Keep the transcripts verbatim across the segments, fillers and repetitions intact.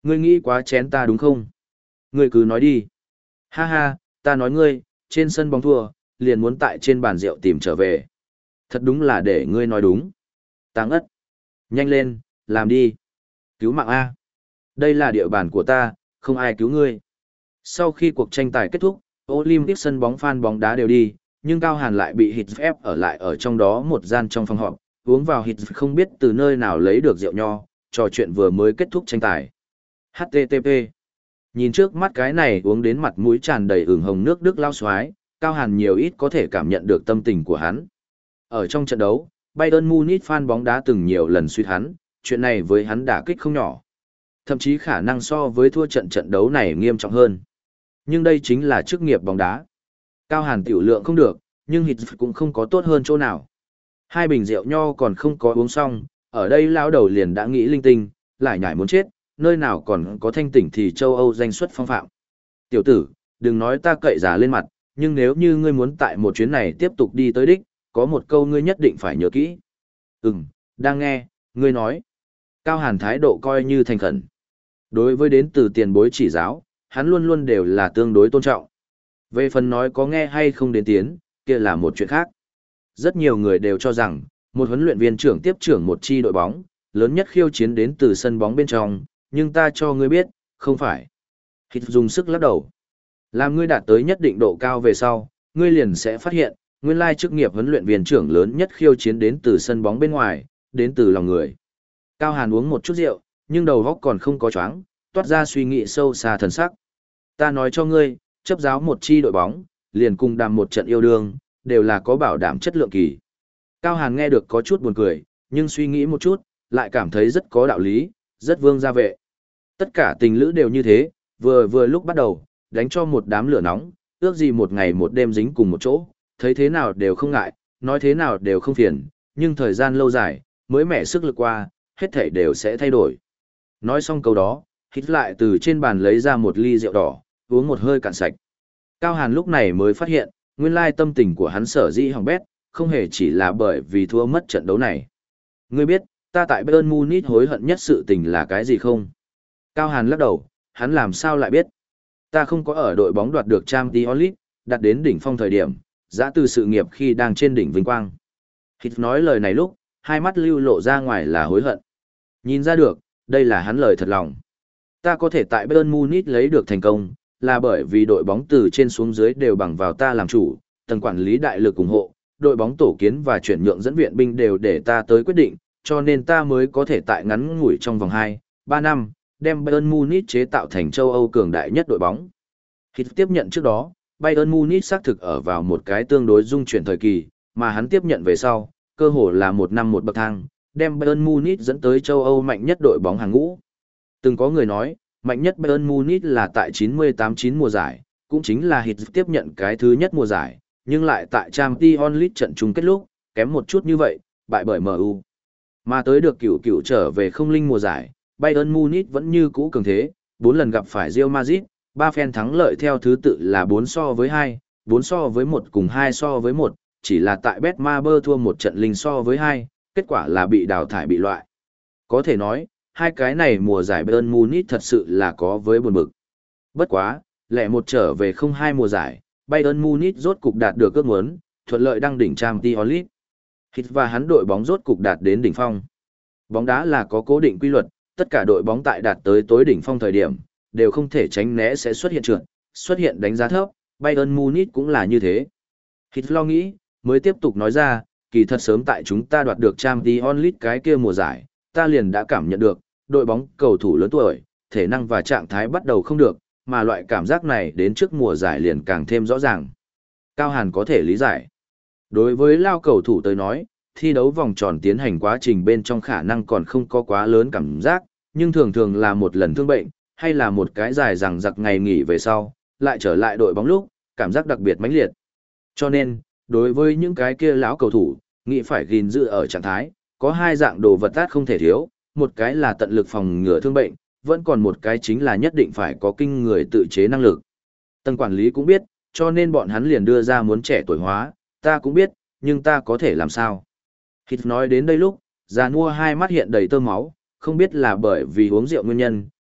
Ngươi nghĩ quá chén ta đúng không? Ngươi cứ nói đi. Ha ha, ta nói ngươi, trên sân bóng thua, liền muốn tại trên bàn rượu tìm trở về. Thật đúng là để ngươi nói đúng. Tăng ất. Nhanh lên, làm đi. Cứu mạng A. Đây là địa bàn của ta, không ai cứu ngươi. Sau khi cuộc tranh tài kết thúc, Olympic sân bóng fan bóng đá đều đi, nhưng Cao Hàn lại bị hít ép ở lại ở trong đó một gian trong phòng họp, uống vào hít không biết từ nơi nào lấy được rượu nho, trò chuyện vừa mới kết thúc tranh tài. hát tê tê pê. Nhìn trước mắt cái này uống đến mặt mũi tràn đầy ửng hồng nước Đức lao xoái, Cao Hàn nhiều ít có thể cảm nhận được tâm tình của hắn. Ở trong trận đấu, Bayern Munich fan bóng đá từng nhiều lần suýt hắn, chuyện này với hắn đả kích không nhỏ. Thậm chí khả năng so với thua trận trận đấu này nghiêm trọng hơn. Nhưng đây chính là chức nghiệp bóng đá. Cao Hàn tiểu lượng không được, nhưng hít cũng không có tốt hơn chỗ nào. Hai bình rượu nho còn không có uống xong, ở đây lão đầu liền đã nghĩ linh tinh, lại nhảy muốn chết, nơi nào còn có thanh tỉnh thì châu Âu danh xuất phong phạm. Tiểu tử, đừng nói ta cậy giả lên mặt, nhưng nếu như ngươi muốn tại một chuyến này tiếp tục đi tới đích, có một câu ngươi nhất định phải nhớ kỹ. Ừm, đang nghe, ngươi nói. Cao Hàn thái độ coi như thành khẩn. Đối với đến từ tiền bối chỉ giáo, hắn luôn luôn đều là tương đối tôn trọng. Về phần nói có nghe hay không đến tiếng, kia là một chuyện khác. Rất nhiều người đều cho rằng, một huấn luyện viên trưởng tiếp trưởng một chi đội bóng, lớn nhất khiêu chiến đến từ sân bóng bên trong, nhưng ta cho ngươi biết, không phải. Hít dùng sức lắc đầu. Làm ngươi đạt tới nhất định độ cao về sau, ngươi liền sẽ phát hiện, nguyên lai chức nghiệp huấn luyện viên trưởng lớn nhất khiêu chiến đến từ sân bóng bên ngoài, đến từ lòng người. Cao Hàn uống một chút rượu, nhưng đầu óc còn không có choáng, toát ra suy nghĩ sâu xa thần sắc. Ta nói cho ngươi, chấp giáo một chi đội bóng, liền cùng đàm một trận yêu đương, đều là có bảo đảm chất lượng kỳ. Cao Hàn nghe được có chút buồn cười, nhưng suy nghĩ một chút, lại cảm thấy rất có đạo lý, rất vương gia vệ. Tất cả tình lữ đều như thế, vừa vừa lúc bắt đầu, đánh cho một đám lửa nóng, ước gì một ngày một đêm dính cùng một chỗ, thấy thế nào đều không ngại, nói thế nào đều không phiền, nhưng thời gian lâu dài, mới mẻ sức lực qua, hết thảy đều sẽ thay đổi. Nói xong câu đó, hít lại từ trên bàn lấy ra một ly rượu đỏ, uống một hơi cạn sạch. Cao Hàn lúc này mới phát hiện, nguyên lai tâm tình của hắn sở dĩ hỏng bét, không hề chỉ là bởi vì thua mất trận đấu này. Ngươi biết, ta tại Bayern Munich hối hận nhất sự tình là cái gì không? Cao Hàn lắc đầu, hắn làm sao lại biết? Ta không có ở đội bóng đoạt được Champions League, đạt đến đỉnh phong thời điểm, giã từ sự nghiệp khi đang trên đỉnh vinh quang. Hít nói lời này lúc, hai mắt lưu lộ ra ngoài là hối hận. Nhìn ra được, đây là hắn lời thật lòng. Ta có thể tại Bayern Munich lấy được thành công, là bởi vì đội bóng từ trên xuống dưới đều bằng vào ta làm chủ, tầng quản lý đại lực ủng hộ, đội bóng tổ kiến và chuyển nhượng dẫn viện binh đều để ta tới quyết định, cho nên ta mới có thể tại ngắn ngủi trong vòng hai, ba năm, đem Bayern Munich chế tạo thành châu Âu cường đại nhất đội bóng. Hít tiếp nhận trước đó, Bayern Munich xác thực ở vào một cái tương đối dung chuyển thời kỳ, mà hắn tiếp nhận về sau, cơ hồ là một năm một bậc thang, đem Bayern Munich dẫn tới châu Âu mạnh nhất đội bóng hàng ngũ. Từng có người nói, mạnh nhất Bayern Munich là tại chín mươi tám chín mùa giải, cũng chính là Hít tiếp nhận cái thứ nhất mùa giải, nhưng lại tại Champions League trận chung kết lúc, kém một chút như vậy, bại bởi em u. Mà tới được cựu cựu trở về không linh mùa giải, Bayern Munich vẫn như cũ cường thế, bốn lần gặp phải Real Madrid, ba phen thắng lợi theo thứ tự là bốn so với hai, bốn so với một cùng hai so với một, chỉ là tại Betmaber thua một trận linh so với hai, kết quả là bị đào thải bị loại. Có thể nói, hai cái này mùa giải Bayern Munich thật sự là có với buồn bực. Bất quá, lẻ một trở về không hai mùa giải, Bayern Munich rốt cục đạt được ước muốn, thuận lợi đăng đỉnh Champions League. Hít và hắn đội bóng rốt cục đạt đến đỉnh phong. Bóng đá là có cố định quy luật, tất cả đội bóng tại đạt tới tối đỉnh phong thời điểm, đều không thể tránh né sẽ xuất hiện trượt, xuất hiện đánh giá thấp, Bayern Munich cũng là như thế. Hít lo nghĩ, mới tiếp tục nói ra, kỳ thật sớm tại chúng ta đoạt được Champions League cái kia mùa giải, ta liền đã cảm nhận được, đội bóng cầu thủ lớn tuổi, thể năng và trạng thái bắt đầu không được, mà loại cảm giác này đến trước mùa giải liền càng thêm rõ ràng. Cao Hàn có thể lý giải. Đối với lao cầu thủ tới nói, thi đấu vòng tròn tiến hành quá trình bên trong khả năng còn không có quá lớn cảm giác, nhưng thường thường là một lần thương bệnh, hay là một cái dài rằng giặc ngày nghỉ về sau, lại trở lại đội bóng lúc, cảm giác đặc biệt mãnh liệt. Cho nên, đối với những cái kia lão cầu thủ, nghĩ phải gìn giữ ở trạng thái, có hai dạng đồ vật tát không thể thiếu, một cái là tận lực phòng ngừa thương bệnh, vẫn còn một cái chính là nhất định phải có kinh người tự chế năng lực. Tầng quản lý cũng biết, cho nên bọn hắn liền đưa ra muốn trẻ tuổi hóa, ta cũng biết, nhưng ta có thể làm sao. Hít nói đến đây lúc, già nua hai mắt hiện đầy tơ máu, không biết là bởi vì uống rượu nguyên nhân,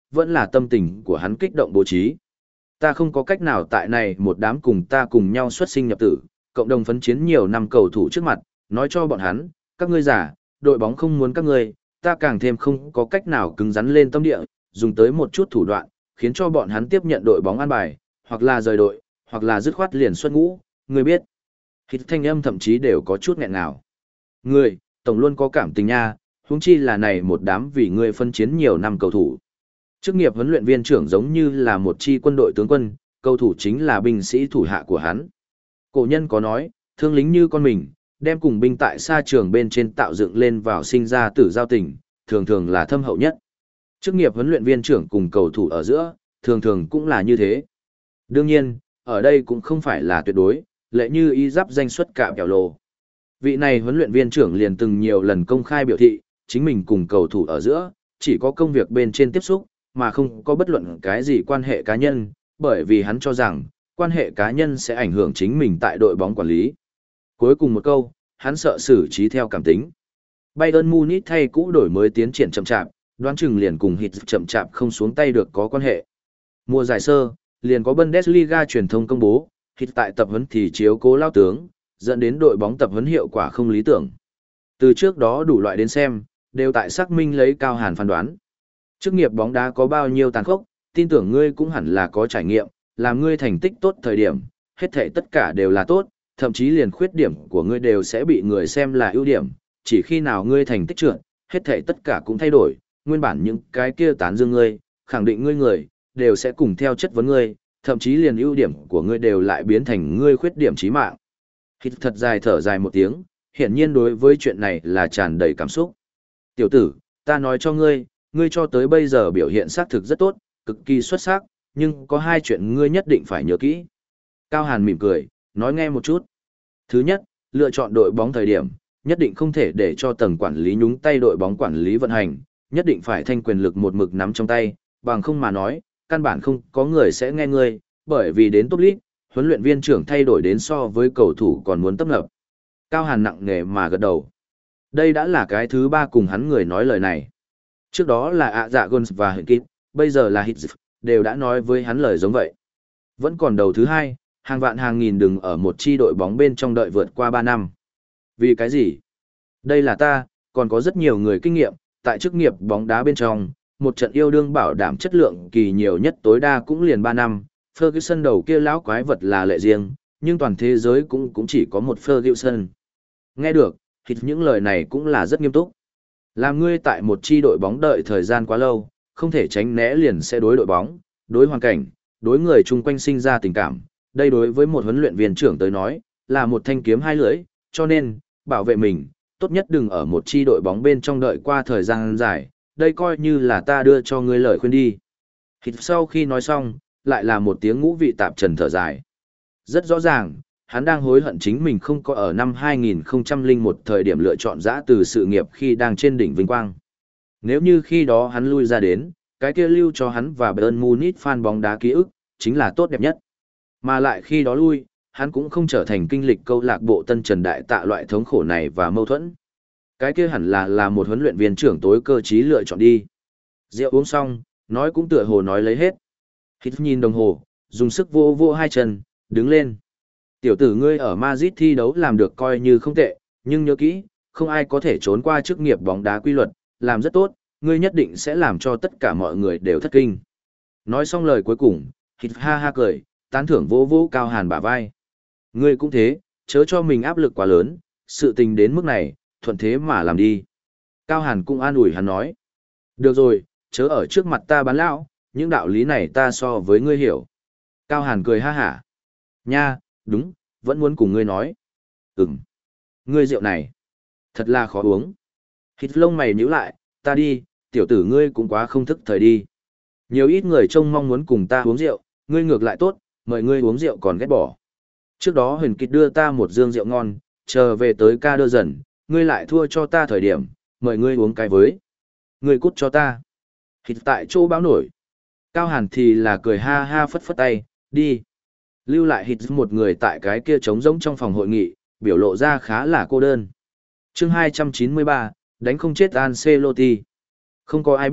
vẫn là tâm tình của hắn kích động bố trí. Ta không có cách nào tại này một đám cùng ta cùng nhau xuất sinh nhập tử, cộng đồng phấn chiến nhiều năm cầu thủ trước mặt, nói cho bọn hắn, các ngươi giả, đội bóng không muốn các ngươi, ta càng thêm không có cách nào cứng rắn lên tâm địa, dùng tới một chút thủ đoạn, khiến cho bọn hắn tiếp nhận đội bóng an bài, hoặc là rời đội, hoặc là dứt khoát liền xuất ngũ, ngươi biết. Hít thanh âm thậm chí đều có chút nghẹn ngào. Ngươi, tổng luôn có cảm tình nha, huống chi là này một đám vì ngươi phân chiến nhiều năm cầu thủ. Chức nghiệp huấn luyện viên trưởng giống như là một chi quân đội tướng quân, cầu thủ chính là binh sĩ thủ hạ của hắn. Cổ nhân có nói, thương lính như con mình, đem cùng binh tại xa trường bên trên tạo dựng lên vào sinh ra tử giao tình, thường thường là thâm hậu nhất. Chức nghiệp huấn luyện viên trưởng cùng cầu thủ ở giữa, thường thường cũng là như thế. Đương nhiên, ở đây cũng không phải là tuyệt đối, lệ như y giáp danh xuất cạm kèo lồ. Vị này huấn luyện viên trưởng liền từng nhiều lần công khai biểu thị, chính mình cùng cầu thủ ở giữa, chỉ có công việc bên trên tiếp xúc, mà không có bất luận cái gì quan hệ cá nhân, bởi vì hắn cho rằng, quan hệ cá nhân sẽ ảnh hưởng chính mình tại đội bóng quản lý. Cuối cùng một câu, hắn sợ xử trí theo cảm tính. Bayern Munich thay cũ đổi mới tiến triển chậm chạp, đoán chừng liền cùng hít chậm chạp không xuống tay được có quan hệ. Mùa giải sơ, liền có Bundesliga truyền thông công bố, hít tại tập huấn thì chiếu cố lao tướng, dẫn đến đội bóng tập huấn hiệu quả không lý tưởng. Từ trước đó đủ loại đến xem, đều tại xác minh lấy Cao Hàn phán đoán. Chức nghiệp bóng đá có bao nhiêu tàn khốc, tin tưởng ngươi cũng hẳn là có trải nghiệm, làm ngươi thành tích tốt thời điểm, hết thảy tất cả đều là tốt, thậm chí liền khuyết điểm của ngươi đều sẽ bị người xem là ưu điểm, chỉ khi nào ngươi thành tích trượt, hết thảy tất cả cũng thay đổi, nguyên bản những cái kia tán dương ngươi, khẳng định ngươi người, đều sẽ cùng theo chất vấn ngươi, thậm chí liền ưu điểm của ngươi đều lại biến thành ngươi khuyết điểm chí mạng. Hít thật dài thở dài một tiếng, hiển nhiên đối với chuyện này là tràn đầy cảm xúc. Tiểu tử, ta nói cho ngươi, ngươi cho tới bây giờ biểu hiện xác thực rất tốt, cực kỳ xuất sắc, nhưng có hai chuyện ngươi nhất định phải nhớ kỹ. Cao Hàn mỉm cười, nói nghe một chút. Thứ nhất, lựa chọn đội bóng thời điểm, nhất định không thể để cho tầng quản lý nhúng tay đội bóng quản lý vận hành, nhất định phải thanh quyền lực một mực nắm trong tay, bằng không mà nói, căn bản không có người sẽ nghe ngươi, bởi vì đến top league, huấn luyện viên trưởng thay đổi đến so với cầu thủ còn muốn tấp nập. Cao Hàn nặng nề mà gật đầu. Đây đã là cái thứ ba cùng hắn người nói lời này. Trước đó là ạ dạ Gons và Hữu Kít, bây giờ là Hít, đều đã nói với hắn lời giống vậy. Vẫn còn đầu thứ hai, hàng vạn hàng nghìn đừng ở một chi đội bóng bên trong đợi vượt qua ba năm. Vì cái gì? Đây là ta, còn có rất nhiều người kinh nghiệm, tại chức nghiệp bóng đá bên trong, một trận yêu đương bảo đảm chất lượng kỳ nhiều nhất tối đa cũng liền ba năm. Ferguson đầu kia lão quái vật là lệ riêng, nhưng toàn thế giới cũng cũng chỉ có một Ferguson. Nghe được, thì những lời này cũng là rất nghiêm túc. Làm ngươi tại một chi đội bóng đợi thời gian quá lâu, không thể tránh né liền sẽ đối đội bóng, đối hoàn cảnh, đối người chung quanh sinh ra tình cảm. Đây đối với một huấn luyện viên trưởng tới nói, là một thanh kiếm hai lưỡi, cho nên, bảo vệ mình, tốt nhất đừng ở một chi đội bóng bên trong đợi qua thời gian dài, đây coi như là ta đưa cho ngươi lời khuyên đi. Hít sau khi nói xong, lại là một tiếng ngũ vị tạp trần thở dài. Rất rõ ràng, hắn đang hối hận chính mình không có ở năm hai nghìn không trăm lẻ một thời điểm lựa chọn giã từ sự nghiệp khi đang trên đỉnh vinh quang. Nếu như khi đó hắn lui ra đến, cái kia lưu cho hắn và Bayern Munich fan bóng đá ký ức, chính là tốt đẹp nhất. Mà lại khi đó lui, hắn cũng không trở thành kinh lịch câu lạc bộ Tân Trần Đại Tạ loại thống khổ này và mâu thuẫn. Cái kia hẳn là là một huấn luyện viên trưởng tối cơ trí lựa chọn đi. Rượu uống xong, nói cũng tựa hồ nói lấy hết. Hít nhìn đồng hồ, dùng sức vô vô hai chân, đứng lên. Tiểu tử ngươi ở Madrid thi đấu làm được coi như không tệ, nhưng nhớ kỹ, không ai có thể trốn qua chức nghiệp bóng đá quy luật, làm rất tốt, ngươi nhất định sẽ làm cho tất cả mọi người đều thất kinh. Nói xong lời cuối cùng, Hít ha ha cười, tán thưởng vô vô Cao Hàn bả vai. Ngươi cũng thế, chớ cho mình áp lực quá lớn, sự tình đến mức này, thuận thế mà làm đi. Cao Hàn cũng an ủi hắn nói. Được rồi, chớ ở trước mặt ta bán lão, những đạo lý này ta so với ngươi hiểu. Cao Hàn cười ha hả. Nha, đúng, vẫn muốn cùng ngươi nói. Ừm. Ngươi rượu này, thật là khó uống. Hít lông mày nhíu lại, ta đi, tiểu tử ngươi cũng quá không thức thời đi. Nhiều ít người trông mong muốn cùng ta uống rượu, ngươi ngược lại tốt, mời ngươi uống rượu còn ghét bỏ. Trước đó Huyền Kịch đưa ta một dương rượu ngon, chờ về tới ca đơ dần, ngươi lại thua cho ta thời điểm, mời ngươi uống cái với. Ngươi cút cho ta. Hít tại chỗ báo nổi. Cao Hàn thì là cười ha ha phất phất tay, đi. Lưu lại Hít một người tại cái kia trống rỗng trong phòng hội nghị, biểu lộ ra khá là cô đơn. Chương hai trăm chín mươi ba, đánh không chết Ancelotti. Không có ai biết,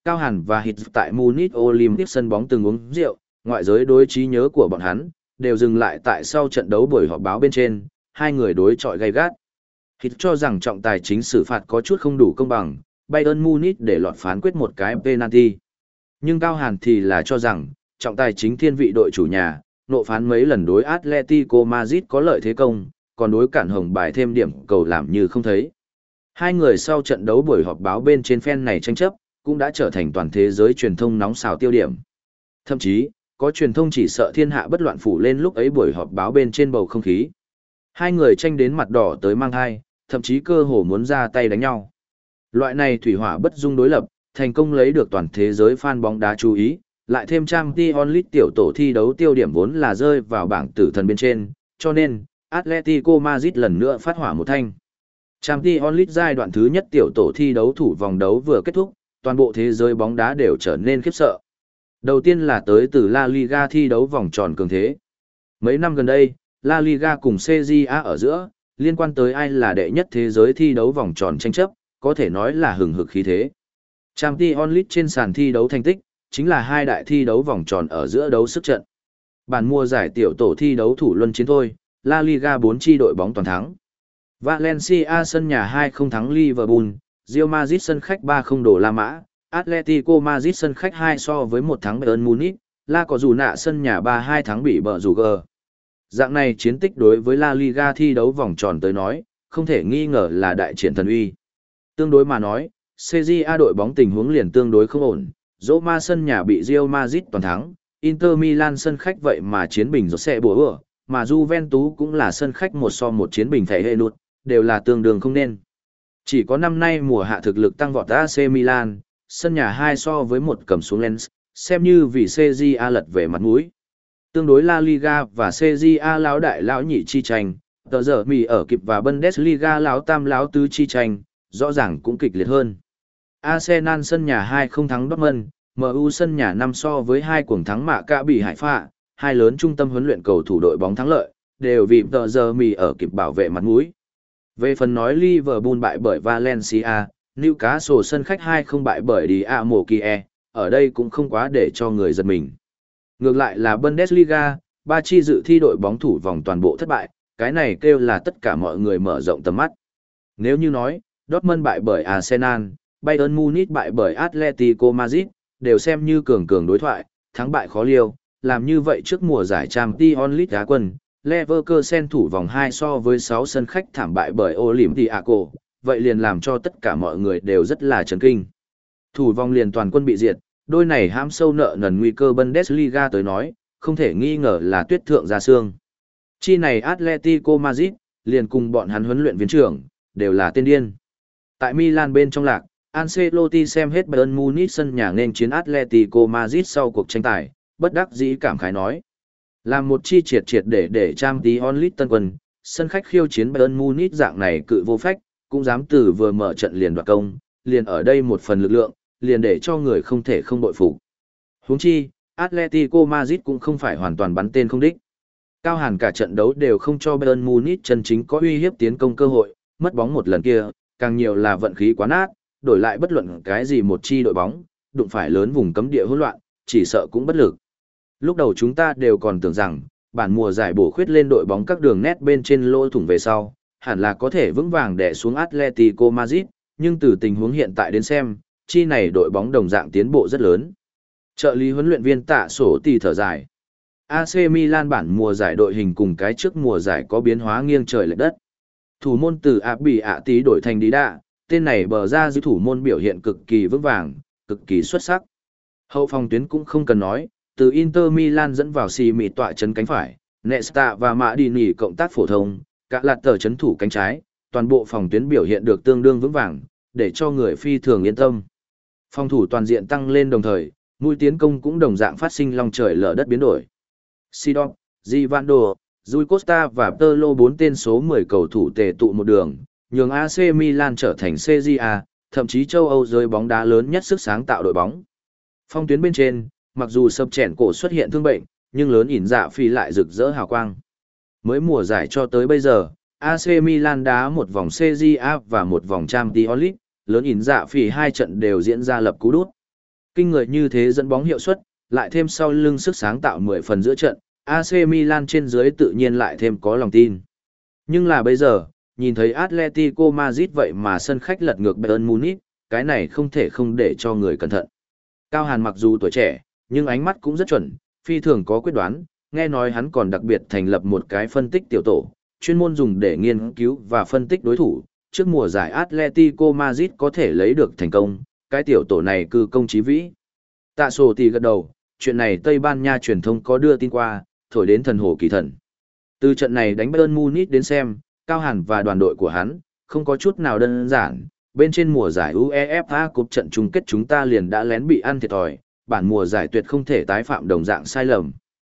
Cao Hàn và Hít tại Munich Olympic sân bóng từng uống rượu, ngoại giới đối trí nhớ của bọn hắn đều dừng lại tại sau trận đấu buổi họp báo bên trên, hai người đối chọi gay gắt. Hít cho rằng trọng tài chính xử phạt có chút không đủ công bằng, Bayern Munich để lọt phán quyết một cái penalty. Nhưng Cao Hàn thì là cho rằng, trọng tài chính thiên vị đội chủ nhà, nộ phán mấy lần đối Atletico Madrid có lợi thế công, còn đối cản hồng bài thêm điểm cầu làm như không thấy. Hai người sau trận đấu buổi họp báo bên trên fan này tranh chấp, cũng đã trở thành toàn thế giới truyền thông nóng xào tiêu điểm. Thậm chí, có truyền thông chỉ sợ thiên hạ bất loạn phủ lên lúc ấy buổi họp báo bên trên bầu không khí. Hai người tranh đến mặt đỏ tới mang hai, thậm chí cơ hồ muốn ra tay đánh nhau. Loại này thủy hỏa bất dung đối lập, thành công lấy được toàn thế giới fan bóng đá chú ý, lại thêm Champions League tiểu tổ thi đấu tiêu điểm vốn là rơi vào bảng tử thần bên trên, cho nên, Atletico Madrid lần nữa phát hỏa một thanh. Champions League giai đoạn thứ nhất tiểu tổ thi đấu thủ vòng đấu vừa kết thúc, toàn bộ thế giới bóng đá đều trở nên khiếp sợ. Đầu tiên là tới từ La Liga thi đấu vòng tròn cường thế. Mấy năm gần đây, La Liga cùng xê giê a ở giữa, liên quan tới ai là đệ nhất thế giới thi đấu vòng tròn tranh chấp, có thể nói là hừng hực khí thế. Champions League trên sàn thi đấu thành tích, chính là hai đại thi đấu vòng tròn ở giữa đấu sức trận. Bản mùa giải tiểu tổ thi đấu thủ luân chiến thôi, La Liga bốn chi đội bóng toàn thắng. Valencia sân nhà hai không thắng Liverpool, Real Madrid sân khách ba không đổ La Mã, Atletico Madrid sân khách hai so với một thắng Bayern Munich, La Cò Dù Nạ sân nhà ba hai thắng bị bờ rủ gờ. Dạng này chiến tích đối với La Liga thi đấu vòng tròn tới nói, không thể nghi ngờ là đại triển thần uy. Tương đối mà nói, xê giê a đội bóng tình huống liền tương đối không ổn, Roma sân nhà bị Real Madrid toàn thắng, Inter Milan sân khách vậy mà chiến bình rồi sẽ bùa ửa, mà Juventus cũng là sân khách một so một chiến bình thể hệ nụt, đều là tương đương không nên. Chỉ có năm nay mùa hạ thực lực tăng vọt a xê Milan, sân nhà hai so với một cầm xuống Lens, xem như vì xê giê a lật về mặt mũi. Tương đối La Liga và xê giê a lão đại lão nhị chi tranh, tờ giờ mì ở kịp và Bundesliga lão tam lão tứ chi tranh, rõ ràng cũng kịch liệt hơn. Arsenal sân nhà hai không thắng Dortmund, em u sân nhà năm so với hai cuồng thắng mạ cả bị Hải Phạ, hai lớn trung tâm huấn luyện cầu thủ đội bóng thắng lợi, đều vì tờ giờ mì ở kịp bảo vệ mặt mũi. Về phần nói Liverpool bại bởi Valencia, Newcastle sân khách hai không bại bởi Dinamo Kiev, ở đây cũng không quá để cho người giật mình. Ngược lại là Bundesliga, ba chi dự thi đội bóng thủ vòng toàn bộ thất bại, cái này kêu là tất cả mọi người mở rộng tầm mắt. Nếu như nói, Dortmund bại bởi Arsenal, Bayern Munich bại bởi Atletico Madrid, đều xem như cường cường đối thoại, thắng bại khó liêu, làm như vậy trước mùa giải Champions League đá quân, Leverkusen thủ vòng hai so với sáu sân khách thảm bại bởi Olympiacos, vậy liền làm cho tất cả mọi người đều rất là chấn kinh. Thủ vòng liền toàn quân bị diệt, đôi này hãm sâu nợ nần nguy cơ Bundesliga tới nói, không thể nghi ngờ là tuyết thượng ra xương. Chi này Atletico Madrid, liền cùng bọn hắn huấn luyện viên trưởng, đều là tên điên. Tại Milan bên trong lạc, Ancelotti xem hết Bayern Munich sân nhà nên chiến Atletico Madrid sau cuộc tranh tài, bất đắc dĩ cảm khái nói. Làm một chi triệt triệt để để Champions League tân quân, sân khách khiêu chiến Bayern Munich dạng này cự vô phách, cũng dám từ vừa mở trận liền đoạt công, liền ở đây một phần lực lượng, liền để cho người không thể không bội phục. Huống chi, Atletico Madrid cũng không phải hoàn toàn bắn tên không đích. Cao Hàn cả trận đấu đều không cho Bayern Munich chân chính có uy hiếp tiến công cơ hội, mất bóng một lần kia, càng nhiều là vận khí quá nát, đổi lại bất luận cái gì một chi đội bóng, đụng phải lớn vùng cấm địa hỗn loạn, chỉ sợ cũng bất lực. Lúc đầu chúng ta đều còn tưởng rằng, bản mùa giải bổ khuyết lên đội bóng các đường nét bên trên lỗ thủng về sau, hẳn là có thể vững vàng đè xuống Atletico Madrid, nhưng từ tình huống hiện tại đến xem, chi này đội bóng đồng dạng tiến bộ rất lớn. Trợ lý huấn luyện viên Tạ Sổ Tì thở dài. a xê Milan bản mùa giải đội hình cùng cái trước mùa giải có biến hóa nghiêng trời lệch đất. Thủ môn từ áp bị ạ tí đổi thành đi đạ, tên này bờ ra giữ thủ môn biểu hiện cực kỳ vững vàng, cực kỳ xuất sắc. Hậu phòng tuyến cũng không cần nói, từ Inter Milan dẫn vào xì mị tọa chấn cánh phải, Nesta và Mã Đi Nỉ cộng tác phổ thông, cả lạt tờ chấn thủ cánh trái, toàn bộ phòng tuyến biểu hiện được tương đương vững vàng, để cho người phi thường yên tâm. Phòng thủ toàn diện tăng lên đồng thời, mũi tiến công cũng đồng dạng phát sinh long trời lở đất biến đổi. Sidon, Givando, Rui Costa và Pirlo bốn tên số mười cầu thủ tề tụ một đường, nhường a xê Milan trở thành xê giê a, thậm chí châu Âu giới bóng đá lớn nhất sức sáng tạo đội bóng. Phong tuyến bên trên, mặc dù sập chèn cổ xuất hiện thương bệnh, nhưng lớn ỉn dạ phi lại rực rỡ hào quang. Mới mùa giải cho tới bây giờ, a xê Milan đá một vòng xê giê a và một vòng Champions League, lớn ỉn dạ phi hai trận đều diễn ra lập cú đút. Kinh người như thế dẫn bóng hiệu suất, lại thêm sau lưng sức sáng tạo mười phần giữa trận, a xê Milan trên dưới tự nhiên lại thêm có lòng tin. Nhưng là bây giờ, nhìn thấy Atletico Madrid vậy mà sân khách lật ngược Bayern Munich, cái này không thể không để cho người cẩn thận. Cao Hàn mặc dù tuổi trẻ, nhưng ánh mắt cũng rất chuẩn, phi thường có quyết đoán, nghe nói hắn còn đặc biệt thành lập một cái phân tích tiểu tổ, chuyên môn dùng để nghiên cứu và phân tích đối thủ, trước mùa giải Atletico Madrid có thể lấy được thành công, cái tiểu tổ này cư công chí vĩ. Tạ sổ thì gật đầu, chuyện này Tây Ban Nha truyền thông có đưa tin qua, thổi đến thần hồ kỳ thần. Từ trận này đánh Bayern Munich đến xem, Cao Hàn và đoàn đội của hắn, không có chút nào đơn giản, bên trên mùa giải UEFA Cup trận chung kết chúng ta liền đã lén bị ăn thiệt thòi, bản mùa giải tuyệt không thể tái phạm đồng dạng sai lầm.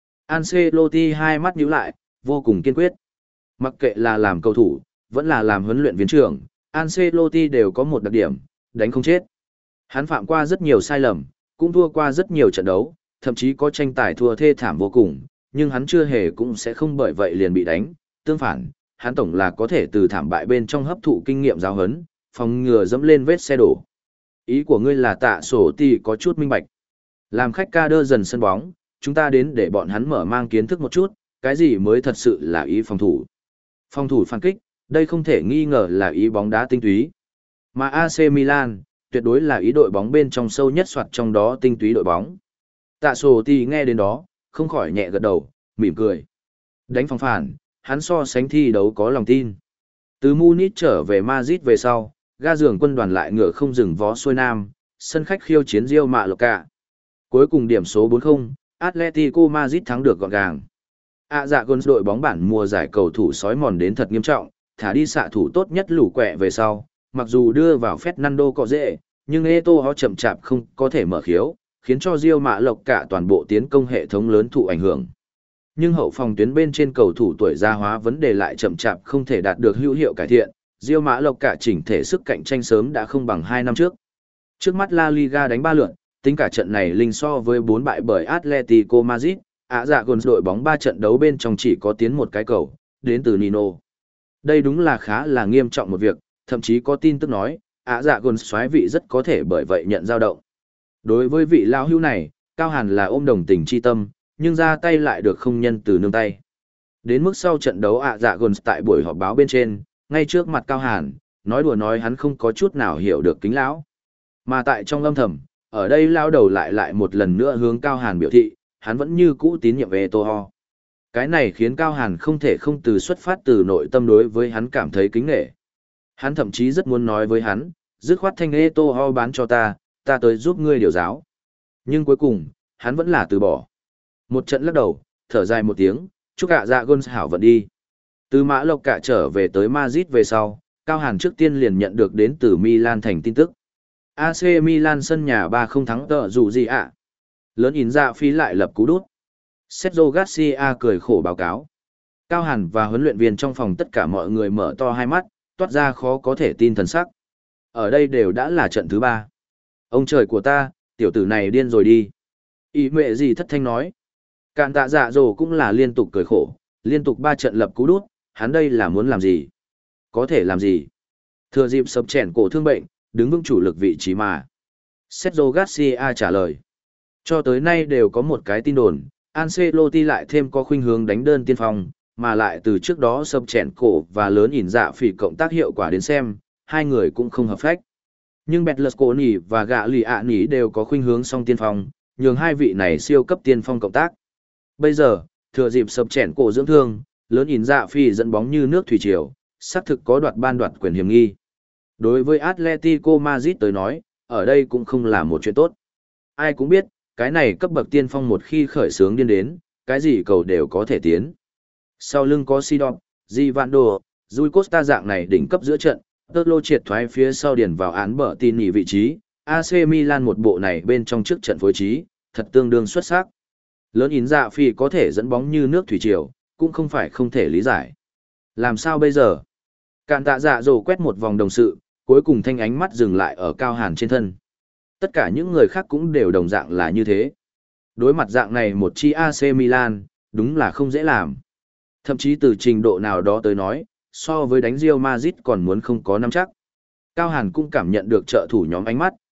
Ancelotti hai mắt nhíu lại, vô cùng kiên quyết. Mặc kệ là làm cầu thủ, vẫn là làm huấn luyện viên trưởng, Ancelotti đều có một đặc điểm, đánh không chết. Hắn phạm qua rất nhiều sai lầm, cũng thua qua rất nhiều trận đấu, thậm chí có tranh tài thua thê thảm vô cùng, nhưng hắn chưa hề cũng sẽ không bởi vậy liền bị đánh, tương phản, hắn tổng là có thể từ thảm bại bên trong hấp thụ kinh nghiệm giáo huấn, phòng ngừa dẫm lên vết xe đổ. Ý của ngươi là Tạ sổ thì có chút minh bạch. Làm khách ca đơ dần sân bóng, chúng ta đến để bọn hắn mở mang kiến thức một chút, cái gì mới thật sự là ý phòng thủ. Phòng thủ phản kích, đây không thể nghi ngờ là ý bóng đá tinh túy. Mà a xê Milan, tuyệt đối là ý đội bóng bên trong sâu nhất soạt trong đó tinh túy đội bóng. Tạ sổ thì nghe đến đó, không khỏi nhẹ gật đầu, mỉm cười. Đánh phòng phản, hắn so sánh thi đấu có lòng tin. Từ Munich trở về Madrid về sau, ga giường quân đoàn lại ngựa không dừng vó xuôi nam, sân khách khiêu chiến Real Mallorca. Cuối cùng điểm số bốn không, Atletico Madrid thắng được gọn gàng. À dạ Gons đội bóng bản mùa giải cầu thủ sói mòn đến thật nghiêm trọng, thả đi xạ thủ tốt nhất lũ quẹ về sau, mặc dù đưa vào Fernando cọ dễ, nhưng Eto'o chậm chạp không có thể mở khiếu, khiến cho Real Mallorca toàn bộ tiến công hệ thống lớn thụ ảnh hưởng. Nhưng hậu phòng tuyến bên trên cầu thủ tuổi già hóa vấn đề lại chậm chạp không thể đạt được hữu hiệu cải thiện, Real Mallorca chỉnh thể sức cạnh tranh sớm đã không bằng hai năm trước. Trước mắt La Liga đánh ba lượt, tính cả trận này linh so với bốn bại bởi Atletico Madrid, ạ dạ Gons đội bóng ba trận đấu bên trong chỉ có tiến một cái cầu, đến từ Nino. Đây đúng là khá là nghiêm trọng một việc, thậm chí có tin tức nói, ạ dạ Gons xoái vị rất có thể bởi vậy nhận dao động. Đối với vị lão hữu này, Cao Hàn là ôm đồng tình chi tâm, nhưng ra tay lại được không nhân từ nương tay. Đến mức sau trận đấu ạ dạ Gons tại buổi họp báo bên trên, ngay trước mặt Cao Hàn, nói đùa nói hắn không có chút nào hiểu được kính lão. Mà tại trong âm thầm, ở đây lao đầu lại lại một lần nữa hướng Cao Hàn biểu thị, hắn vẫn như cũ tín nhiệm về Eto'o. Cái này khiến Cao Hàn không thể không từ xuất phát từ nội tâm đối với hắn cảm thấy kính nể. Hắn thậm chí rất muốn nói với hắn, dứt khoát thanh Eto'o bán cho ta, ta tới giúp ngươi điều giáo. Nhưng cuối cùng, hắn vẫn là từ bỏ. Một trận lắc đầu, thở dài một tiếng, chúc ạ dạ Gons hảo vận đi. Từ Mã Lộc cả trở về tới Madrid về sau, Cao Hàn trước tiên liền nhận được đến từ Milan thành tin tức. a xê Milan sân nhà ba không thắng tợ dù gì ạ. Lớn in dạ phi lại lập cú đút. Sergio Garcia cười khổ báo cáo. Cao Hàn và huấn luyện viên trong phòng tất cả mọi người mở to hai mắt, toát ra khó có thể tin thần sắc. Ở đây đều đã là trận thứ ba. Ông trời của ta, tiểu tử này điên rồi đi. Ý mẹ gì thất thanh nói. Cạn tạ dạ dồ cũng là liên tục cười khổ, liên tục ba trận lập cú đút, hắn đây là muốn làm gì? Có thể làm gì? Thừa dịp sập chèn cổ thương bệnh, đứng vững chủ lực vị trí mà. Sergio Garcia trả lời. Cho tới nay đều có một cái tin đồn, Ancelotti lại thêm có khuynh hướng đánh đơn tiên phong, mà lại từ trước đó sập chèn cổ và lớn ỉn dạ phỉ cộng tác hiệu quả đến xem, hai người cũng không hợp phách. Nhưng Betlesconi và Gạ Lì ạ Nỉ đều có khuynh hướng song tiên phong, nhường hai vị này siêu cấp tiên phong cộng tác. Bây giờ, thừa dịp sập chèn cổ dưỡng thương, lớn ỉn dạ phỉ dẫn bóng như nước thủy triều, xác thực có đoạt ban đoạt quyền hiểm nghi. Đối với Atletico Madrid tới nói, ở đây cũng không là một chuyện tốt. Ai cũng biết, cái này cấp bậc tiên phong một khi khởi sướng điên đến, cái gì cầu đều có thể tiến. Sau lưng có Sidon, Givando, Rui Costa dạng này đỉnh cấp giữa trận, tớt lô triệt thoái phía sau điền vào án bở tin nhị vị trí, a xê Milan một bộ này bên trong trước trận phối trí, thật tương đương xuất sắc. Lớn ín dạ phi có thể dẫn bóng như nước thủy triều, cũng không phải không thể lý giải. Làm sao bây giờ? Cạn tạ dạ dồ quét một vòng đồng sự, cuối cùng thanh ánh mắt dừng lại ở Cao Hàn trên thân. Tất cả những người khác cũng đều đồng dạng là như thế. Đối mặt dạng này một chi a xê Milan, đúng là không dễ làm. Thậm chí từ trình độ nào đó tới nói, so với đánh Real Madrid còn muốn không có nắm chắc. Cao Hàn cũng cảm nhận được trợ thủ nhóm ánh mắt,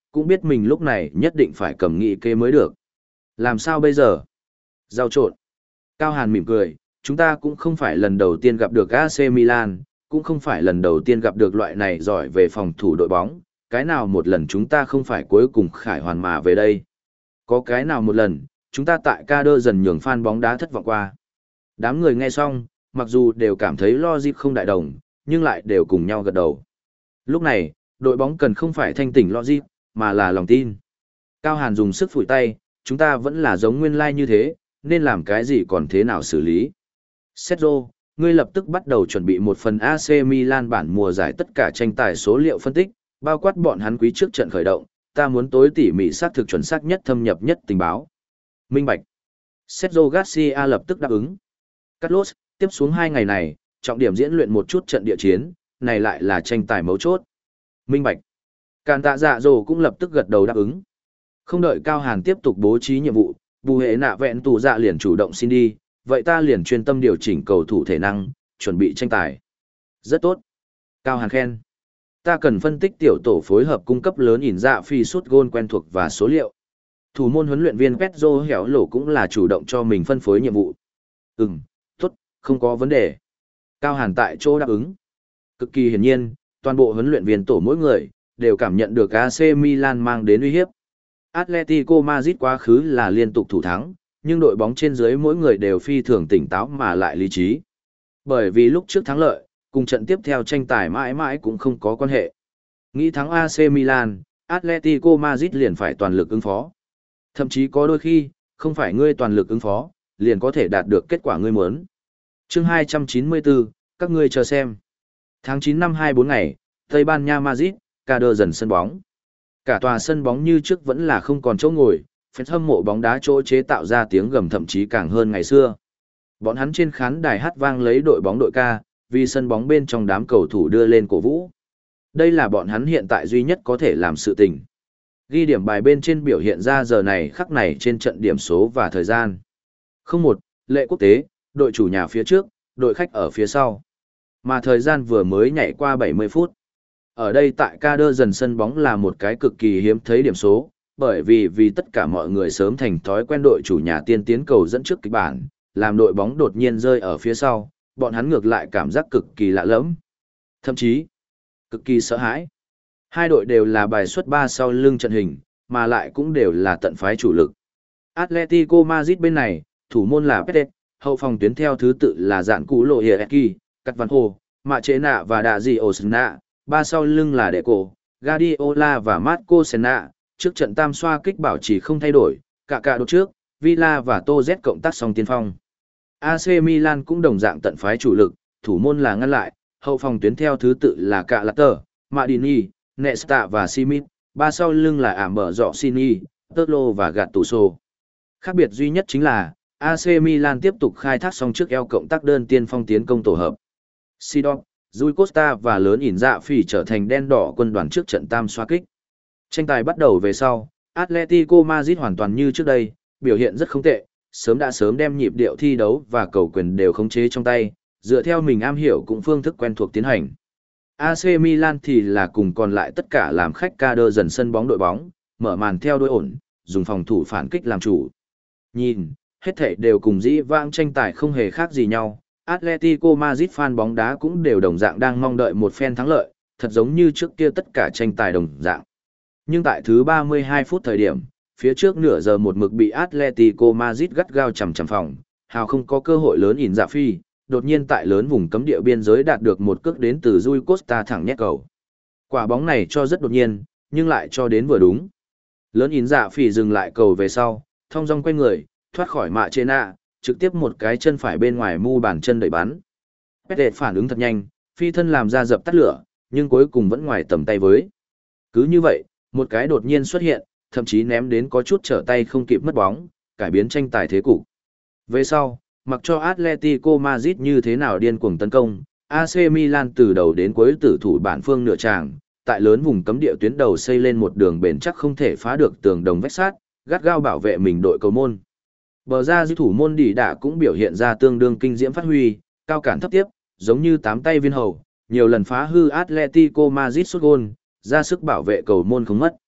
cũng biết mình lúc này nhất định phải cầm nghị kê mới được. Làm sao bây giờ? Giao trộn. Cao Hàn mỉm cười, chúng ta cũng không phải lần đầu tiên gặp được a xê Milan, cũng không phải lần đầu tiên gặp được loại này giỏi về phòng thủ đội bóng, cái nào một lần chúng ta không phải cuối cùng khải hoàn mà về đây. Có cái nào một lần, chúng ta tại ca đơ dần nhường fan bóng đá thất vọng qua. Đám người nghe xong, mặc dù đều cảm thấy logic không đại đồng, nhưng lại đều cùng nhau gật đầu. Lúc này, đội bóng cần không phải thanh tỉnh logic, mà là lòng tin. Cao Hàn dùng sức phủi tay, chúng ta vẫn là giống nguyên lai like như thế, nên làm cái gì còn thế nào xử lý. Sergio, ngươi lập tức bắt đầu chuẩn bị một phần a xê Milan bản mùa giải tất cả tranh tài số liệu phân tích, bao quát bọn hắn quý trước trận khởi động, ta muốn tối tỉ mỉ xác thực chuẩn xác nhất thâm nhập nhất tình báo. Minh bạch. Sergio Garcia lập tức đáp ứng. Carlos, tiếp xuống hai ngày này, trọng điểm diễn luyện một chút trận địa chiến, này lại là tranh tài mấu chốt. Minh bạch. Càn tạ dạ dồ cũng lập tức gật đầu đáp ứng. Không đợi Cao Hàn tiếp tục bố trí nhiệm vụ, bù hệ nạ vẹn tù dạ liền chủ động xin đi, vậy ta liền chuyên tâm điều chỉnh cầu thủ thể năng, chuẩn bị tranh tài. Rất tốt. Cao Hàn khen. Ta cần phân tích tiểu tổ phối hợp cung cấp lớn ỉn dạ phi sút gôn quen thuộc và số liệu. Thủ môn huấn luyện viên Pedro Héo Lổ cũng là chủ động cho mình phân phối nhiệm vụ. Ừm, tốt, không có vấn đề. Cao Hàn tại chỗ đáp ứng. Cực kỳ hiển nhiên, toàn bộ huấn luyện viên tổ mỗi người, đều cảm nhận được a xê Milan mang đến uy hiếp. Atletico Madrid quá khứ là liên tục thủ thắng, nhưng đội bóng trên dưới mỗi người đều phi thường tỉnh táo mà lại lý trí. Bởi vì lúc trước thắng lợi, cùng trận tiếp theo tranh tài mãi mãi cũng không có quan hệ. Nghĩ thắng a xê Milan, Atletico Madrid liền phải toàn lực ứng phó. Thậm chí có đôi khi, không phải ngươi toàn lực ứng phó, liền có thể đạt được kết quả ngươi muốn. Chương hai trăm chín mươi tư, các ngươi chờ xem. Tháng chín năm hai mươi bốn ngày, Tây Ban Nha Madrid, ca đơ dần sân bóng. Cả tòa sân bóng như trước vẫn là không còn chỗ ngồi, fan hâm mộ bóng đá chỗ chế tạo ra tiếng gầm thậm chí càng hơn ngày xưa. Bọn hắn trên khán đài hát vang lấy đội bóng đội ca, vì sân bóng bên trong đám cầu thủ đưa lên cổ vũ. Đây là bọn hắn hiện tại duy nhất có thể làm sự tình. Ghi điểm bài bên trên biểu hiện ra giờ này khắc này trên trận điểm số và thời gian. không một, lệ quốc tế, đội chủ nhà phía trước, đội khách ở phía sau. Mà thời gian vừa mới nhảy qua bảy mươi phút. Ở đây tại ca đơ dần sân bóng là một cái cực kỳ hiếm thấy điểm số, bởi vì vì tất cả mọi người sớm thành thói quen đội chủ nhà tiên tiến cầu dẫn trước kịch bản, làm đội bóng đột nhiên rơi ở phía sau, bọn hắn ngược lại cảm giác cực kỳ lạ lẫm. Thậm chí, cực kỳ sợ hãi. Hai đội đều là bài xuất ba sau lưng trận hình, mà lại cũng đều là tận phái chủ lực. Atletico Madrid bên này, thủ môn là Pérez, hậu phòng tuyến theo thứ tự là Dạn Cú Lộ Hiệki, Cắt Văn Hồ, Mạ Chế Nạ và Đạ Dị Osna, ba sau lưng là Deco, Guardiola và Marco Senna, trước trận tam xoa kích bảo trì không thay đổi, cả cả đột trước, Villa và Tô Z cộng tác song tiên phong. a xê Milan cũng đồng dạng tận phái chủ lực, thủ môn là ngăn lại, hậu phòng tuyến theo thứ tự là Cạ Latter, Madini, Nesta và Simic, ba sau lưng là ảm mở dọ Sini, Totlo và Gattuso. Khác biệt duy nhất chính là, a xê Milan tiếp tục khai thác song trước eo cộng tác đơn tiên phong tiến công tổ hợp. Sidon, Rui Costa và lớn ỉn dạ phỉ trở thành đen đỏ quân đoàn trước trận tam xoa kích. Tranh tài bắt đầu về sau, Atletico Madrid hoàn toàn như trước đây, biểu hiện rất không tệ, sớm đã sớm đem nhịp điệu thi đấu và cầu quyền đều khống chế trong tay, dựa theo mình am hiểu cũng phương thức quen thuộc tiến hành. a xê Milan thì là cùng còn lại tất cả làm khách ca đơ dần sân bóng đội bóng, mở màn theo đuôi ổn, dùng phòng thủ phản kích làm chủ. Nhìn, hết thảy đều cùng dĩ vãng tranh tài không hề khác gì nhau. Atletico Madrid fan bóng đá cũng đều đồng dạng đang mong đợi một phen thắng lợi, thật giống như trước kia tất cả tranh tài đồng dạng. Nhưng tại thứ ba mươi hai phút thời điểm, phía trước nửa giờ một mực bị Atletico Madrid gắt gao chằm chằm phòng, hào không có cơ hội lớn ỉn dạ phi, đột nhiên tại lớn vùng cấm địa biên giới đạt được một cước đến từ Rui Costa thẳng nhét cầu. Quả bóng này cho rất đột nhiên, nhưng lại cho đến vừa đúng. Lớn ỉn dạ phi dừng lại cầu về sau, thong dong quay người, thoát khỏi mạ trên nạ, trực tiếp một cái chân phải bên ngoài mu bàn chân đẩy bắn. Pete phản ứng thật nhanh, phi thân làm ra dập tắt lửa, nhưng cuối cùng vẫn ngoài tầm tay với. Cứ như vậy, một cái đột nhiên xuất hiện, thậm chí ném đến có chút trở tay không kịp mất bóng, cải biến tranh tài thế cục. Về sau, mặc cho Atletico Madrid như thế nào điên cuồng tấn công, a xê Milan từ đầu đến cuối tử thủ bản phương nửa tràng, tại lớn vùng cấm địa tuyến đầu xây lên một đường bền chắc không thể phá được tường đồng vách sát, gắt gao bảo vệ mình đội cầu môn. Bờ ra dư thủ môn Đỉ Đạ cũng biểu hiện ra tương đương kinh diễm phát huy, cao cản thấp tiếp, giống như tám tay viên hầu, nhiều lần phá hư Atletico Madrid sút gôn, ra sức bảo vệ cầu môn không mất.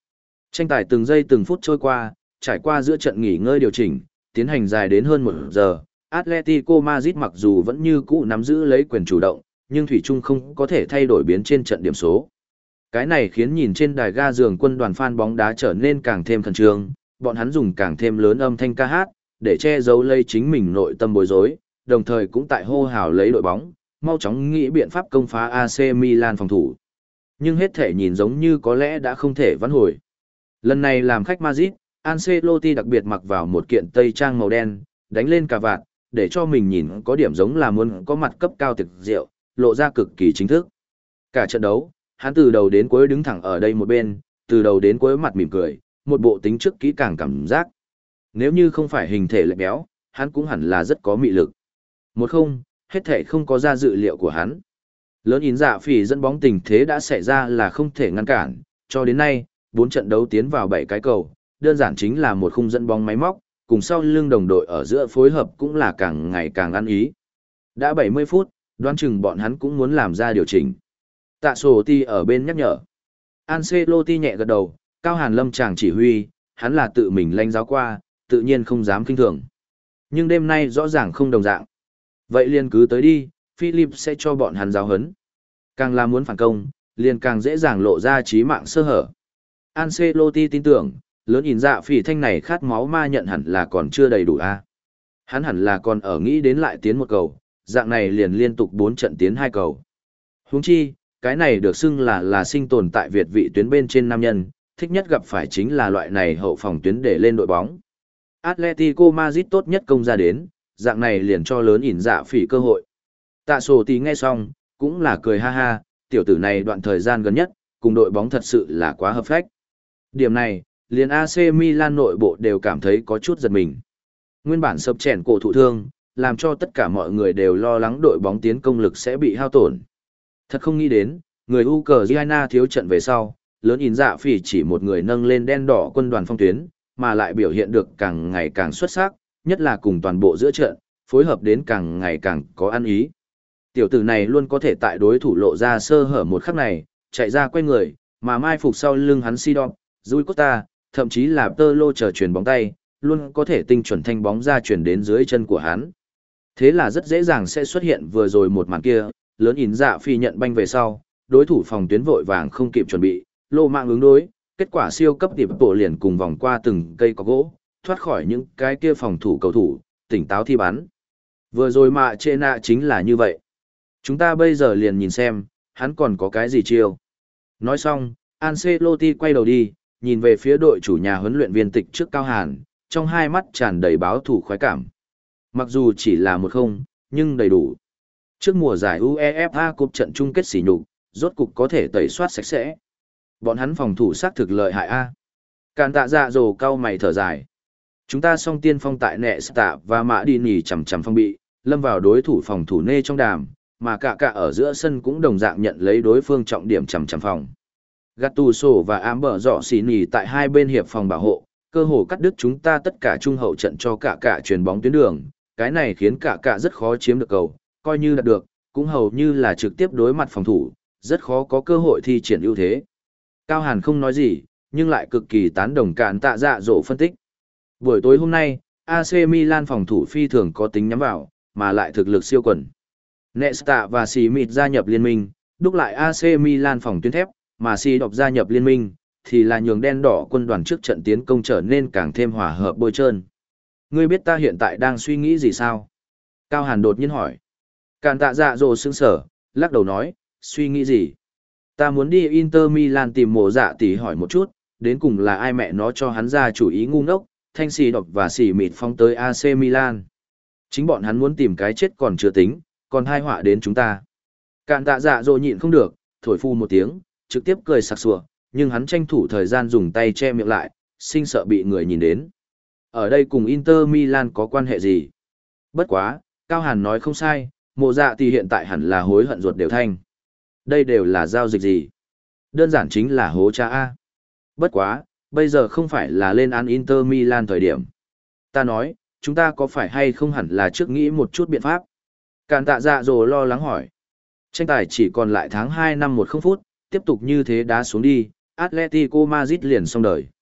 Tranh tài từng giây từng phút trôi qua, trải qua giữa trận nghỉ ngơi điều chỉnh, tiến hành dài đến hơn một giờ. Atletico Madrid mặc dù vẫn như cũ nắm giữ lấy quyền chủ động, nhưng thủy chung không có thể thay đổi biến trên trận điểm số. Cái này khiến nhìn trên đài ga giường quân đoàn fan bóng đá trở nên càng thêm khẩn trương, bọn hắn dùng càng thêm lớn âm thanh ca hát, để che giấu lấy chính mình nội tâm bối rối, đồng thời cũng tại hô hào lấy đội bóng, mau chóng nghĩ biện pháp công phá a xê Milan phòng thủ. Nhưng hết thể nhìn giống như có lẽ đã không thể vãn hồi. Lần này làm khách Madrid, Ancelotti đặc biệt mặc vào một kiện tây trang màu đen, đánh lên cà vạt, để cho mình nhìn có điểm giống là muốn có mặt cấp cao thực rượu, lộ ra cực kỳ chính thức. Cả trận đấu, hắn từ đầu đến cuối đứng thẳng ở đây một bên, từ đầu đến cuối mặt mỉm cười, một bộ tính trước kỹ càng cảm giác. Nếu như không phải hình thể lệch béo, hắn cũng hẳn là rất có mị lực. Một không, hết thể không có ra dự liệu của hắn. Lớn ín dạ phỉ dẫn bóng tình thế đã xảy ra là không thể ngăn cản, cho đến nay, bốn trận đấu tiến vào bảy cái cầu, đơn giản chính là một khung dẫn bóng máy móc, cùng sau lưng đồng đội ở giữa phối hợp cũng là càng ngày càng ăn ý. Đã bảy mươi phút, đoán chừng bọn hắn cũng muốn làm ra điều chỉnh. Tạ sổ ti ở bên nhắc nhở. Ancelotti nhẹ gật đầu, Cao Hàn Lâm chàng chỉ huy, hắn là tự mình lãnh giáo qua, tự nhiên không dám kinh thường. Nhưng đêm nay rõ ràng không đồng dạng. Vậy liền cứ tới đi, Philip sẽ cho bọn hắn giáo huấn. Càng là muốn phản công, liền càng dễ dàng lộ ra trí mạng sơ hở. Ancelotti tin tưởng, lớn nhìn dạ phỉ thanh này khát máu ma nhận hẳn là còn chưa đầy đủ a. Hắn hẳn là còn ở nghĩ đến lại tiến một cầu, dạng này liền liên tục bốn trận tiến hai cầu. Huống chi, cái này được xưng là là sinh tồn tại Việt vị tuyến bên trên nam nhân, thích nhất gặp phải chính là loại này hậu phòng tuyến để lên đội bóng. Atletico Madrid tốt nhất công ra đến, dạng này liền cho lớn ỉn dạ phỉ cơ hội. Tạ sổ tí nghe xong, cũng là cười ha ha, tiểu tử này đoạn thời gian gần nhất, cùng đội bóng thật sự là quá hợp phách. Điểm này, liền a xê Milan nội bộ đều cảm thấy có chút giật mình. Nguyên bản sập chèn cổ thụ thương, làm cho tất cả mọi người đều lo lắng đội bóng tiến công lực sẽ bị hao tổn. Thật không nghĩ đến, người Ukraine thiếu trận về sau, lớn in dạ phỉ chỉ một người nâng lên đen đỏ quân đoàn phong tuyến, mà lại biểu hiện được càng ngày càng xuất sắc, nhất là cùng toàn bộ giữa trận, phối hợp đến càng ngày càng có ăn ý. Tiểu tử này luôn có thể tại đối thủ lộ ra sơ hở một khắc này, chạy ra quay người, mà mai phục sau lưng hắn Sidon, Rui Costa, thậm chí là Tơ Lô chờ chuyền bóng tay, luôn có thể tinh chuẩn thanh bóng ra chuyển đến dưới chân của hắn. Thế là rất dễ dàng sẽ xuất hiện vừa rồi một màn kia, lớn in dạ phi nhận banh về sau, đối thủ phòng tuyến vội vàng không kịp chuẩn bị, lô mạng ứng đối, kết quả siêu cấp tiệp bộ liền cùng vòng qua từng cây có gỗ, thoát khỏi những cái kia phòng thủ cầu thủ, tỉnh táo thi bắn. Vừa rồi mà chê nạ chính là như vậy. Chúng ta bây giờ liền nhìn xem, hắn còn có cái gì chiêu. Nói xong, Ancelotti quay đầu đi, nhìn về phía đội chủ nhà huấn luyện viên tịch trước Cao Hàn, trong hai mắt tràn đầy báo thủ khoái cảm. Mặc dù chỉ là một không, nhưng đầy đủ. Trước mùa giải UEFA Cup trận chung kết sỉ nhục, rốt cục có thể tẩy soát sạch sẽ. Bọn hắn phòng thủ xác thực lợi hại a. Càn tạ dạ dồ cao mày thở dài. Chúng ta song tiên phong tại nẹ tạ và mã đi nỉ chằm chằm phong bị, lâm vào đối thủ phòng thủ nê trong đàm, mà cả cả ở giữa sân cũng đồng dạng nhận lấy đối phương trọng điểm chằm chằm phòng. Gattuso và ám bờ dọ xì nỉ tại hai bên hiệp phòng bảo hộ, cơ hồ cắt đứt chúng ta tất cả trung hậu trận cho cả cả chuyền bóng tuyến đường, cái này khiến cả cả rất khó chiếm được cầu, coi như đạt được, cũng hầu như là trực tiếp đối mặt phòng thủ, rất khó có cơ hội thi triển ưu thế. Cao Hàn không nói gì, nhưng lại cực kỳ tán đồng Cản tạ dạ dỗ phân tích. Buổi tối hôm nay, a xê Milan phòng thủ phi thường có tính nhắm vào, mà lại thực lực siêu quần. Nesta và Simit gia nhập liên minh, đúc lại a xê Milan phòng tuyến thép, mà Si đọc gia nhập liên minh, thì là nhường đen đỏ quân đoàn trước trận tiến công trở nên càng thêm hòa hợp bôi trơn. Ngươi biết ta hiện tại đang suy nghĩ gì sao? Cao Hàn đột nhiên hỏi. Cản tạ dạ dỗ sững sở, lắc đầu nói, suy nghĩ gì? Ta muốn đi Inter Milan tìm mộ dạ tỷ hỏi một chút, đến cùng là ai mẹ nó cho hắn ra chủ ý ngu ngốc, thanh xì độc và xì mịt phóng tới a xê Milan. Chính bọn hắn muốn tìm cái chết còn chưa tính, còn hai họa đến chúng ta. Cản tạ dạ dỗ nhịn không được, thổi phu một tiếng, trực tiếp cười sặc sủa, nhưng hắn tranh thủ thời gian dùng tay che miệng lại, sinh sợ bị người nhìn đến. Ở đây cùng Inter Milan có quan hệ gì? Bất quá, Cao Hàn nói không sai, mộ dạ tỷ hiện tại hẳn là hối hận ruột đều thanh. Đây đều là giao dịch gì? Đơn giản chính là hố cha A. Bất quá, bây giờ không phải là lên án Inter Milan thời điểm. Ta nói, chúng ta có phải hay không hẳn là trước nghĩ một chút biện pháp? Cản tạ dạ dỗ lo lắng hỏi. Tranh tài chỉ còn lại tháng hai năm một không phút, tiếp tục như thế đá xuống đi, Atletico Madrid liền xong đời.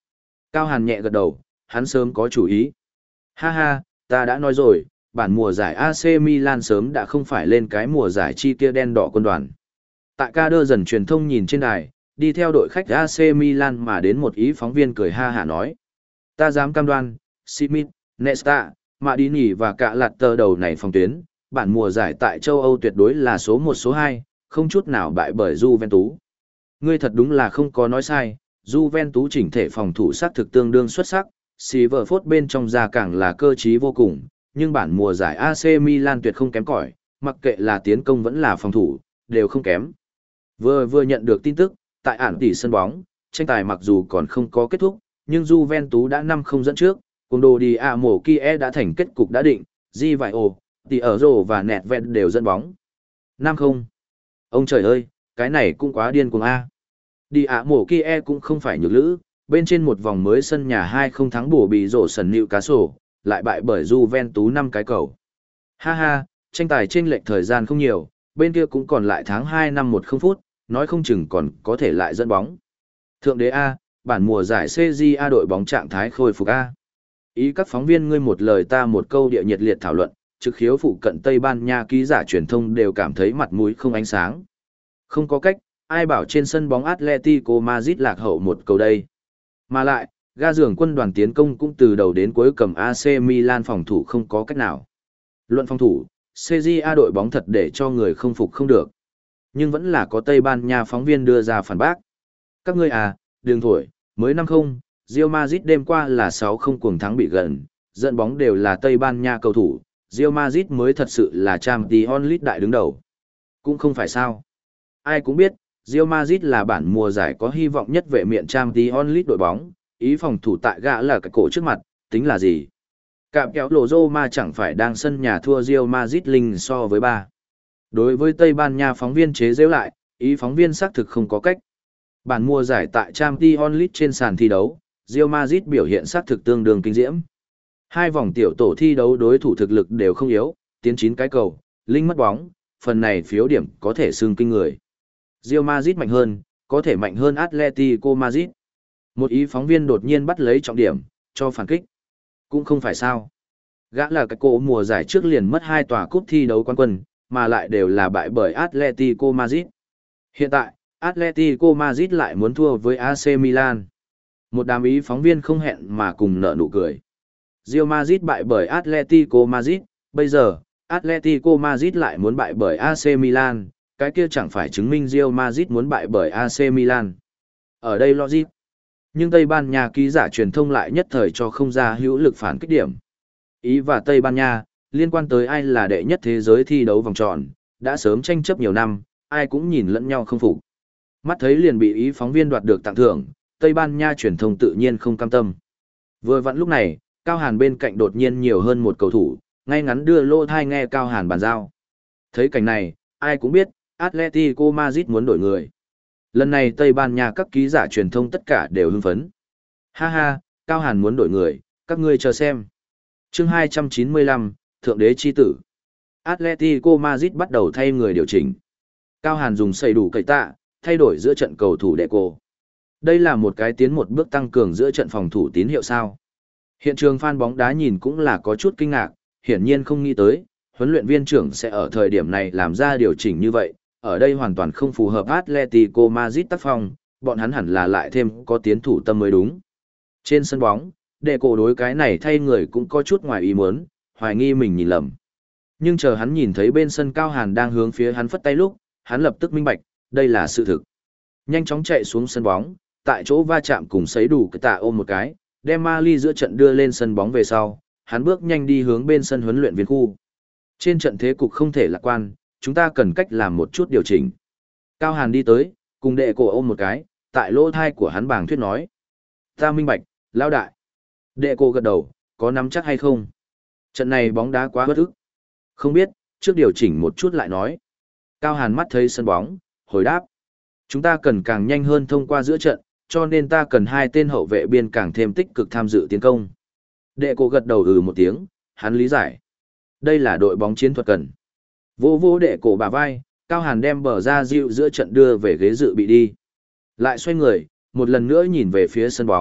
Cao Hàn nhẹ gật đầu, hắn sớm có chủ ý. Ha ha, ta đã nói rồi, bản mùa giải a xê Milan sớm đã không phải lên cái mùa giải chi kia đen đỏ quân đoàn. Tại ca đơ dần truyền thông nhìn trên đài, đi theo đội khách a xê Milan mà đến một ý phóng viên cười ha hả nói. Ta dám cam đoan, Smith, Nesta, Madini và cả lạt tờ đầu này phòng tuyến, bản mùa giải tại châu Âu tuyệt đối là số một số hai, không chút nào bại bởi Juventus. Ngươi thật đúng là không có nói sai, Juventus chỉnh thể phòng thủ sát thực tương đương xuất sắc, Silverford bên trong ra càng là cơ trí vô cùng, nhưng bản mùa giải a xê Milan tuyệt không kém cỏi, mặc kệ là tiến công vẫn là phòng thủ, đều không kém. Vừa vừa nhận được tin tức, tại ản tỷ sân bóng, tranh tài mặc dù còn không có kết thúc, nhưng Juventus đã năm không dẫn trước, cùng đồ đi a mổ kia đã thành kết cục đã định, Di Vải Ồ, Tỷ ở Rồ và Nẹt Vẹt đều dẫn bóng. năm không. Ông trời ơi, cái này cũng quá điên cuồng a. Đi ạ mổ kia cũng không phải nhược lữ, bên trên một vòng mới sân nhà hai không thắng bổ bị rổ sần nịu cá sổ, lại bại bởi Juventus năm cái cầu. Ha ha, tranh tài chênh lệch thời gian không nhiều, bên kia cũng còn lại tháng hai năm một không phút, nói không chừng còn có thể lại dẫn bóng. Thượng đế A, bản mùa giải xê giê a đội bóng trạng thái khôi phục A. Ý các phóng viên ngươi một lời ta một câu địa nhiệt liệt thảo luận, trực khiếu phụ cận Tây Ban Nha ký giả truyền thông đều cảm thấy mặt mũi không ánh sáng. Không có cách, ai bảo trên sân bóng Atletico Madrid lạc hậu một cầu đây. Mà lại, ga giường quân đoàn tiến công cũng từ đầu đến cuối cầm a xê Milan phòng thủ không có cách nào. Luận phòng thủ, xê giê a đội bóng thật để cho người không phục không được. Nhưng vẫn là có Tây Ban Nha phóng viên đưa ra phản bác. Các ngươi à, đừng thổi, mới năm không, Real Madrid đêm qua là sáu không cuồng thắng bị gần, dẫn bóng đều là Tây Ban Nha cầu thủ, Real Madrid mới thật sự là Champions League đại đứng đầu. Cũng không phải sao. Ai cũng biết, Real Madrid là bản mùa giải có hy vọng nhất vệ miện Champions League đội bóng, ý phòng thủ tại gã là cái cổ trước mặt, tính là gì? Cạm kéo lộ Roma chẳng phải đang sân nhà thua Real Madrid linh so với ba. Đối với Tây Ban Nha phóng viên chế giễu lại, ý phóng viên xác thực không có cách. Bản mùa giải tại Champions League trên sàn thi đấu, Real Madrid biểu hiện xác thực tương đương kinh diễm. Hai vòng tiểu tổ thi đấu đối thủ thực lực đều không yếu, tiến chín cái cầu, linh mất bóng, phần này phiếu điểm có thể xưng kinh người. Real Madrid mạnh hơn, có thể mạnh hơn Atletico Madrid. Một ý phóng viên đột nhiên bắt lấy trọng điểm, cho phản kích. Cũng không phải sao. Gã là cái cổ mùa giải trước liền mất hai tòa cúp thi đấu quán quân, mà lại đều là bại bởi Atletico Madrid. Hiện tại, Atletico Madrid lại muốn thua với a xê Milan. Một đám ý phóng viên không hẹn mà cùng nở nụ cười. Real Madrid bại bởi Atletico Madrid, bây giờ, Atletico Madrid lại muốn bại bởi a xê Milan, cái kia chẳng phải chứng minh Real Madrid muốn bại bởi a xê Milan. Ở đây logic. Nhưng Tây Ban Nha ký giả truyền thông lại nhất thời cho không ra hữu lực phản kích điểm. Ý và Tây Ban Nha, liên quan tới ai là đệ nhất thế giới thi đấu vòng tròn, đã sớm tranh chấp nhiều năm, ai cũng nhìn lẫn nhau không phục. Mắt thấy liền bị ý phóng viên đoạt được tặng thưởng, Tây Ban Nha truyền thông tự nhiên không cam tâm. Vừa vặn lúc này, Cao Hàn bên cạnh đột nhiên nhiều hơn một cầu thủ, ngay ngắn đưa lô thai nghe Cao Hàn bàn giao. Thấy cảnh này, ai cũng biết, Atletico Madrid muốn đổi người. Lần này Tây Ban Nha các ký giả truyền thông tất cả đều hưng phấn. Ha ha, Cao Hàn muốn đổi người, các ngươi chờ xem. Chương hai trăm chín mươi lăm, Thượng đế chi tử. Atletico Madrid bắt đầu thay người điều chỉnh. Cao Hàn dùng xây đủ cậy tạ, thay đổi giữa trận cầu thủ đệ cổ. Đây là một cái tiến một bước tăng cường giữa trận phòng thủ tín hiệu sao. Hiện trường fan bóng đá nhìn cũng là có chút kinh ngạc, hiển nhiên không nghĩ tới, huấn luyện viên trưởng sẽ ở thời điểm này làm ra điều chỉnh như vậy, ở đây hoàn toàn không phù hợp Atletico Madrid tác phong, bọn hắn hẳn là lại thêm có tiến thủ tâm mới đúng. Trên sân bóng, đệ cổ đối cái này thay người cũng có chút ngoài ý muốn, hoài nghi mình nhìn lầm. Nhưng chờ hắn nhìn thấy bên sân Cao Hàn đang hướng phía hắn phất tay lúc, hắn lập tức minh bạch, đây là sự thực. Nhanh chóng chạy xuống sân bóng, tại chỗ va chạm cùng sấy đủ cái tạ ôm một cái, đem Mali giữa trận đưa lên sân bóng về sau, hắn bước nhanh đi hướng bên sân huấn luyện viên khu. Trên trận thế cục không thể lạc quan, chúng ta cần cách làm một chút điều chỉnh. Cao Hàn đi tới, cùng đệ cổ ôm một cái, tại lỗ thai của hắn bảng thuyết nói. Ta minh bạch, lão đại. Đệ cổ gật đầu, có nắm chắc hay không? Trận này bóng đá quá bất ức. Không biết, trước điều chỉnh một chút lại nói. Cao Hàn mắt thấy sân bóng, hồi đáp. Chúng ta cần càng nhanh hơn thông qua giữa trận, cho nên ta cần hai tên hậu vệ biên càng thêm tích cực tham dự tiến công. Đệ cổ gật đầu ừ một tiếng, hắn lý giải. Đây là đội bóng chiến thuật cần. Vô vô đệ cổ bà vai, Cao Hàn đem bờ ra dịu giữa trận đưa về ghế dự bị đi. Lại xoay người, một lần nữa nhìn về phía sân bóng,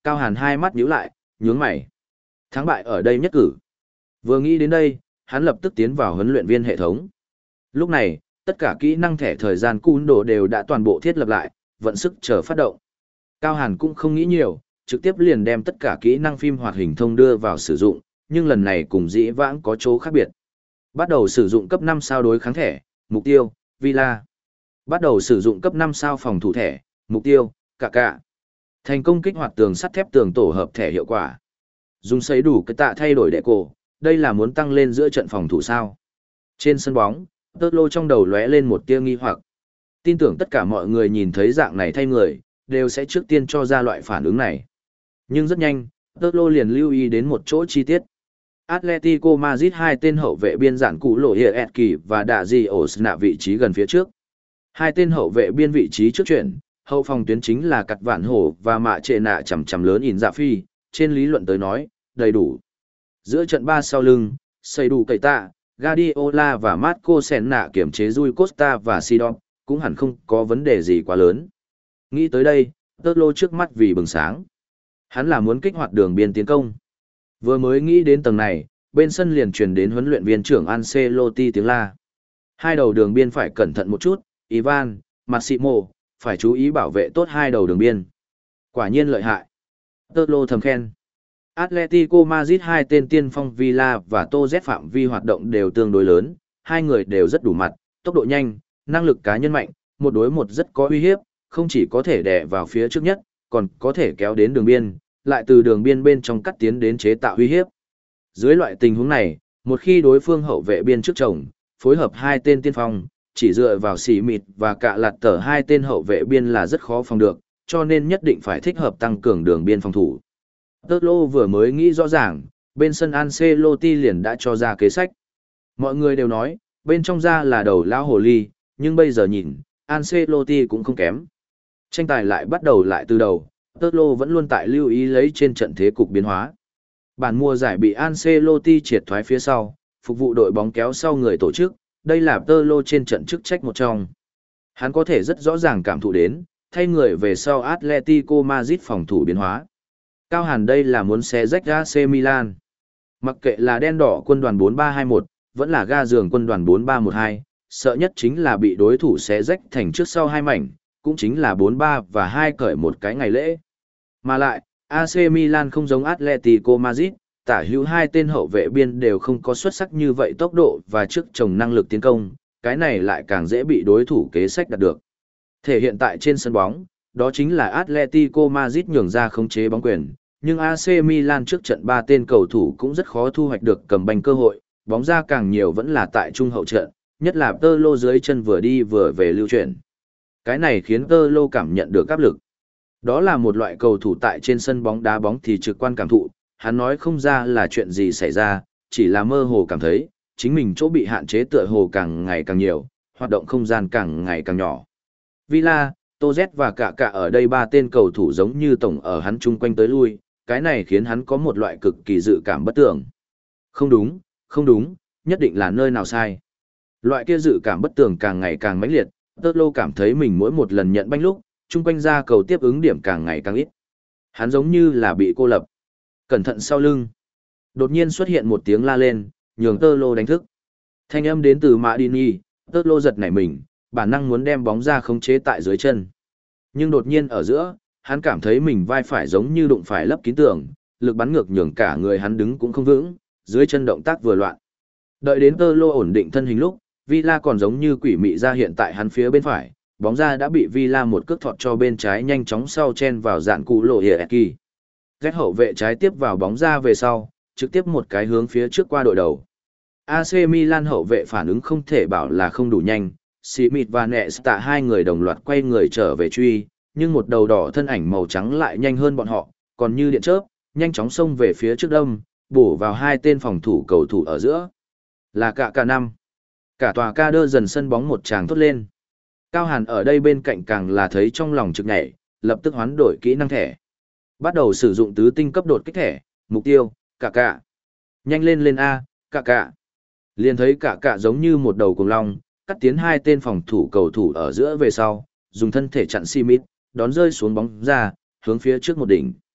Cao Hàn hai mắt nhíu lại, nhướng mày. Thắng bại ở đây nhất cử. Vừa nghĩ đến đây, hắn lập tức tiến vào huấn luyện viên hệ thống. Lúc này, tất cả kỹ năng thẻ thời gian cún đồ đều đã toàn bộ thiết lập lại, vận sức chờ phát động. Cao Hàn cũng không nghĩ nhiều, trực tiếp liền đem tất cả kỹ năng phim hoạt hình thông đưa vào sử dụng, nhưng lần này cùng dĩ vãng có chỗ khác biệt. Bắt đầu sử dụng cấp năm sao đối kháng thẻ, mục tiêu, Villa. Bắt đầu sử dụng cấp năm sao phòng thủ thẻ, mục tiêu, cả cả. Thành công kích hoạt tường sắt thép tường tổ hợp thẻ hiệu quả. Dùng sấy đủ cái tạ thay đổi đệ cổ, đây là muốn tăng lên giữa trận phòng thủ sao. Trên sân bóng, Tơ Lô trong đầu lóe lên một tia nghi hoặc. Tin tưởng tất cả mọi người nhìn thấy dạng này thay người, đều sẽ trước tiên cho ra loại phản ứng này. Nhưng rất nhanh, Tơ Lô liền lưu ý đến một chỗ chi tiết. Atletico Madrid hai tên hậu vệ biên giản cụ lộ hiện Etki và Đạ Di Osna vị trí gần phía trước. Hai tên hậu vệ biên vị trí trước chuyển, hậu phòng tuyến chính là cặt vạn hổ và mạ trệ nạ chầm chầm lớn in dạ phi, trên lý luận tới nói, đầy đủ. Giữa trận ba sau lưng, xây đủ cậy tạ, Guardiola và Marco Senna kiểm chế Rui Costa và Sidon, cũng hẳn không có vấn đề gì quá lớn. Nghĩ tới đây, Tơ Lô trước mắt vì bừng sáng. Hắn là muốn kích hoạt đường biên tiến công. Vừa mới nghĩ đến tầng này, bên sân liền truyền đến huấn luyện viên trưởng Ancelotti tiếng la. Hai đầu đường biên phải cẩn thận một chút, Ivan, Massimo, phải chú ý bảo vệ tốt hai đầu đường biên. Quả nhiên lợi hại. Tơ Lô thầm khen. Atletico Madrid hai tên tiên phong Villa và Tô Z phạm vi hoạt động đều tương đối lớn, hai người đều rất đủ mặt, tốc độ nhanh, năng lực cá nhân mạnh, một đối một rất có uy hiếp, không chỉ có thể đè vào phía trước nhất, còn có thể kéo đến đường biên, lại từ đường biên bên trong cắt tiến đến chế tạo uy hiếp. Dưới loại tình huống này, một khi đối phương hậu vệ biên trước chồng, phối hợp hai tên tiên phong, chỉ dựa vào xỉ mịt và cạ lạt tờ hai tên hậu vệ biên là rất khó phòng được, cho nên nhất định phải thích hợp tăng cường đường biên phòng thủ. Tơ Lô vừa mới nghĩ rõ ràng, bên sân Ancelotti liền đã cho ra kế sách. Mọi người đều nói, bên trong ra là đầu lão hồ ly, nhưng bây giờ nhìn, Ancelotti cũng không kém. Tranh tài lại bắt đầu lại từ đầu, Tơ Lô vẫn luôn tại lưu ý lấy trên trận thế cục biến hóa. Bản mùa giải bị Ancelotti triệt thoái phía sau, phục vụ đội bóng kéo sau người tổ chức, đây là Tơ Lô trên trận chức trách một trong. Hắn có thể rất rõ ràng cảm thụ đến, thay người về sau Atletico Madrid phòng thủ biến hóa. Cao Hàn đây là muốn xé rách a xê Milan. Mặc kệ là đen đỏ quân đoàn bốn ba hai một, vẫn là ga giường quân đoàn bốn ba một hai, sợ nhất chính là bị đối thủ xé rách thành trước sau hai mảnh, cũng chính là bốn ba và hai cởi một cái ngày lễ. Mà lại, a xê Milan không giống Atletico Madrid, tả hữu hai tên hậu vệ biên đều không có xuất sắc như vậy tốc độ và trước chồng năng lực tiến công, cái này lại càng dễ bị đối thủ kế sách đạt được. Thể hiện tại trên sân bóng, đó chính là Atletico Madrid nhường ra khống chế bóng quyền, nhưng a xê Milan trước trận ba tên cầu thủ cũng rất khó thu hoạch được cầm banh cơ hội, bóng ra càng nhiều vẫn là tại trung hậu trận, nhất là Tơ Lô dưới chân vừa đi vừa về lưu chuyển. Cái này khiến Tơ Lô cảm nhận được áp lực. Đó là một loại cầu thủ tại trên sân bóng đá bóng thì trực quan cảm thụ, hắn nói không ra là chuyện gì xảy ra, chỉ là mơ hồ cảm thấy, chính mình chỗ bị hạn chế tựa hồ càng ngày càng nhiều, hoạt động không gian càng ngày càng nhỏ. Villa, Tô Z và cả cả ở đây ba tên cầu thủ giống như tổng ở hắn chung quanh tới lui, cái này khiến hắn có một loại cực kỳ dự cảm bất tưởng. Không đúng, không đúng, nhất định là nơi nào sai. Loại kia dự cảm bất tường càng ngày càng mãnh liệt, Tơ Lô cảm thấy mình mỗi một lần nhận banh lúc, chung quanh ra cầu tiếp ứng điểm càng ngày càng ít. Hắn giống như là bị cô lập. Cẩn thận sau lưng. Đột nhiên xuất hiện một tiếng la lên, nhường Tơ Lô đánh thức. Thanh âm đến từ Madini, Tơ Lô giật nảy mình, bản năng muốn đem bóng ra khống chế tại dưới chân. Nhưng đột nhiên ở giữa, hắn cảm thấy mình vai phải giống như đụng phải lấp kín tường, lực bắn ngược nhường cả người hắn đứng cũng không vững, dưới chân động tác vừa loạn. Đợi đến Tơ Lô ổn định thân hình lúc, Villa còn giống như quỷ mị ra hiện tại hắn phía bên phải, bóng ra đã bị Villa một cước thọt cho bên trái nhanh chóng sau chen vào dạn cụ lộ hiệp kỳ. Ghét hậu vệ trái tiếp vào bóng ra về sau, trực tiếp một cái hướng phía trước qua đội đầu. a xê Milan hậu vệ phản ứng không thể bảo là không đủ nhanh, Smith và Nesta hai người đồng loạt quay người trở về truy, nhưng một đầu đỏ thân ảnh màu trắng lại nhanh hơn bọn họ, còn như điện chớp, nhanh chóng xông về phía trước đông, bổ vào hai tên phòng thủ cầu thủ ở giữa. Là cả cả năm. Cả tòa ca đơ dần sân bóng một tràng thốt lên. Cao Hàn ở đây bên cạnh càng là thấy trong lòng trực nhảy, lập tức hoán đổi kỹ năng thẻ. Bắt đầu sử dụng tứ tinh cấp đột kích thẻ, mục tiêu, cả cả. Nhanh lên lên A, cả cả. Liền thấy cả cả giống như một đầu cùng long, cắt tiến hai tên phòng thủ cầu thủ ở giữa về sau, dùng thân thể chặn Simit, đón rơi xuống bóng ra, hướng phía trước một đỉnh.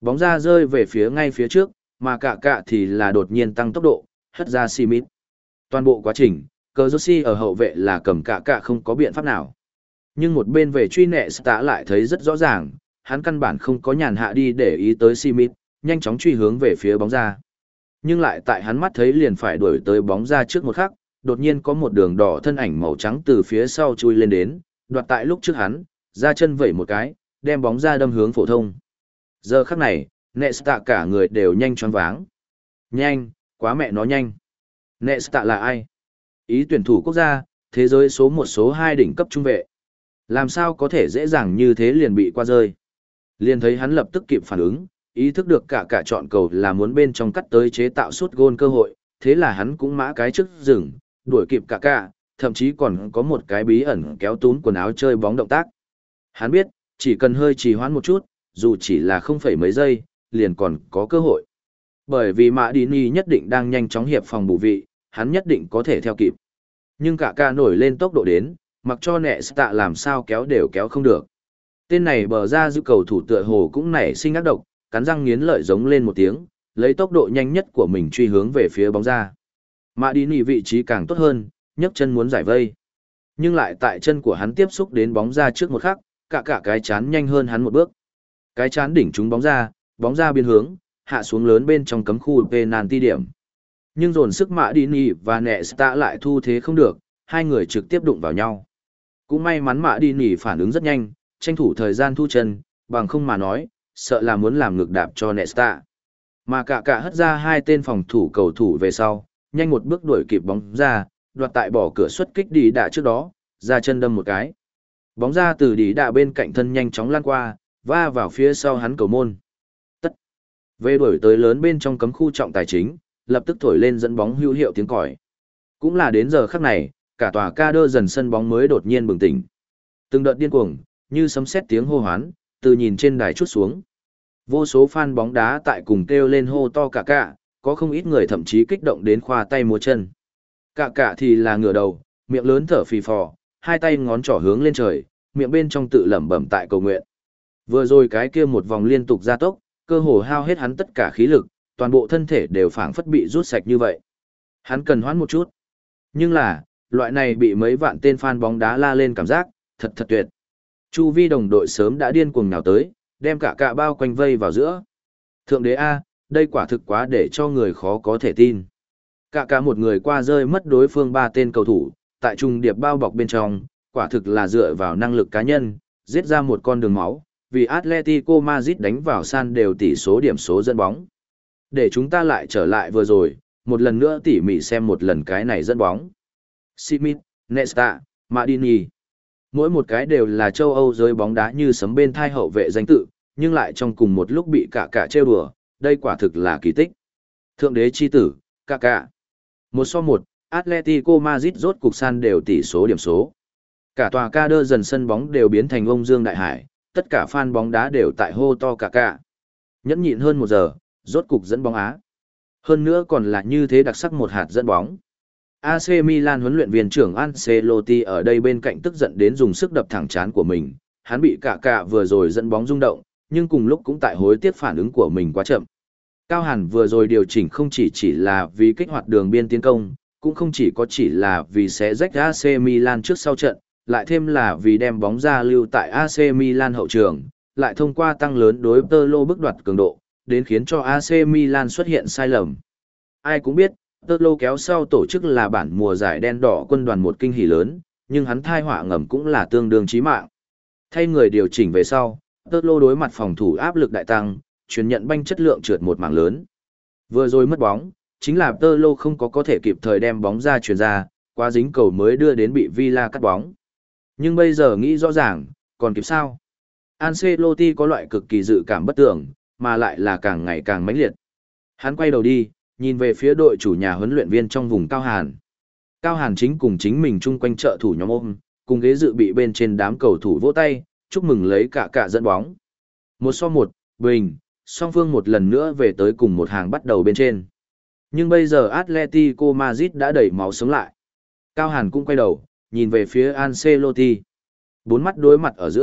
Bóng ra rơi về phía ngay phía trước, mà cả cả thì là đột nhiên tăng tốc độ, hất ra Smith. Toàn bộ quá trình, cờ Joshi ở hậu vệ là cầm cả cả không có biện pháp nào. Nhưng một bên về truy nẹ tạ lại thấy rất rõ ràng, hắn căn bản không có nhàn hạ đi để ý tới Smith, nhanh chóng truy hướng về phía bóng ra. Nhưng lại tại hắn mắt thấy liền phải đuổi tới bóng ra trước một khắc, đột nhiên có một đường đỏ thân ảnh màu trắng từ phía sau chui lên đến, đoạt tại lúc trước hắn, ra chân vẩy một cái, đem bóng ra đâm hướng phổ thông. Giờ khắc này, Nesta cả người đều nhanh choáng váng. Nhanh, quá mẹ nó nhanh. Nesta là ai? Ý tuyển thủ quốc gia, thế giới số một số hai đỉnh cấp trung vệ. Làm sao có thể dễ dàng như thế liền bị qua rơi? Liền thấy hắn lập tức kịp phản ứng, ý thức được cả cả chọn cầu là muốn bên trong cắt tới chế tạo sút gôn cơ hội, thế là hắn cũng mã cái trước rừng, đuổi kịp cả cả, thậm chí còn có một cái bí ẩn kéo túm quần áo chơi bóng động tác. Hắn biết, chỉ cần hơi trì hoãn một chút, dù chỉ là không phẩy mấy giây, liền còn có cơ hội. Bởi vì Mã Đi Nhi nhất định đang nhanh chóng hiệp phòng bù vị, hắn nhất định có thể theo kịp. Nhưng cả ca nổi lên tốc độ đến, mặc cho nẹ tạ làm sao kéo đều kéo không được. Tên này bờ ra giữ cầu thủ tựa hồ cũng nảy sinh ác độc, cắn răng nghiến lợi giống lên một tiếng, lấy tốc độ nhanh nhất của mình truy hướng về phía bóng ra. Mã Đi Nhi vị trí càng tốt hơn, nhấc chân muốn giải vây. Nhưng lại tại chân của hắn tiếp xúc đến bóng ra trước một khắc, cả cả cái chán nhanh hơn hắn một bước. Cái chán đỉnh trúng bóng ra, bóng ra biến hướng, hạ xuống lớn bên trong cấm khu penalty điểm. Nhưng dồn sức Mã Đi Nhi và Nesta lại thu thế không được, hai người trực tiếp đụng vào nhau. Cũng may mắn Mã Đi Nhi phản ứng rất nhanh, tranh thủ thời gian thu chân, bằng không mà nói, sợ là muốn làm ngược đạp cho Nesta. Mà cả cả hất ra hai tên phòng thủ cầu thủ về sau, nhanh một bước đuổi kịp bóng ra, đoạt tại bỏ cửa xuất kích đi đạ trước đó, ra chân đâm một cái. Bóng ra từ đi đạ bên cạnh thân nhanh chóng lan qua, va vào phía sau hắn cầu môn. Tất. Về đuổi tới lớn bên trong cấm khu trọng tài chính, lập tức thổi lên dẫn bóng hữu hiệu tiếng còi. Cũng là đến giờ khắc này, cả tòa ca đơ dần sân bóng mới đột nhiên bừng tỉnh. Từng đợt điên cuồng, như sấm sét tiếng hô hoán, từ nhìn trên đài chút xuống. Vô số fan bóng đá tại cùng kêu lên hô to cả cả, có không ít người thậm chí kích động đến khoa tay múa chân. Cả cả thì là ngửa đầu, miệng lớn thở phì phò, hai tay ngón trỏ hướng lên trời, miệng bên trong tự lẩm bẩm tại cầu nguyện. Vừa rồi cái kia một vòng liên tục gia tốc, cơ hồ hao hết hắn tất cả khí lực, toàn bộ thân thể đều phảng phất bị rút sạch như vậy. Hắn cần hoãn một chút. Nhưng là, loại này bị mấy vạn tên fan bóng đá la lên cảm giác, thật thật tuyệt. Chu vi đồng đội sớm đã điên cuồng nào tới, đem cả cả bao quanh vây vào giữa. Thượng đế A, đây quả thực quá để cho người khó có thể tin. Cả cả một người qua rơi mất đối phương ba tên cầu thủ, tại trung điệp bao bọc bên trong, quả thực là dựa vào năng lực cá nhân, giết ra một con đường máu, vì Atletico Madrid đánh vào san đều tỷ số điểm số dẫn bóng. Để chúng ta lại trở lại vừa rồi, một lần nữa tỉ mỉ xem một lần cái này dẫn bóng. Smith, Nesta, Madini. Mỗi một cái đều là châu Âu giới bóng đá như sấm bên thai hậu vệ danh tự, nhưng lại trong cùng một lúc bị cả cả trêu đùa, đây quả thực là kỳ tích. Thượng đế chi tử, cả cả. Một so một, Atletico Madrid rốt cục san đều tỷ số điểm số. Cả tòa ca đơ dần sân bóng đều biến thành ông Dương Đại Hải, tất cả fan bóng đá đều tại hô to cả cả. Nhẫn nhịn hơn một giờ, rốt cục dẫn bóng Á. Hơn nữa còn là như thế đặc sắc một hạt dẫn bóng. a xê Milan huấn luyện viên trưởng Ancelotti ở đây bên cạnh tức giận đến dùng sức đập thẳng trán của mình, hắn bị cả cả vừa rồi dẫn bóng rung động, nhưng cùng lúc cũng tại hối tiếc phản ứng của mình quá chậm. Cao Hàn vừa rồi điều chỉnh không chỉ chỉ là vì kích hoạt đường biên tiến công, cũng không chỉ có chỉ là vì sẽ rách a xê Milan trước sau trận, lại thêm là vì đem bóng ra lưu tại a xê Milan hậu trường, lại thông qua tăng lớn đối Pirlo bức đoạt cường độ, đến khiến cho a xê Milan xuất hiện sai lầm. Ai cũng biết, Pirlo kéo sau tổ chức là bản mùa giải đen đỏ quân đoàn một kinh hỉ lớn, nhưng hắn thai họa ngầm cũng là tương đương chí mạng. Thay người điều chỉnh về sau, Pirlo đối mặt phòng thủ áp lực đại tăng, truyền nhận banh chất lượng trượt một mảng lớn. Vừa rồi mất bóng, chính là Pirlo không có có thể kịp thời đem bóng ra truyền ra, qua dính cầu mới đưa đến bị Villa cắt bóng. Nhưng bây giờ nghĩ rõ ràng, còn kịp sao? Ancelotti có loại cực kỳ dự cảm bất tưởng, mà lại là càng ngày càng mãnh liệt. Hắn quay đầu đi, nhìn về phía đội chủ nhà huấn luyện viên trong vùng Cao Hàn. Cao Hàn chính cùng chính mình chung quanh trợ thủ nhóm ôm, cùng ghế dự bị bên trên đám cầu thủ vỗ tay, chúc mừng lấy cả cả dẫn bóng. Một so một, bình, song phương một lần nữa về tới cùng một hàng bắt đầu bên trên. Nhưng bây giờ Atletico Madrid đã đẩy máu sống lại. Cao Hàn cũng quay đầu, nhìn về phía Ancelotti. Bốn mắt đối mặt ở giữa,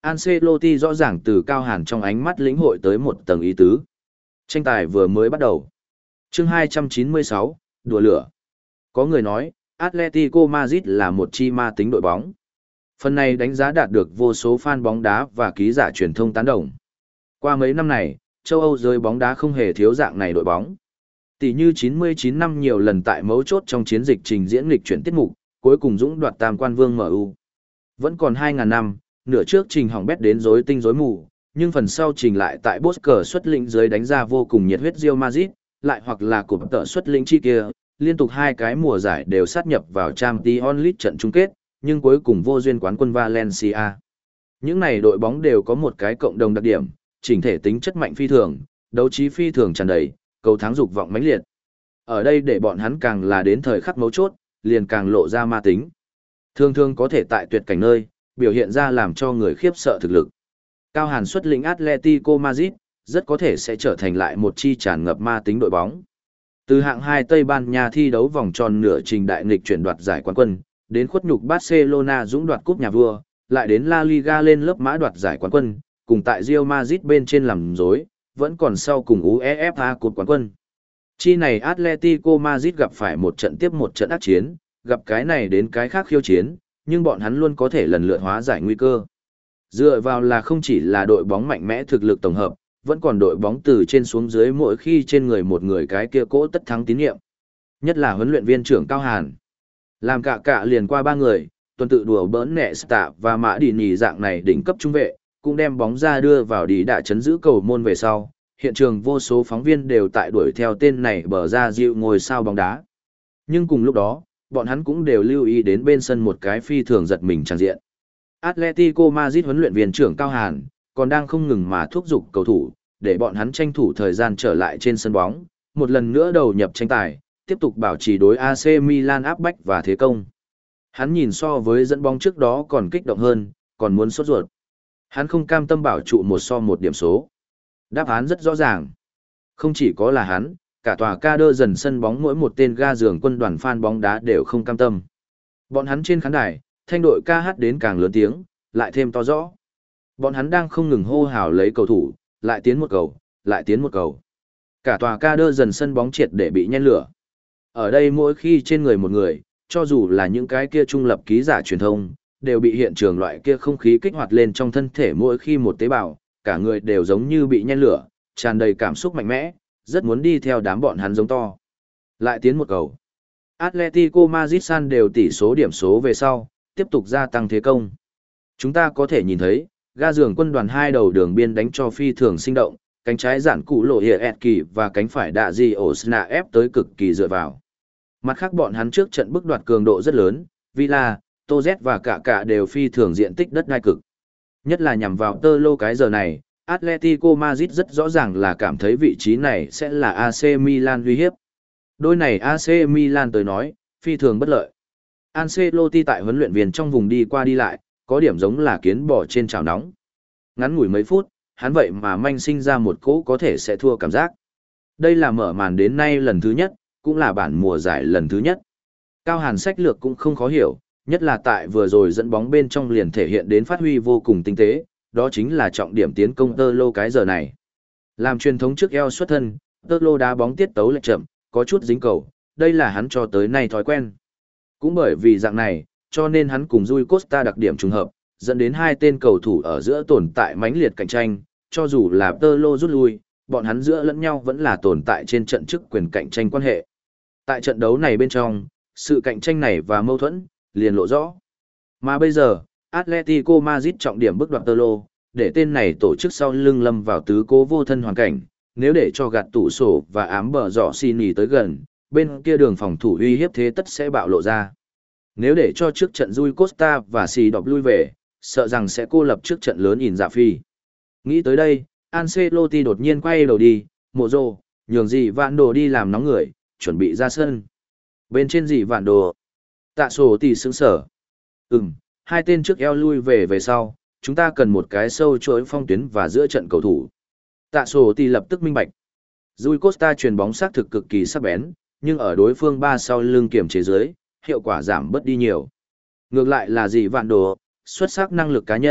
Ancelotti rõ ràng từ Cao Hàn trong ánh mắt lĩnh hội tới một tầng ý tứ. Tranh tài vừa mới bắt đầu. Chương hai trăm chín mươi sáu, đùa lửa. Có người nói, Atletico Madrid là một chi ma tính đội bóng. Phần này đánh giá đạt được vô số fan bóng đá và ký giả truyền thông tán đồng. Qua mấy năm này, châu Âu giới bóng đá không hề thiếu dạng này đội bóng. Tỷ như chín mươi chín năm nhiều lần tại mấu chốt trong chiến dịch trình diễn lịch chuyển tiết mục, cuối cùng dũng đoạt tam quan vương em u. Vẫn còn hai nghìn năm, nửa trước trình hỏng bét đến rối tinh rối mù, nhưng phần sau trình lại tại Bosker xuất lĩnh dưới đánh ra vô cùng nhiệt huyết Real Madrid, lại hoặc là cụm tợ xuất lĩnh chi kia, liên tục hai cái mùa giải đều sát nhập vào Champions League trận chung kết, nhưng cuối cùng vô duyên quán quân Valencia. Những này đội bóng đều có một cái cộng đồng đặc điểm, chỉnh thể tính chất mạnh phi thường, đấu trí phi thường tràn đầy, cầu thắng dục vọng mãnh liệt. Ở đây để bọn hắn càng là đến thời khắc mấu chốt, liền càng lộ ra ma tính. Thường thường có thể tại tuyệt cảnh nơi, biểu hiện ra làm cho người khiếp sợ thực lực. Cao Hàn xuất lĩnh Atletico Madrid, rất có thể sẽ trở thành lại một chi tràn ngập ma tính đội bóng. Từ hạng hai Tây Ban Nha thi đấu vòng tròn nửa trình đại nghịch chuyển đoạt giải quán quân, đến khuất nhục Barcelona dũng đoạt cúp nhà vua, lại đến La Liga lên lớp mã đoạt giải quán quân, cùng tại Real Madrid bên trên làm dối, vẫn còn sau cùng UEFA cúp quán quân. Chi này Atletico Madrid gặp phải một trận tiếp một trận ác chiến, gặp cái này đến cái khác khiêu chiến, nhưng bọn hắn luôn có thể lần lượt hóa giải nguy cơ. Dựa vào là không chỉ là đội bóng mạnh mẽ thực lực tổng hợp, vẫn còn đội bóng từ trên xuống dưới mỗi khi trên người một người cái kia cỗ tất thắng tín nhiệm. Nhất là huấn luyện viên trưởng Cao Hàn. Làm cả cả liền qua ba người, tuần tự đùa bỡn nẹ Stạ và Mã Đi Nhì dạng này đỉnh cấp trung vệ, cũng đem bóng ra đưa vào đi đạ chấn giữ cầu môn về sau. Hiện trường vô số phóng viên đều tại đuổi theo tên này bờ ra dịu ngồi sao bóng đá. Nhưng cùng lúc đó, bọn hắn cũng đều lưu ý đến bên sân một cái phi thường giật mình tràn diện. Atletico Madrid huấn luyện viên trưởng Cao Hàn, còn đang không ngừng mà thúc giục cầu thủ, để bọn hắn tranh thủ thời gian trở lại trên sân bóng, một lần nữa đầu nhập tranh tài, tiếp tục bảo trì đối a xê Milan áp bách và thế công. Hắn nhìn so với dẫn bóng trước đó còn kích động hơn, còn muốn sốt ruột. Hắn không cam tâm bảo trụ một so một điểm số. Đáp án rất rõ ràng. Không chỉ có là hắn, cả tòa ca đơ dần sân bóng mỗi một tên ga giường quân đoàn fan bóng đá đều không cam tâm. Bọn hắn trên khán đài, thanh đội ca hát đến càng lớn tiếng, lại thêm to rõ. Bọn hắn đang không ngừng hô hào lấy cầu thủ, lại tiến một cầu, lại tiến một cầu. Cả tòa ca đơ dần sân bóng triệt để bị nhen lửa. Ở đây mỗi khi trên người một người, cho dù là những cái kia trung lập ký giả truyền thông, đều bị hiện trường loại kia không khí kích hoạt lên trong thân thể mỗi khi một tế bào, cả người đều giống như bị nhen lửa, tràn đầy cảm xúc mạnh mẽ, rất muốn đi theo đám bọn hắn giống to. Lại tiến một cầu. Atletico Madrid san đều tỷ số điểm số về sau, tiếp tục gia tăng thế công. Chúng ta có thể nhìn thấy, ga giường quân đoàn hai đầu đường biên đánh cho phi thường sinh động, cánh trái giản cụ lộ hiệ ẹt kỳ và cánh phải đạ di ổ sna ép tới cực kỳ dựa vào. Mặt khác bọn hắn trước trận bức đoạt cường độ rất lớn, Villa, Toz và cả cả đều phi thường diện tích đất đai cực. Nhất là nhằm vào tơ lô cái giờ này, Atletico Madrid rất rõ ràng là cảm thấy vị trí này sẽ là a xê Milan uy hiếp. Đôi này a xê Milan tới nói, phi thường bất lợi. Ancelotti tại huấn luyện viên trong vùng đi qua đi lại, có điểm giống là kiến bò trên chảo nóng. Ngắn ngủi mấy phút, hắn vậy mà manh sinh ra một cỗ có thể sẽ thua cảm giác. Đây là mở màn đến nay lần thứ nhất, cũng là bản mùa giải lần thứ nhất. Cao Hàn sách lược cũng không khó hiểu, nhất là tại vừa rồi dẫn bóng bên trong liền thể hiện đến phát huy vô cùng tinh tế, đó chính là trọng điểm tiến công tơ lô cái giờ này. Làm truyền thống trước eo xuất thân, tơ lô đá bóng tiết tấu lệch chậm, có chút dính cầu, đây là hắn cho tới nay thói quen. Cũng bởi vì dạng này, cho nên hắn cùng Rui Costa đặc điểm trùng hợp, dẫn đến hai tên cầu thủ ở giữa tồn tại mãnh liệt cạnh tranh, cho dù là tơ lô rút lui, bọn hắn giữa lẫn nhau vẫn là tồn tại trên trận chức quyền cạnh tranh quan hệ. Tại trận đấu này bên trong, sự cạnh tranh này và mâu thuẫn, liền lộ rõ. Mà bây giờ, Atletico Madrid trọng điểm bước đoạt tơ lô, để tên này tổ chức sau lưng lâm vào tứ cố vô thân hoàn cảnh, nếu để cho gạt tủ sổ và ám bờ dọ xin nhì tới gần, bên kia đường phòng thủ uy hiếp thế tất sẽ bạo lộ ra. Nếu để cho trước trận Rui Costa và xì đọc lui về, sợ rằng sẽ cô lập trước trận lớn ỉn dạ phi. Nghĩ tới đây, Ancelotti đột nhiên quay đầu đi, mộ rồ, nhường dì vạn đồ đi làm nóng người, chuẩn bị ra sân. Bên trên dì vạn đồ, tạ sổ thì sững sở. Ừm, hai tên trước eo lui về về sau, chúng ta cần một cái sâu chuỗi phong tuyến và giữa trận cầu thủ. Tạ sổ thì lập tức minh bạch. Rui Costa truyền bóng xác thực cực kỳ sắc bén, nhưng ở đối phương ba sau lưng kiểm chế dưới, hiệu quả giảm bớt đi nhiều. Ngược lại là dì vạn đồ, xuất sắc năng lực cá nhân,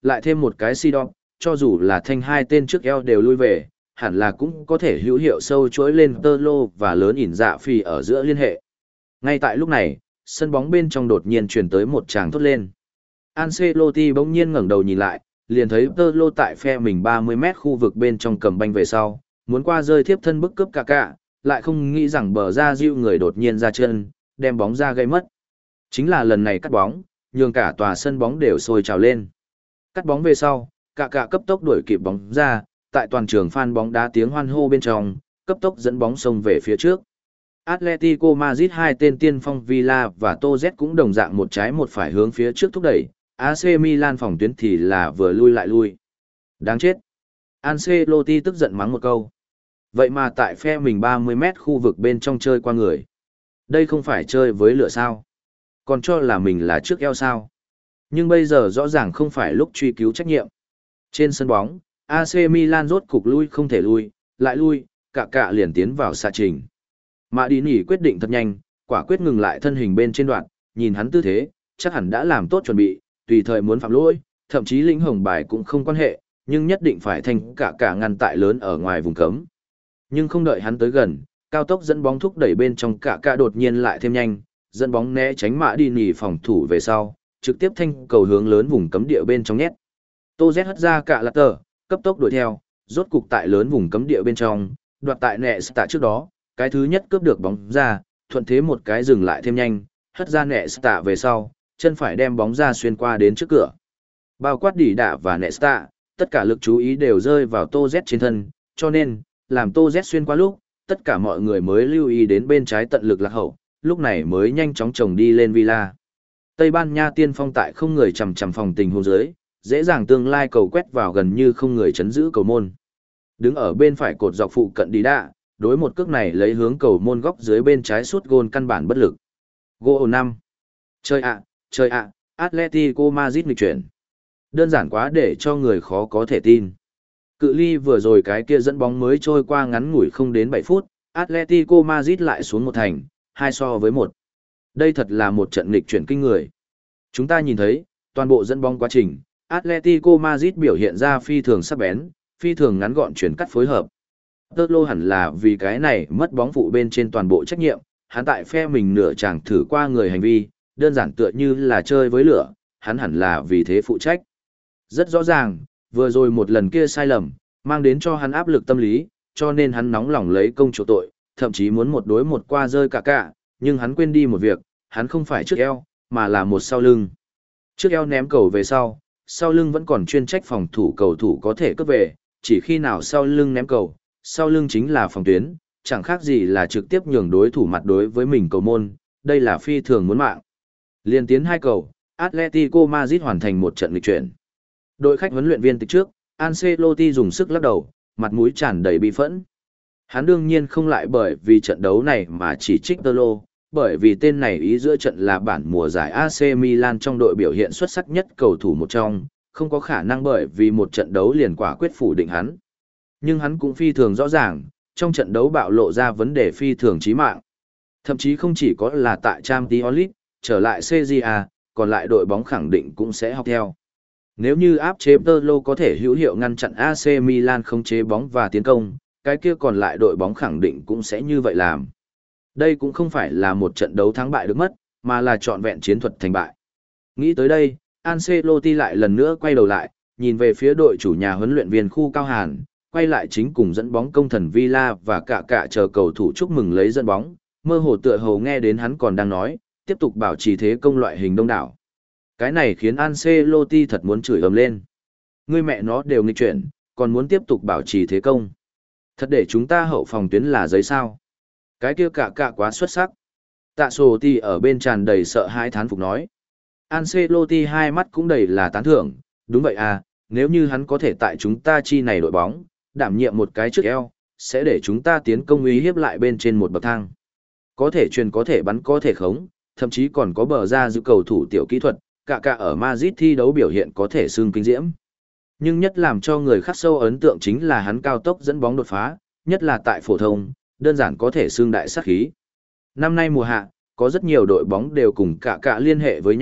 lại thêm một cái si đọc, cho dù là thanh hai tên trước eo đều lui về, hẳn là cũng có thể hữu hiệu sâu chuỗi lên tơ lô và lớn ỉn dạ phi ở giữa liên hệ. Ngay tại lúc này, sân bóng bên trong đột nhiên truyền tới một tràng thốt lên. Ancelotti bỗng nhiên ngẩng đầu nhìn lại, liền thấy tơ lô tại phe mình ba mươi mét khu vực bên trong cầm banh về sau, muốn qua rơi thiếp thân bức cướp cả cả, lại không nghĩ rằng bờ ra diêu người đột nhiên ra chân, đem bóng ra gây mất. Chính là lần này cắt bóng, nhường cả tòa sân bóng đều sôi trào lên. Cắt bóng về sau, cả cả cấp tốc đuổi kịp bóng ra, tại toàn trường fan bóng đá tiếng hoan hô bên trong, cấp tốc dẫn bóng xông về phía trước. Atletico Madrid hai tên tiên phong Villa và Toz cũng đồng dạng một trái một phải hướng phía trước thúc đẩy, a xê Milan phòng tuyến thì là vừa lui lại lui. Đáng chết. Ancelotti tức giận mắng một câu. Vậy mà tại phe mình ba mươi mét khu vực bên trong chơi qua người. Đây không phải chơi với lửa sao. Còn cho là mình là trước eo sao. Nhưng bây giờ rõ ràng không phải lúc truy cứu trách nhiệm. Trên sân bóng, a xê Milan rốt cục lui không thể lui, lại lui, cả cả liền tiến vào xạ trình. Mã Đi Nỉ quyết định thật nhanh, quả quyết ngừng lại thân hình bên trên đoạn, nhìn hắn tư thế, chắc hẳn đã làm tốt chuẩn bị, tùy thời muốn phạm lỗi, thậm chí lĩnh hồng bài cũng không quan hệ, nhưng nhất định phải thành cả cả ngăn tại lớn ở ngoài vùng cấm. Nhưng không đợi hắn tới gần, cao tốc dẫn bóng thúc đẩy bên trong cả cả đột nhiên lại thêm nhanh, dẫn bóng né tránh Mã Đi Nỉ phòng thủ về sau, trực tiếp thanh cầu hướng lớn vùng cấm địa bên trong nhét. Tô Z hất ra cả lạt tờ, cấp tốc đuổi theo, rốt cục tại lớn vùng cấm địa bên trong, đoạt tại nẹ tạ trước đó, cái thứ nhất cướp được bóng ra, thuận thế một cái dừng lại thêm nhanh, hất ra nẹ tạ về sau, chân phải đem bóng ra xuyên qua đến trước cửa. Bao quát đỉ đạ và nẹ tạ, tất cả lực chú ý đều rơi vào Tô Z trên thân, cho nên, làm Tô Z xuyên qua lúc, tất cả mọi người mới lưu ý đến bên trái tận lực lạc hậu, lúc này mới nhanh chóng chồng đi lên Villa. Tây Ban Nha tiên phong tại không người chằm chằm phòng tình huống dưới, dễ dàng tương lai cầu quét vào gần như không người chấn giữ cầu môn. Đứng ở bên phải cột dọc phụ cận đi đạ, đối một cước này lấy hướng cầu môn góc dưới bên trái sút gôn căn bản bất lực. Goal năm. Chơi ạ, chơi ạ, Atletico Madrid nghịch chuyển. Đơn giản quá để cho người khó có thể tin. Cự ly vừa rồi cái kia dẫn bóng mới trôi qua ngắn ngủi không đến bảy phút, Atletico Madrid lại xuống một thành, hai so với một. Đây thật là một trận nghịch chuyển kinh người. Chúng ta nhìn thấy, toàn bộ dẫn bóng quá trình, Atletico Madrid biểu hiện ra phi thường sắc bén, phi thường ngắn gọn chuyển cắt phối hợp. Tơ lô hẳn là vì cái này mất bóng phụ bên trên toàn bộ trách nhiệm, hắn tại phe mình nửa chàng thử qua người hành vi, đơn giản tựa như là chơi với lửa, hắn hẳn là vì thế phụ trách. Rất rõ ràng, vừa rồi một lần kia sai lầm, mang đến cho hắn áp lực tâm lý, cho nên hắn nóng lòng lấy công chỗ tội, thậm chí muốn một đối một qua rơi cả cả, nhưng hắn quên đi một việc, hắn không phải trước eo, mà là một sau lưng. Trước eo ném cầu về sau, sau lưng vẫn còn chuyên trách phòng thủ cầu thủ có thể cướp về, chỉ khi nào sau lưng ném cầu, sau lưng chính là phòng tuyến, chẳng khác gì là trực tiếp nhường đối thủ mặt đối với mình cầu môn, đây là phi thường muốn mạng. Liên tiến hai cầu, Atletico Madrid hoàn thành một trận nghịch chuyển. Đội khách huấn luyện viên từ trước, Ancelotti dùng sức lắc đầu, mặt mũi tràn đầy bi phẫn. Hắn đương nhiên không lại bởi vì trận đấu này mà chỉ trích Tơ Lô, bởi vì tên này ý giữa trận là bản mùa giải a xê Milan trong đội biểu hiện xuất sắc nhất cầu thủ một trong, không có khả năng bởi vì một trận đấu liền quả quyết phủ định hắn. Nhưng hắn cũng phi thường rõ ràng, trong trận đấu bạo lộ ra vấn đề phi thường chí mạng. Thậm chí không chỉ có là tại Champions League, trở lại xê giê a, còn lại đội bóng khẳng định cũng sẽ học theo. Nếu như áp chế Tơ Lô có thể hữu hiệu ngăn chặn a xê Milan không chế bóng và tiến công, cái kia còn lại đội bóng khẳng định cũng sẽ như vậy làm. Đây cũng không phải là một trận đấu thắng bại được mất, mà là trọn vẹn chiến thuật thành bại. Nghĩ tới đây, Ancelotti lại lần nữa quay đầu lại, nhìn về phía đội chủ nhà huấn luyện viên khu Cao Hàn, quay lại chính cùng dẫn bóng công thần Villa và cả cả chờ cầu thủ chúc mừng lấy dẫn bóng, mơ hồ tựa hồ nghe đến hắn còn đang nói, tiếp tục bảo trì thế công loại hình đông đảo. Cái này khiến Ancelotti thật muốn chửi ầm lên. Ngươi mẹ nó đều nghịch chuyển, còn muốn tiếp tục bảo trì thế công. Thật để chúng ta hậu phòng tuyến là giấy sao. Cái kia cả cả quá xuất sắc. Tạ sổ thì ở bên tràn đầy sợ hãi thán phục nói. Ancelotti hai mắt cũng đầy là tán thưởng, đúng vậy à, nếu như hắn có thể tại chúng ta chi này đội bóng, đảm nhiệm một cái trước eo, sẽ để chúng ta tiến công uy hiếp lại bên trên một bậc thang. Có thể truyền có thể bắn có thể khống, thậm chí còn có bờ ra giữ cầu thủ tiểu kỹ thuật, cả cả ở Madrid thi đấu biểu hiện có thể xưng kinh diễm. Nhưng nhất làm cho người khắc sâu ấn tượng chính là hắn cao tốc dẫn bóng đột phá, nhất là tại phổ thông, đơn giản có thể xưng đại sát khí. Năm nay mùa hạ, có rất nhiều đội bóng đều cùng cả cả liên hệ với nhau,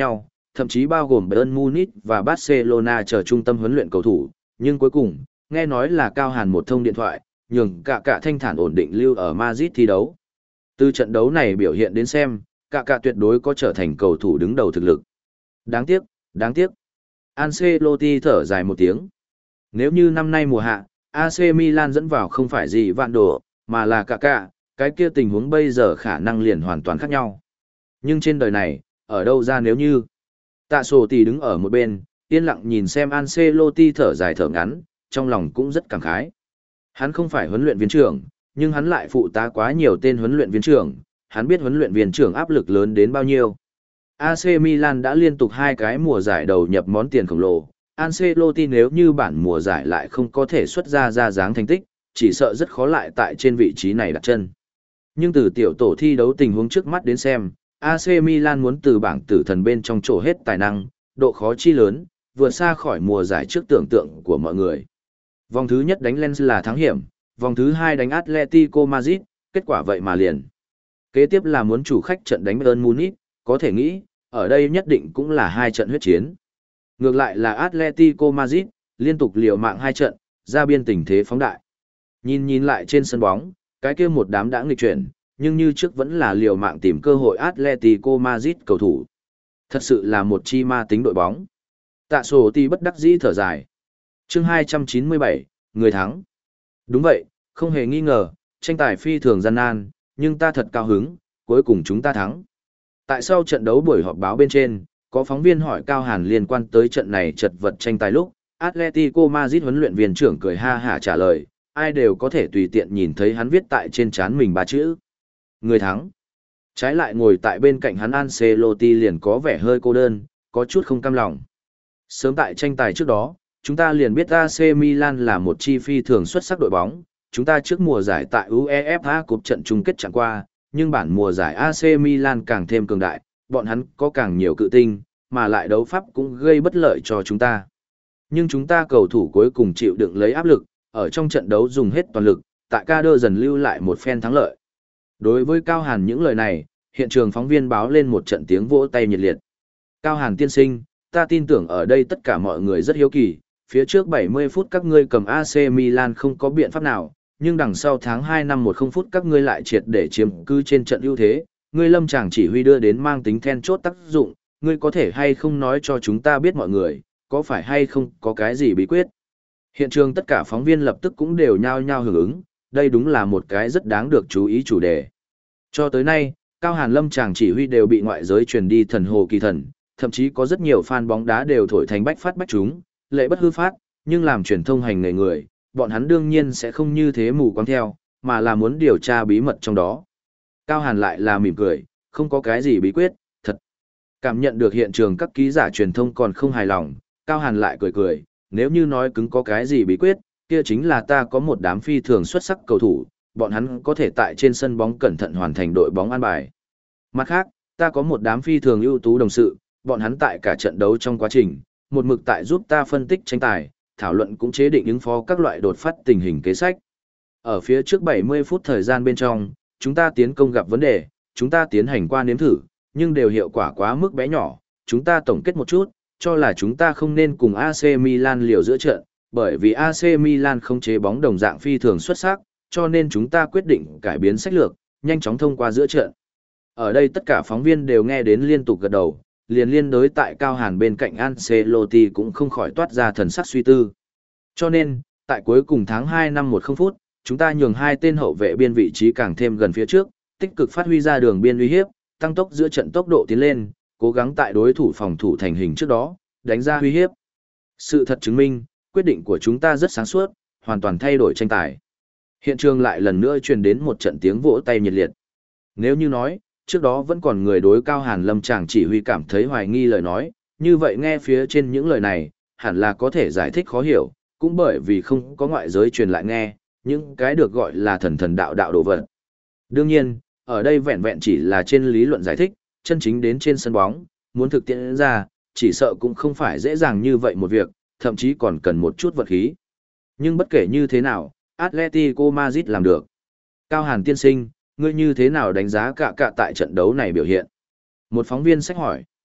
thậm chí bao gồm Bayern Munich và Barcelona chờ trung tâm huấn luyện cầu thủ, nhưng cuối cùng, nghe nói là Cao Hàn một thông điện thoại, nhường cả cả thanh thản ổn định lưu ở Madrid thi đấu. Từ trận đấu này biểu hiện đến xem, cả cả tuyệt đối có trở thành cầu thủ đứng đầu thực lực. Đáng tiếc, đáng tiếc. Ancelotti thở dài một tiếng. Nếu như năm nay mùa hạ, a xê Milan dẫn vào không phải gì vạn đồ, mà là cả cả, cái kia tình huống bây giờ khả năng liền hoàn toàn khác nhau. Nhưng trên đời này, ở đâu ra nếu như. Tạ sổ tỷ đứng ở một bên, yên lặng nhìn xem Ancelotti thở dài thở ngắn, trong lòng cũng rất cảm khái. Hắn không phải huấn luyện viên trưởng, nhưng hắn lại phụ tá quá nhiều tên huấn luyện viên trưởng, hắn biết huấn luyện viên trưởng áp lực lớn đến bao nhiêu. a xê Milan đã liên tục hai cái mùa giải đầu nhập món tiền khổng lồ, Ancelotti nếu như bản mùa giải lại không có thể xuất ra ra dáng thành tích, chỉ sợ rất khó lại tại trên vị trí này đặt chân. Nhưng từ tiểu tổ thi đấu tình huống trước mắt đến xem, a xê Milan muốn từ bảng tử thần bên trong trổ hết tài năng, độ khó chi lớn, vượt xa khỏi mùa giải trước tưởng tượng của mọi người. Vòng thứ nhất đánh Lens là thắng hiểm, vòng thứ hai đánh Atletico Madrid, kết quả vậy mà liền. Kế tiếp là muốn chủ khách trận đánh Bayern Munich, có thể nghĩ, ở đây nhất định cũng là hai trận huyết chiến. Ngược lại là Atletico Madrid, liên tục liều mạng hai trận, ra biên tình thế phóng đại. Nhìn nhìn lại trên sân bóng, cái kia một đám đã nghịch chuyển, nhưng như trước vẫn là liều mạng tìm cơ hội Atletico Madrid cầu thủ. Thật sự là một chi ma tính đội bóng. Tạ sổ ti bất đắc dĩ thở dài. Chương hai trăm chín mươi bảy, người thắng. Đúng vậy, không hề nghi ngờ, tranh tài phi thường gian nan, nhưng ta thật cao hứng, cuối cùng chúng ta thắng. Tại sau trận đấu buổi họp báo bên trên, có phóng viên hỏi Cao Hàn liên quan tới trận này chật vật tranh tài lúc, Atletico Madrid huấn luyện viên trưởng cười ha hả trả lời, ai đều có thể tùy tiện nhìn thấy hắn viết tại trên trán mình ba chữ. Người thắng. Trái lại ngồi tại bên cạnh hắn Ancelotti liền có vẻ hơi cô đơn, có chút không cam lòng. Sớm tại tranh tài trước đó, chúng ta liền biết a xê Milan là một chi phi thường xuất sắc đội bóng, chúng ta trước mùa giải tại UEFA Cup trận chung kết chẳng qua, nhưng bản mùa giải a xê Milan càng thêm cường đại, bọn hắn có càng nhiều cự tinh, mà lại đấu pháp cũng gây bất lợi cho chúng ta. Nhưng chúng ta cầu thủ cuối cùng chịu đựng lấy áp lực, ở trong trận đấu dùng hết toàn lực, tại ca đơ dần lưu lại một phen thắng lợi. Đối với Cao Hàn những lời này, hiện trường phóng viên báo lên một trận tiếng vỗ tay nhiệt liệt. Cao Hàn tiên sinh, ta tin tưởng ở đây tất cả mọi người rất hiếu kỳ, phía trước bảy mươi phút các ngươi cầm a xê Milan không có biện pháp nào, nhưng đằng sau tháng hai năm một không phút các ngươi lại triệt để chiếm cứ trên trận ưu thế, ngươi lâm chàng chỉ huy đưa đến mang tính then chốt tác dụng, ngươi có thể hay không nói cho chúng ta biết mọi người, có phải hay không có cái gì bí quyết. Hiện trường tất cả phóng viên lập tức cũng đều nhao nhao hưởng ứng, đây đúng là một cái rất đáng được chú ý chủ đề. Cho tới nay, Cao Hàn lâm chàng chỉ huy đều bị ngoại giới truyền đi thần hồ kỳ thần, thậm chí có rất nhiều fan bóng đá đều thổi thành bách phát bách chúng, lệ bất hư phát, nhưng làm truyền thông hành nghề người, bọn hắn đương nhiên sẽ không như thế mù quáng theo, mà là muốn điều tra bí mật trong đó. Cao Hàn lại là mỉm cười, không có cái gì bí quyết, thật. Cảm nhận được hiện trường các ký giả truyền thông còn không hài lòng, Cao Hàn lại cười cười, nếu như nói cứng có cái gì bí quyết, kia chính là ta có một đám phi thường xuất sắc cầu thủ, bọn hắn có thể tại trên sân bóng cẩn thận hoàn thành đội bóng an bài. Mặt khác, ta có một đám phi thường ưu tú đồng sự, bọn hắn tại cả trận đấu trong quá trình, một mực tại giúp ta phân tích tranh tài, thảo luận cũng chế định ứng phó các loại đột phát tình hình kế sách. Ở phía trước bảy mươi phút thời gian bên trong, chúng ta tiến công gặp vấn đề, chúng ta tiến hành qua nếm thử, nhưng đều hiệu quả quá mức bé nhỏ, chúng ta tổng kết một chút, cho là chúng ta không nên cùng a xê Milan liều giữa trận, bởi vì a xê Milan không chế bóng đồng dạng phi thường xuất sắc, cho nên chúng ta quyết định cải biến sách lược, nhanh chóng thông qua giữa trận. Ở đây tất cả phóng viên đều nghe đến liên tục gật đầu, liền liên đối tại Cao Hàn bên cạnh Ancelotti cũng không khỏi toát ra thần sắc suy tư. Cho nên, tại cuối cùng tháng hai năm một không phút, chúng ta nhường hai tên hậu vệ biên vị trí càng thêm gần phía trước, tích cực phát huy ra đường biên uy hiếp, tăng tốc giữa trận tốc độ tiến lên, cố gắng tại đối thủ phòng thủ thành hình trước đó, đánh ra uy hiếp. Sự thật chứng minh, quyết định của chúng ta rất sáng suốt, hoàn toàn thay đổi tranh tài. Hiện trường lại lần nữa truyền đến một trận tiếng vỗ tay nhiệt liệt. Nếu như nói, trước đó vẫn còn người đối Cao Hàn lâm chàng chỉ huy cảm thấy hoài nghi lời nói, như vậy nghe phía trên những lời này, hẳn là có thể giải thích khó hiểu, cũng bởi vì không có ngoại giới truyền lại nghe, những cái được gọi là thần thần đạo đạo đồ vật. Đương nhiên, ở đây vẹn vẹn chỉ là trên lý luận giải thích, chân chính đến trên sân bóng, muốn thực tiễn ra, chỉ sợ cũng không phải dễ dàng như vậy một việc, thậm chí còn cần một chút vật khí. Nhưng bất kể như thế nào, Atletico Madrid làm được. Cao Hàn tiên sinh, ngươi như thế nào đánh giá cả cả tại trận đấu này biểu hiện? Một phóng viên sách hỏi.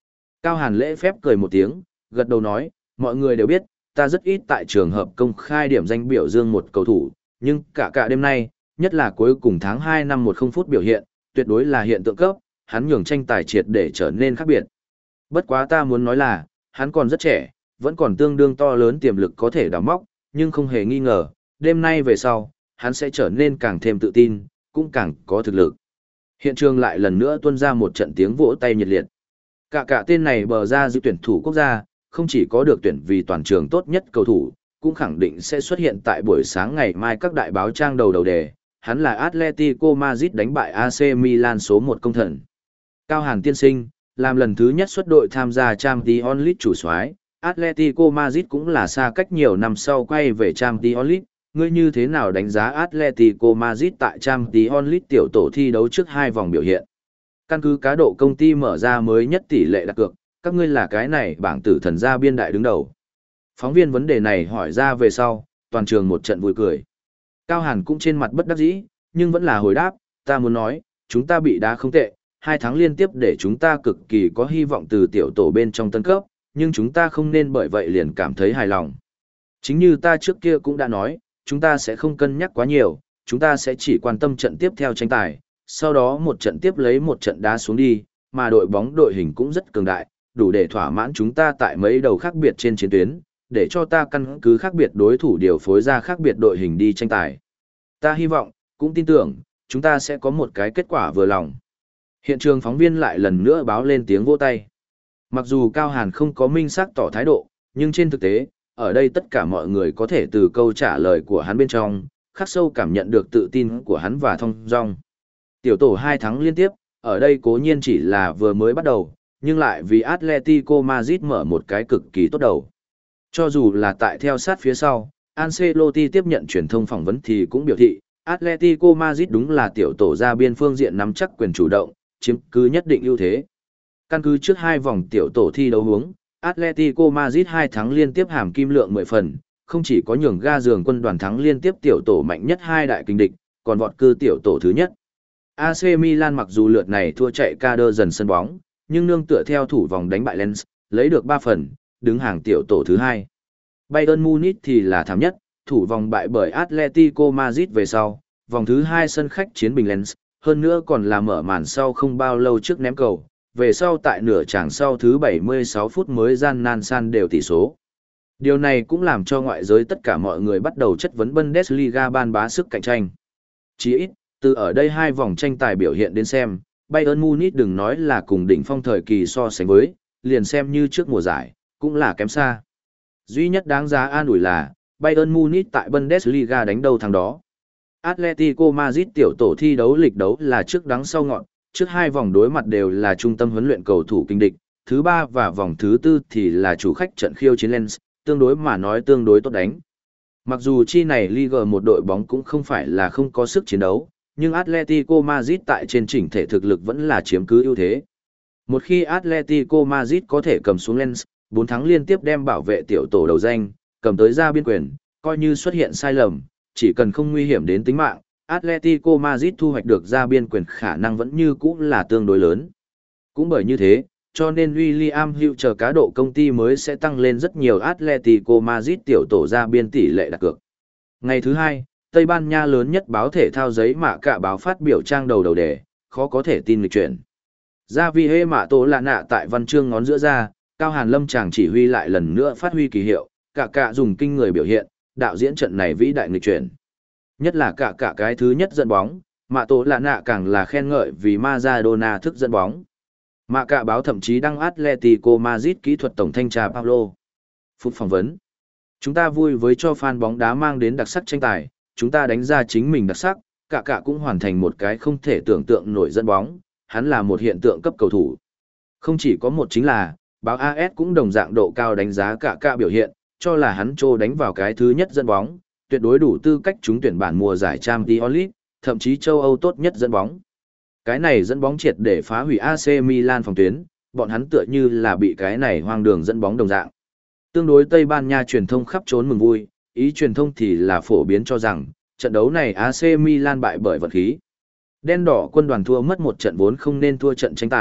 Cao Hàn lễ phép cười một tiếng, gật đầu nói, mọi người đều biết, ta rất ít tại trường hợp công khai điểm danh biểu dương một cầu thủ, nhưng cả cả đêm nay, nhất là cuối cùng tháng hai năm một không phút biểu hiện, tuyệt đối là hiện tượng cấp, hắn nhường tranh tài triệt để trở nên khác biệt. Bất quá ta muốn nói là, hắn còn rất trẻ, vẫn còn tương đương to lớn tiềm lực có thể đào móc, nhưng không hề nghi ngờ, đêm nay về sau, hắn sẽ trở nên càng thêm tự tin, cũng càng có thực lực. Hiện trường lại lần nữa tuôn ra một trận tiếng vỗ tay nhiệt liệt. Cả cả tên này bờ ra dự tuyển thủ quốc gia, không chỉ có được tuyển vì toàn trường tốt nhất cầu thủ, cũng khẳng định sẽ xuất hiện tại buổi sáng ngày mai các đại báo trang đầu đầu đề. Hắn là Atletico Madrid đánh bại a xê Milan số một công thần. Cao Hàn tiên sinh, làm lần thứ nhất xuất đội tham gia Champions League chủ soái, Atletico Madrid cũng là xa cách nhiều năm sau quay về Champions League. Ngươi như thế nào đánh giá Atletico Madrid tại Champions League tiểu tổ thi đấu trước hai vòng biểu hiện? Căn cứ cá độ công ty mở ra mới nhất tỷ lệ đặt cược, các ngươi là cái này bảng tử thần gia biên đại đứng đầu. Phóng viên vấn đề này hỏi ra về sau, toàn trường một trận vui cười. Cao Hàn cũng trên mặt bất đắc dĩ, nhưng vẫn là hồi đáp, ta muốn nói, chúng ta bị đá không tệ, hai tháng liên tiếp để chúng ta cực kỳ có hy vọng từ tiểu tổ bên trong tân cấp, nhưng chúng ta không nên bởi vậy liền cảm thấy hài lòng. Chính như ta trước kia cũng đã nói, chúng ta sẽ không cân nhắc quá nhiều, chúng ta sẽ chỉ quan tâm trận tiếp theo tranh tài, sau đó một trận tiếp lấy một trận đá xuống đi, mà đội bóng đội hình cũng rất cường đại, đủ để thỏa mãn chúng ta tại mấy đầu khác biệt trên chiến tuyến, để cho ta căn cứ khác biệt đối thủ điều phối ra khác biệt đội hình đi tranh tài. Ta hy vọng, cũng tin tưởng, chúng ta sẽ có một cái kết quả vừa lòng. Hiện trường phóng viên lại lần nữa báo lên tiếng vỗ tay. Mặc dù Cao Hàn không có minh xác tỏ thái độ, nhưng trên thực tế, ở đây tất cả mọi người có thể từ câu trả lời của hắn bên trong, khắc sâu cảm nhận được tự tin của hắn và thông dong. Tiểu tổ hai thắng liên tiếp, ở đây cố nhiên chỉ là vừa mới bắt đầu, nhưng lại vì Atletico Madrid mở một cái cực kỳ tốt đầu. Cho dù là tại theo sát phía sau, Ancelotti tiếp nhận truyền thông phỏng vấn thì cũng biểu thị, Atletico Madrid đúng là tiểu tổ ra biên phương diện nắm chắc quyền chủ động, chiếm cứ nhất định ưu thế. Căn cứ trước hai vòng tiểu tổ thi đấu hướng, Atletico Madrid hai thắng liên tiếp hàm kim lượng mười phần, không chỉ có nhường ga giường quân đoàn thắng liên tiếp tiểu tổ mạnh nhất hai đại kình địch, còn vọt cư tiểu tổ thứ nhất. a xê Milan mặc dù lượt này thua chạy ca đơ dần sân bóng, nhưng nương tựa theo thủ vòng đánh bại Lens, lấy được ba phần, đứng hàng tiểu tổ thứ hai. Bayern Munich thì là thảm nhất, thủ vòng bại bởi Atletico Madrid về sau, vòng thứ hai sân khách chiến bình Lens, hơn nữa còn là mở màn sau không bao lâu trước ném cầu, về sau tại nửa chàng sau thứ bảy mươi sáu phút mới gian nan san đều tỷ số. Điều này cũng làm cho ngoại giới tất cả mọi người bắt đầu chất vấn Bundesliga ban bá sức cạnh tranh. Chỉ ít, từ ở đây hai vòng tranh tài biểu hiện đến xem, Bayern Munich đừng nói là cùng đỉnh phong thời kỳ so sánh với, liền xem như trước mùa giải, cũng là kém xa. Duy nhất đáng giá an ủi là, Bayern Munich tại Bundesliga đánh đầu thằng đó. Atletico Madrid tiểu tổ thi đấu lịch đấu là trước đắng sau ngọn, trước hai vòng đối mặt đều là trung tâm huấn luyện cầu thủ kinh địch, thứ ba và vòng thứ tư thì là chủ khách trận khiêu chiến Lens, tương đối mà nói tương đối tốt đánh. Mặc dù chi này Liga một đội bóng cũng không phải là không có sức chiến đấu, nhưng Atletico Madrid tại trên chỉnh thể thực lực vẫn là chiếm cứ ưu thế. Một khi Atletico Madrid có thể cầm xuống Lens, bốn thắng liên tiếp đem bảo vệ tiểu tổ đầu danh, cầm tới ra biên quyền, coi như xuất hiện sai lầm, chỉ cần không nguy hiểm đến tính mạng, Atletico Madrid thu hoạch được ra biên quyền khả năng vẫn như cũ là tương đối lớn. Cũng bởi như thế, cho nên William Hill chờ cá độ công ty mới sẽ tăng lên rất nhiều Atletico Madrid tiểu tổ ra biên tỷ lệ đặt cược. Ngày thứ hai, Tây Ban Nha lớn nhất báo thể thao giấy mạ cả báo phát biểu trang đầu đầu đề, khó có thể tin lịch chuyển. Ra vì hê mạ tổ lạ nạ tại văn chương ngón giữa ra, Cao Hàn Lâm chàng chỉ huy lại lần nữa phát huy kỳ hiệu, cả cả dùng kinh người biểu hiện, đạo diễn trận này vĩ đại nghịch chuyển. Nhất là cả cả cái thứ nhất dẫn bóng, mạ tổ lạ nạ càng là khen ngợi vì Maradona thức dẫn bóng. Mạ cả báo thậm chí đăng Atletico Madrid kỹ thuật tổng thanh tra Paulo. Phút phỏng vấn. Chúng ta vui với cho fan bóng đá mang đến đặc sắc tranh tài, chúng ta đánh ra chính mình đặc sắc, cả cả cũng hoàn thành một cái không thể tưởng tượng nổi dẫn bóng, hắn là một hiện tượng cấp cầu thủ. Không chỉ có một chính là, báo a ét cũng đồng dạng độ cao đánh giá cả cả biểu hiện, cho là hắn trô đánh vào cái thứ nhất dẫn bóng, tuyệt đối đủ tư cách trúng tuyển bản mùa giải Champions League, thậm chí châu Âu tốt nhất dẫn bóng. Cái này dẫn bóng triệt để phá hủy a xê Milan phòng tuyến, bọn hắn tựa như là bị cái này hoang đường dẫn bóng đồng dạng. Tương đối Tây Ban Nha truyền thông khắp trốn mừng vui, ý truyền thông thì là phổ biến cho rằng, trận đấu này a xê Milan bại bởi vật khí. Đen đỏ quân đoàn thua mất một trận vốn không nên thua trận tranh tài,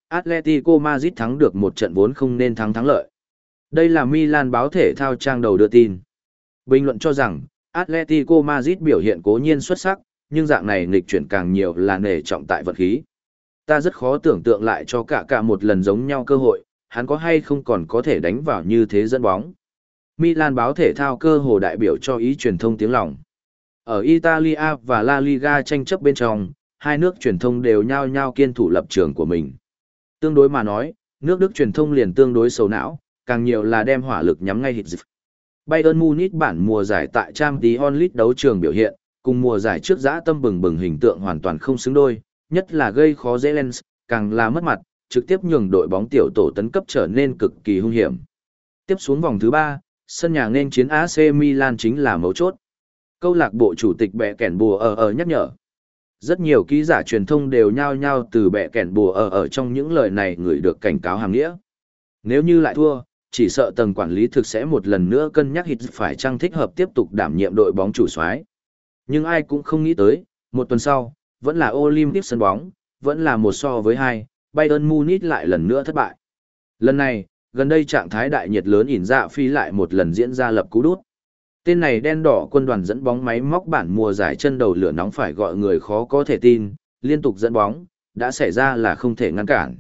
Atletico Madrid thắng được một trận vốn không nên thắng thắng lợi. Đây là Milan báo thể thao trang đầu đưa tin. Bình luận cho rằng, Atletico Madrid biểu hiện cố nhiên xuất sắc, nhưng dạng này nghịch chuyển càng nhiều là nể trọng tại vật khí. Ta rất khó tưởng tượng lại cho cả cả một lần giống nhau cơ hội, hắn có hay không còn có thể đánh vào như thế dẫn bóng. Milan báo thể thao cơ hồ đại biểu cho ý truyền thông tiếng lòng. Ở Italia và La Liga tranh chấp bên trong, hai nước truyền thông đều nhao nhao kiên thủ lập trường của mình. Tương đối mà nói, nước Đức truyền thông liền tương đối xấu não, càng nhiều là đem hỏa lực nhắm ngay hit dịch. Bayern Munich bản mùa giải tại Champions League đấu trường biểu hiện, cùng mùa giải trước dã tâm bừng bừng hình tượng hoàn toàn không xứng đôi, nhất là gây khó dễ Lens, càng là mất mặt, trực tiếp nhường đội bóng tiểu tổ tấn cấp trở nên cực kỳ hung hiểm. Tiếp xuống vòng thứ ba, sân nhà nên chiến a xê Milan chính là mấu chốt. Câu lạc bộ chủ tịch Bẹ Kẻn Bùa ở ở nhắc nhở. Rất nhiều ký giả truyền thông đều nhao nhao từ Bẹ Kẻn Bùa ở ở trong những lời này gửi được cảnh cáo hàm nghĩa. Nếu như lại thua, chỉ sợ tầng quản lý thực sẽ một lần nữa cân nhắc hít phải chăng thích hợp tiếp tục đảm nhiệm đội bóng chủ soái. Nhưng ai cũng không nghĩ tới, một tuần sau, vẫn là Olympic sân bóng, vẫn là một so với hai, Bayern Munich lại lần nữa thất bại. Lần này, gần đây trạng thái đại nhiệt lớn ỉn dạ phi lại một lần diễn ra lập cú đút. Tên này đen đỏ quân đoàn dẫn bóng máy móc bản mùa giải chân đầu lửa nóng phải gọi người khó có thể tin, liên tục dẫn bóng, đã xảy ra là không thể ngăn cản.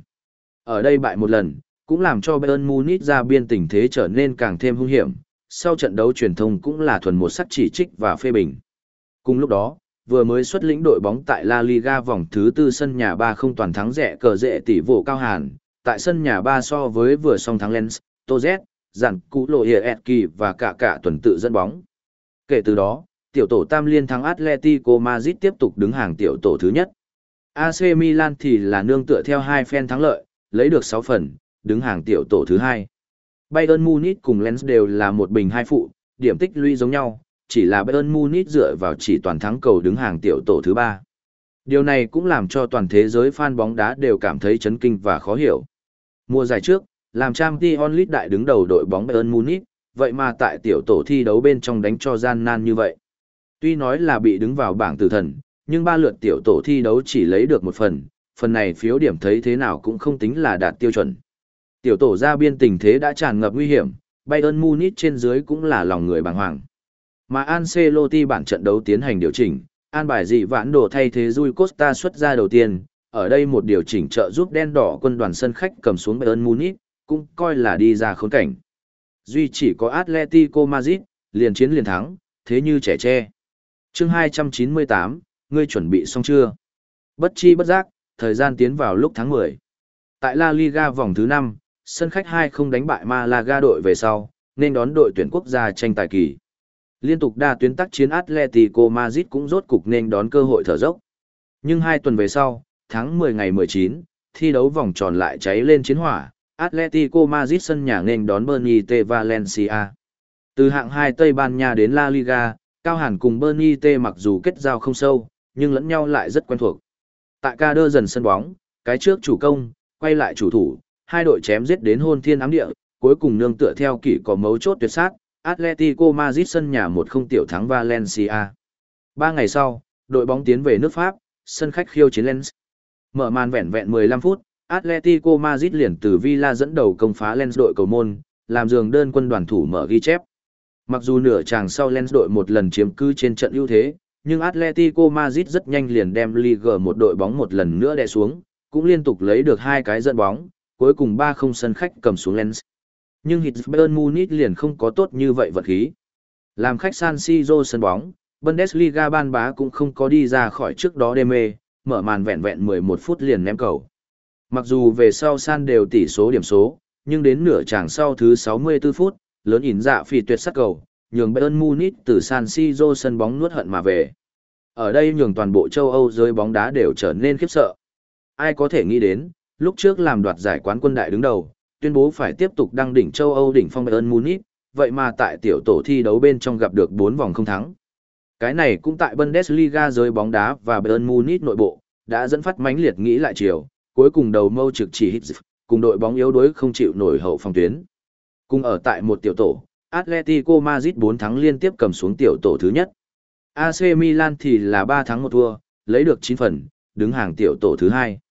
Ở đây bại một lần, cũng làm cho Bayern Munich ra biên tình thế trở nên càng thêm hung hiểm, sau trận đấu truyền thông cũng là thuần một sắc chỉ trích và phê bình. Cùng lúc đó, vừa mới xuất lĩnh đội bóng tại La Liga vòng thứ tư sân nhà ba không toàn thắng rẻ cờ rệ tỷ vụ cao hàn, tại sân nhà ba so với vừa song thắng Lens, Toz, Giản Cú Lộ Hiệp Etki và cả cả tuần tự dẫn bóng. Kể từ đó, tiểu tổ tam liên thắng Atletico Madrid tiếp tục đứng hàng tiểu tổ thứ nhất. a xê Milan thì là nương tựa theo hai phen thắng lợi, lấy được sáu phần, đứng hàng tiểu tổ thứ hai. Bayern Munich cùng Lens đều là một bình hai phụ, điểm tích lũy giống nhau, chỉ là Bayern Munich dựa vào chỉ toàn thắng cầu đứng hàng tiểu tổ thứ ba. Điều này cũng làm cho toàn thế giới fan bóng đá đều cảm thấy chấn kinh và khó hiểu. Mùa giải trước, làm Champions League đại đứng đầu đội bóng Bayern Munich, vậy mà tại tiểu tổ thi đấu bên trong đánh cho gian nan như vậy. Tuy nói là bị đứng vào bảng tử thần, nhưng ba lượt tiểu tổ thi đấu chỉ lấy được một phần, phần này phiếu điểm thấy thế nào cũng không tính là đạt tiêu chuẩn. Tiểu tổ ra biên tình thế đã tràn ngập nguy hiểm, Bayern Munich trên dưới cũng là lòng người bàng hoàng. Mà Ancelotti bản trận đấu tiến hành điều chỉnh, an bài dị vãn đồ thay thế Rui Costa xuất ra đầu tiên, ở đây một điều chỉnh trợ giúp đen đỏ quân đoàn sân khách cầm xuống Bayern Munich, cũng coi là đi ra khốn cảnh. Duy chỉ có Atletico Madrid, liền chiến liền thắng, thế như trẻ tre. Chương hai trăm chín mươi tám, ngươi chuẩn bị xong chưa? Bất chi bất giác, thời gian tiến vào lúc tháng mười. Tại La Liga vòng thứ năm, sân khách hai không đánh bại Malaga đội về sau, nên đón đội tuyển quốc gia tranh tài kỳ. Liên tục đa tuyến tác chiến Atletico Madrid cũng rốt cục nên đón cơ hội thở dốc. Nhưng hai tuần về sau, tháng mười ngày mười chín, thi đấu vòng tròn lại cháy lên chiến hỏa, Atletico Madrid sân nhà nên đón Bernite Valencia. Từ hạng hai Tây Ban Nha đến La Liga, Cao Hàn cùng Bernite mặc dù kết giao không sâu, nhưng lẫn nhau lại rất quen thuộc. Tại ca đơ dần sân bóng, cái trước chủ công, quay lại chủ thủ, hai đội chém giết đến hôn thiên ám địa, cuối cùng nương tựa theo kỷ có mấu chốt tuyệt sát, Atletico Madrid sân nhà một không tiểu thắng Valencia. Ba ngày sau, đội bóng tiến về nước Pháp, sân khách khiêu chiến Lens. Mở màn vẹn vẹn mười lăm phút, Atletico Madrid liền từ Villa dẫn đầu công phá Lens đội cầu môn, làm giường đơn quân đoàn thủ mở ghi chép. Mặc dù nửa chàng sau Lens đội một lần chiếm cứ trên trận ưu thế, nhưng Atletico Madrid rất nhanh liền đem Ligue một đội bóng một lần nữa đè xuống, cũng liên tục lấy được hai cái dẫn bóng, cuối cùng ba không sân khách cầm xuống Lens. Nhưng hit Bayern Munich liền không có tốt như vậy vật khí. Làm khách San Siro sân bóng, Bundesliga ban bá cũng không có đi ra khỏi trước đó đê mê, mở màn vẹn vẹn mười một phút liền ném cầu. Mặc dù về sau San đều tỷ số điểm số, nhưng đến nửa chàng sau thứ sáu mươi tư phút, lớn ỉn dạ phỉ tuyệt sắc cầu, nhường Bayern Munich từ San Siro sân bóng nuốt hận mà về. Ở đây nhường toàn bộ châu Âu giới bóng đá đều trở nên khiếp sợ. Ai có thể nghĩ đến, lúc trước làm đoạt giải quán quân đại đứng đầu, tuyên bố phải tiếp tục đăng đỉnh châu Âu đỉnh phong Bayern Munich, vậy mà tại tiểu tổ thi đấu bên trong gặp được bốn vòng không thắng. Cái này cũng tại Bundesliga giới bóng đá và Bayern Munich nội bộ, đã dẫn phát mãnh liệt nghĩ lại chiều, cuối cùng đầu mâu trực chỉ hit, cùng đội bóng yếu đuối không chịu nổi hậu phòng tuyến. Cùng ở tại một tiểu tổ, Atletico Madrid bốn thắng liên tiếp cầm xuống tiểu tổ thứ nhất. a xê Milan thì là ba thắng một thua, lấy được chín phần, đứng hàng tiểu tổ thứ hai.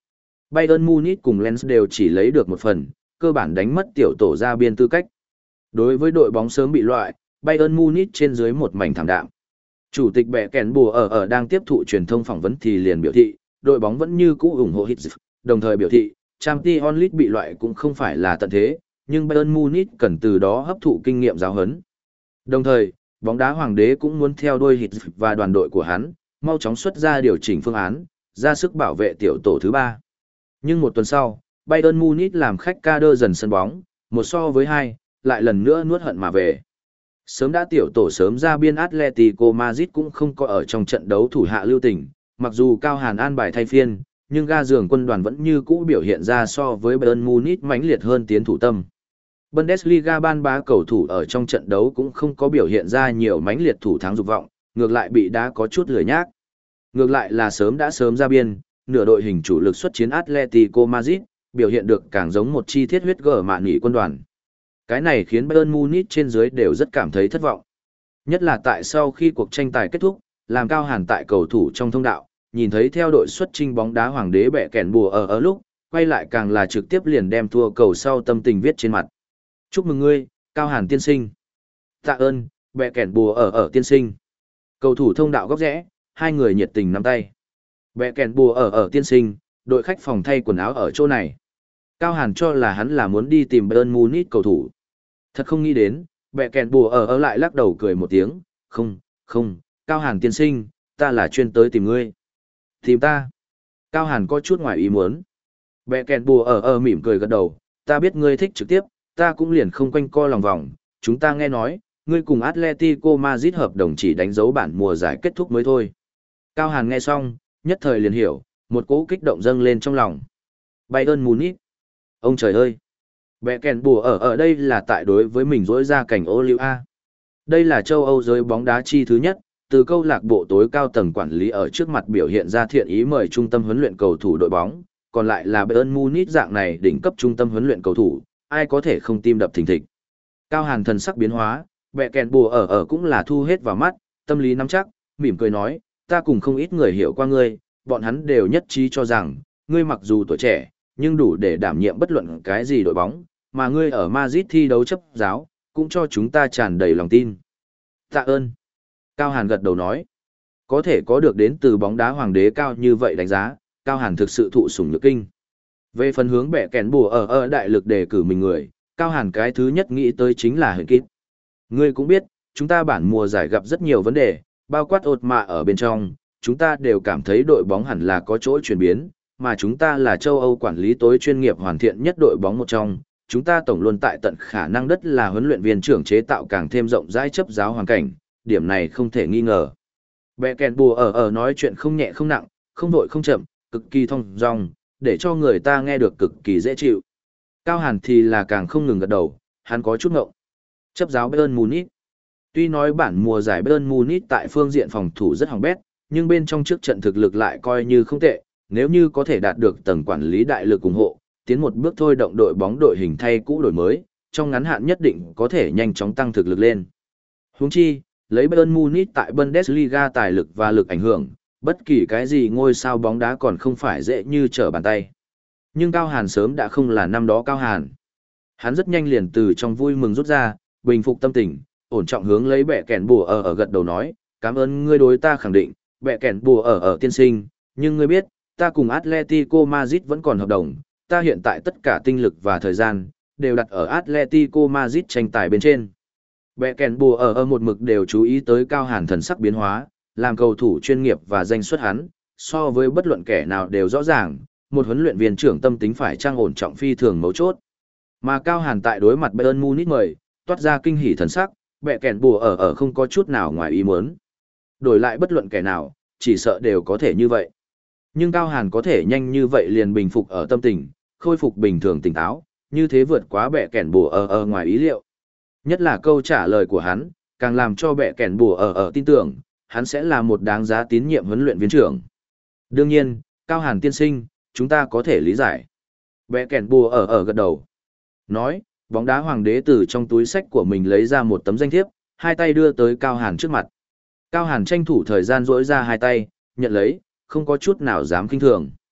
Bayern Munich cùng Lens đều chỉ lấy được một phần, cơ bản đánh mất tiểu tổ ra biên tư cách. Đối với đội bóng sớm bị loại, Bayern Munich trên dưới một mảnh thảm đạm. Chủ tịch bẻ kèn bùa ở ở đang tiếp thụ truyền thông phỏng vấn thì liền biểu thị, đội bóng vẫn như cũ ủng hộ Hitz, đồng thời biểu thị, Champions League bị loại cũng không phải là tận thế, nhưng Bayern Munich cần từ đó hấp thụ kinh nghiệm giáo huấn. Đồng thời, bóng đá hoàng đế cũng muốn theo đuôi Hitz và đoàn đội của hắn, mau chóng xuất ra điều chỉnh phương án, ra sức bảo vệ tiểu tổ thứ ba. Nhưng một tuần sau, Bayern Munich làm khách ca đơ dần sân bóng, một so với hai, lại lần nữa nuốt hận mà về. Sớm đã tiểu tổ sớm ra biên Atletico Madrid cũng không có ở trong trận đấu thủ hạ lưu tình, mặc dù Cao Hàn an bài thay phiên, nhưng ga giường quân đoàn vẫn như cũ biểu hiện ra so với Bayern Munich mãnh liệt hơn tiến thủ tâm. Bundesliga ban bá cầu thủ ở trong trận đấu cũng không có biểu hiện ra nhiều mãnh liệt thủ thắng dục vọng, ngược lại bị đá có chút lười nhác. Ngược lại là sớm đã sớm ra biên, nửa đội hình chủ lực xuất chiến Atletico Madrid, biểu hiện được càng giống một chi thiết huyết gở mạn nghỉ quân đoàn. Cái này khiến Bayern Munich trên dưới đều rất cảm thấy thất vọng. Nhất là tại sau khi cuộc tranh tài kết thúc, làm Cao Hàn tại cầu thủ trong thông đạo, nhìn thấy theo đội xuất chinh bóng đá hoàng đế bẻ kèn bùa ở ở lúc, quay lại càng là trực tiếp liền đem thua cầu sau tâm tình viết trên mặt. Chúc mừng ngươi, Cao Hàn tiên sinh. Tạ ơn, bẻ kèn bùa ở ở tiên sinh. Cầu thủ thông đạo góc rẽ, hai người nhiệt tình nắm tay. Bẻ kèn bùa ở ở tiên sinh, đội khách phòng thay quần áo ở chỗ này. Cao Hàn cho là hắn là muốn đi tìm Bayern Munich cầu thủ. Thật không nghĩ đến, bẻ kèn bùa ở ở lại lắc đầu cười một tiếng, không, không, Cao Hàn tiên sinh, ta là chuyên tới tìm ngươi. Tìm ta. Cao Hàn có chút ngoài ý muốn. Bẻ kèn bùa ở ở mỉm cười gật đầu, ta biết ngươi thích trực tiếp, ta cũng liền không quanh co lòng vòng, chúng ta nghe nói, ngươi cùng Atletico Madrid hợp đồng chỉ đánh dấu bản mùa giải kết thúc mới thôi. Cao Hàn nghe xong, nhất thời liền hiểu, một cỗ kích động dâng lên trong lòng. Bayern Munich. Ông trời ơi! Bẻ kèn bùa ở ở đây là tại đối với mình rỗi ra cảnh ô liu A. Đây là châu Âu giới bóng đá chi thứ nhất, từ câu lạc bộ tối cao tầng quản lý ở trước mặt biểu hiện ra thiện ý mời trung tâm huấn luyện cầu thủ đội bóng, còn lại là Bayern Munich dạng này đỉnh cấp trung tâm huấn luyện cầu thủ, ai có thể không tim đập thình thịch. Cao Hàn thần sắc biến hóa, bẻ kèn bùa ở ở cũng là thu hết vào mắt, tâm lý nắm chắc, mỉm cười nói, ta cùng không ít người hiểu qua ngươi, bọn hắn đều nhất trí cho rằng, ngươi mặc dù tuổi trẻ, nhưng đủ để đảm nhiệm bất luận cái gì đội bóng, mà ngươi ở Madrid thi đấu chấp giáo, cũng cho chúng ta tràn đầy lòng tin. Tạ ơn. Cao Hàn gật đầu nói, có thể có được đến từ bóng đá hoàng đế cao như vậy đánh giá, Cao Hàn thực sự thụ sủng nhược kinh. Về phần hướng bẻ kèn bùa ở ở đại lực đề cử mình người, Cao Hàn cái thứ nhất nghĩ tới chính là Huyền Kít. Ngươi cũng biết, chúng ta bản mùa giải gặp rất nhiều vấn đề, bao quát ột mạ ở bên trong, chúng ta đều cảm thấy đội bóng hẳn là có chỗ chuyển biến, mà chúng ta là châu Âu quản lý tối chuyên nghiệp hoàn thiện nhất đội bóng một trong, chúng ta tổng luôn tại tận khả năng đất là huấn luyện viên trưởng chế tạo càng thêm rộng rãi chấp giáo hoàn cảnh, điểm này không thể nghi ngờ. Bẻ kèn bùa ở ở nói chuyện không nhẹ không nặng, không vội không chậm, cực kỳ thông dong, để cho người ta nghe được cực kỳ dễ chịu. Cao Hàn thì là càng không ngừng gật đầu, hắn có chút ngộng. Chấp giáo Bayern Munich. Tuy nói bản mùa giải Bayern Munich tại phương diện phòng thủ rất hỏng bét, nhưng bên trong trước trận thực lực lại coi như không tệ, nếu như có thể đạt được tầng quản lý đại lực ủng hộ, tiến một bước thôi động đội bóng đội hình thay cũ đổi mới, trong ngắn hạn nhất định có thể nhanh chóng tăng thực lực lên. Huống chi, lấy Bayern Munich tại Bundesliga tài lực và lực ảnh hưởng, bất kỳ cái gì ngôi sao bóng đá còn không phải dễ như trở bàn tay. Nhưng Cao Hàn sớm đã không là năm đó Cao Hàn. Hắn rất nhanh liền từ trong vui mừng rút ra, bình phục tâm tình, ổn trọng hướng lấy bẻ kèn bùa ở ở gật đầu nói, cảm ơn ngươi đối ta khẳng định, bẻ kèn bùa ở ở tiên sinh, nhưng ngươi biết, ta cùng Atletico Madrid vẫn còn hợp đồng, ta hiện tại tất cả tinh lực và thời gian, đều đặt ở Atletico Madrid tranh tài bên trên. Bẻ kèn bùa ở ở một mực đều chú ý tới Cao Hàn thần sắc biến hóa, làm cầu thủ chuyên nghiệp và danh xuất hắn, so với bất luận kẻ nào đều rõ ràng, một huấn luyện viên trưởng tâm tính phải trang ổn trọng phi thường mấu chốt. Mà Cao Hàn tại đối mặt Bayern Munich mời, toát ra kinh hỉ thần sắc, bẻ kèn bùa ở ở không có chút nào ngoài ý muốn. Đổi lại bất luận kẻ nào, chỉ sợ đều có thể như vậy. Nhưng Cao Hàn có thể nhanh như vậy liền bình phục ở tâm tình, khôi phục bình thường tỉnh táo, như thế vượt quá bẻ kèn bùa ở ở ngoài ý liệu. Nhất là câu trả lời của hắn, càng làm cho bẻ kèn bùa ở ở tin tưởng, hắn sẽ là một đáng giá tín nhiệm huấn luyện viên trưởng. Đương nhiên, Cao Hàn tiên sinh, chúng ta có thể lý giải. Bẻ kèn bùa ở ở gật đầu. Nói, bóng đá hoàng đế từ trong túi sách của mình lấy ra một tấm danh thiếp, hai tay đưa tới Cao Hàn trước mặt. Cao Hàn tranh thủ thời gian rỗi ra hai tay, nhận lấy, không có chút nào dám kinh thường.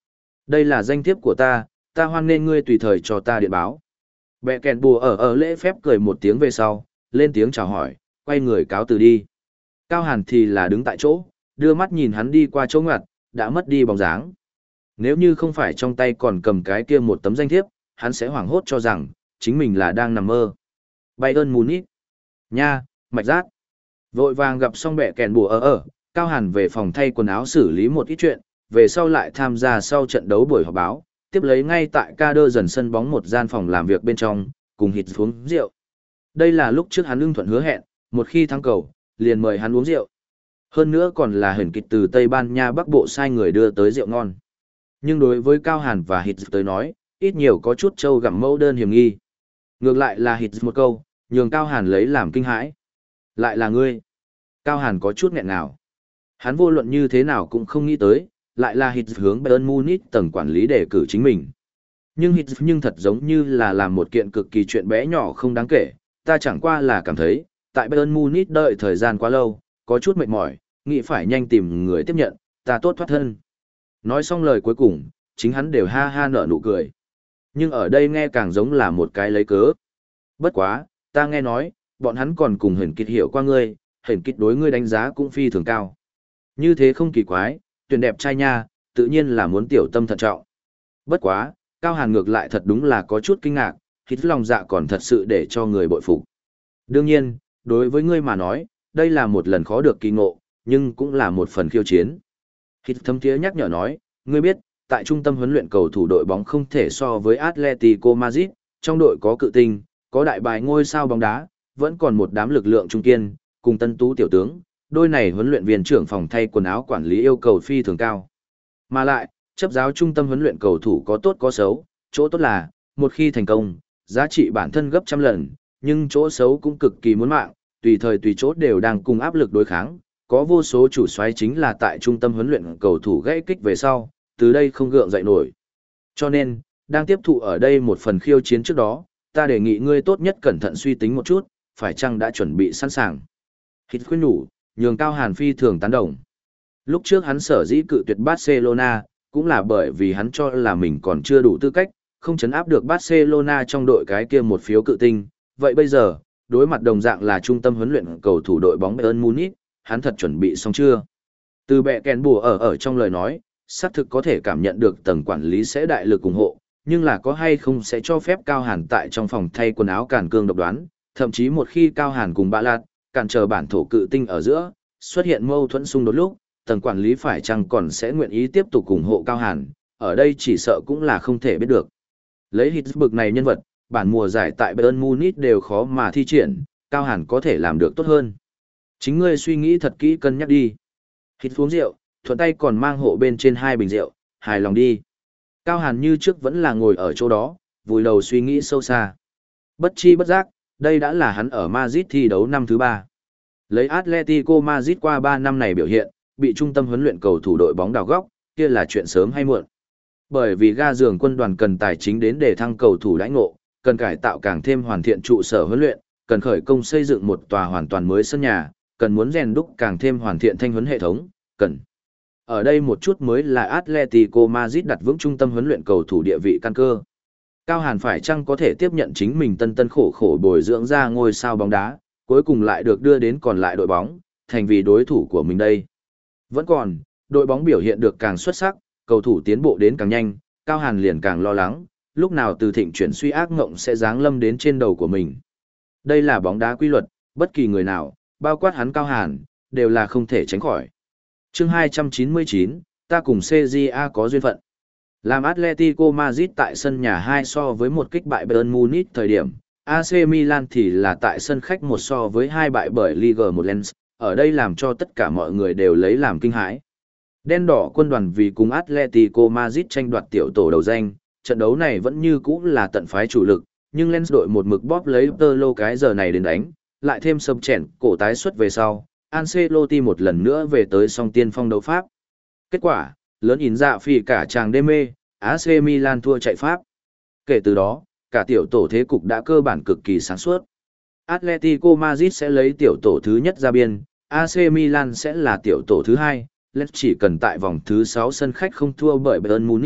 Đây là danh thiếp của ta, ta hoan nên ngươi tùy thời cho ta điện báo. Bẹ kèn bùa ở ở lễ phép cười một tiếng về sau, lên tiếng chào hỏi, quay người cáo từ đi. Cao Hàn thì là đứng tại chỗ, đưa mắt nhìn hắn đi qua chỗ ngoặt, đã mất đi bóng dáng. Nếu như không phải trong tay còn cầm cái kia một tấm danh thiếp, hắn sẽ hoảng hốt cho rằng, chính mình là đang nằm mơ. Bayern Munich. Nha, mạch giác. Vội vàng gặp xong bẹ kèn bùa ở ở, Cao Hàn về phòng thay quần áo xử lý một ít chuyện, về sau lại tham gia sau trận đấu buổi họp báo, tiếp lấy ngay tại ca đơ dần sân bóng một gian phòng làm việc bên trong, cùng hít uống rượu. Đây là lúc trước hắn ưng thuận hứa hẹn, một khi thắng cầu, liền mời hắn uống rượu. Hơn nữa còn là hển kịch từ Tây Ban Nha Bắc Bộ sai người đưa tới rượu ngon. Nhưng đối với Cao Hàn và hít tới nói, ít nhiều có chút trâu gặm mẫu đơn hiểm nghi. Ngược lại là hít một câu, nhường Cao Hàn lấy làm kinh hãi. Lại là ngươi. Cao Hàn có chút nghẹn ngào. Hắn vô luận như thế nào cũng không nghĩ tới, lại là hít hướng Bayern Munich tầng quản lý đề cử chính mình. Nhưng hít nhưng thật giống như là làm một kiện cực kỳ chuyện bé nhỏ không đáng kể, ta chẳng qua là cảm thấy, tại Bayern Munich đợi thời gian quá lâu, có chút mệt mỏi, nghĩ phải nhanh tìm người tiếp nhận, ta tốt thoát thân. Nói xong lời cuối cùng, chính hắn đều ha ha nở nụ cười. Nhưng ở đây nghe càng giống là một cái lấy cớ. Bất quá, ta nghe nói, bọn hắn còn cùng hển kịch hiểu qua ngươi, hển kịch đối ngươi đánh giá cũng phi thường cao. Như thế không kỳ quái, tuyển đẹp trai nha, tự nhiên là muốn tiểu tâm thận trọng. Bất quá, Cao Hàn ngược lại thật đúng là có chút kinh ngạc, hít lòng dạ còn thật sự để cho người bội phục. Đương nhiên, đối với ngươi mà nói, đây là một lần khó được kỳ ngộ, nhưng cũng là một phần khiêu chiến. Hít thâm thiế nhắc nhở nói, ngươi biết, tại trung tâm huấn luyện cầu thủ đội bóng không thể so với Atletico Madrid, trong đội có cự tinh, có đại bài ngôi sao bóng đá, vẫn còn một đám lực lượng trung kiên, cùng tân tú tiểu tướng, đôi này huấn luyện viên trưởng phòng thay quần áo quản lý yêu cầu phi thường cao. Mà lại, chấp giáo trung tâm huấn luyện cầu thủ có tốt có xấu, chỗ tốt là, một khi thành công, giá trị bản thân gấp trăm lần, nhưng chỗ xấu cũng cực kỳ muốn mạng, tùy thời tùy chỗ đều đang cùng áp lực đối kháng, có vô số chủ soái chính là tại trung tâm huấn luyện cầu thủ gãy kích về sau, từ đây không gượng dậy nổi. Cho nên, đang tiếp thụ ở đây một phần khiêu chiến trước đó, ta đề nghị ngươi tốt nhất cẩn thận suy tính một chút, phải chăng đã chuẩn bị sẵn sàng. Hít khuyên nhủ, nhường Cao Hàn phi thường tán đồng. Lúc trước hắn sở dĩ cự tuyệt Barcelona, cũng là bởi vì hắn cho là mình còn chưa đủ tư cách, không chấn áp được Barcelona trong đội cái kia một phiếu cự tinh. Vậy bây giờ, đối mặt đồng dạng là trung tâm huấn luyện cầu thủ đội bóng Bayern Munich, hắn thật chuẩn bị xong chưa? Từ bẹ kèn bùa ở ở trong lời nói, xác thực có thể cảm nhận được tầng quản lý sẽ đại lực ủng hộ, nhưng là có hay không sẽ cho phép Cao Hàn tại trong phòng thay quần áo càn cương độc đoán, thậm chí một khi Cao Hàn cùng Bạ Lạt, cản trở bản thổ cự tinh ở giữa, xuất hiện mâu thuẫn xung đột lúc, tầng quản lý phải chăng còn sẽ nguyện ý tiếp tục ủng hộ Cao Hàn, ở đây chỉ sợ cũng là không thể biết được. Lấy hít bực này nhân vật, bản mùa giải tại Bayern Munich đều khó mà thi triển, Cao Hàn có thể làm được tốt hơn. Chính ngươi suy nghĩ thật kỹ cân nhắc đi. Hít uống rượu, thuận tay còn mang hộ bên trên hai bình rượu, hài lòng đi. Cao Hàn như trước vẫn là ngồi ở chỗ đó, vùi đầu suy nghĩ sâu xa. Bất chi bất giác, đây đã là hắn ở Madrid thi đấu năm thứ ba. Lấy Atletico Madrid qua ba năm này biểu hiện, bị trung tâm huấn luyện cầu thủ đội bóng đào góc, kia là chuyện sớm hay muộn. Bởi vì ga giường quân đoàn cần tài chính đến để thăng cầu thủ đãi ngộ, cần cải tạo càng thêm hoàn thiện trụ sở huấn luyện, cần khởi công xây dựng một tòa hoàn toàn mới sân nhà, cần muốn rèn đúc càng thêm hoàn thiện thanh huấn hệ thống, cần. Ở đây một chút mới là Atletico Madrid đặt vững trung tâm huấn luyện cầu thủ địa vị căn cơ. Cao Hàn phải chăng có thể tiếp nhận chính mình tân tân khổ khổ bồi dưỡng ra ngôi sao bóng đá, cuối cùng lại được đưa đến còn lại đội bóng, thành vì đối thủ của mình đây. Vẫn còn, đội bóng biểu hiện được càng xuất sắc, cầu thủ tiến bộ đến càng nhanh, Cao Hàn liền càng lo lắng, lúc nào từ thịnh chuyển suy ác ngộng sẽ giáng lâm đến trên đầu của mình. Đây là bóng đá quy luật, bất kỳ người nào, bao quát hắn Cao Hàn, đều là không thể tránh khỏi. Chương hai trăm chín mươi chín, ta cùng xê giê a có duyên phận. Làm Atletico Madrid tại sân nhà hai so với một kích bại Bayern Munich thời điểm, a xê Milan thì là tại sân khách một so với hai bại bởi Ligue một Lens, ở đây làm cho tất cả mọi người đều lấy làm kinh hãi. Đen đỏ quân đoàn vì cùng Atletico Madrid tranh đoạt tiểu tổ đầu danh, trận đấu này vẫn như cũ là tận phái chủ lực, nhưng Lens đội một mực bóp lấy tơ lô cái giờ này đến đánh, lại thêm sập chèn cổ tái xuất về sau, Ancelotti một lần nữa về tới song tiên phong đấu Pháp. Kết quả, lớn in dạ phỉ cả chàng đê mê, a xê Milan thua chạy Pháp. Kể từ đó, cả tiểu tổ thế cục đã cơ bản cực kỳ sáng suốt. Atletico Madrid sẽ lấy tiểu tổ thứ nhất ra biên, a xê Milan sẽ là tiểu tổ thứ hai, Lens chỉ cần tại vòng thứ sáu sân khách không thua bởi Bayern Munich,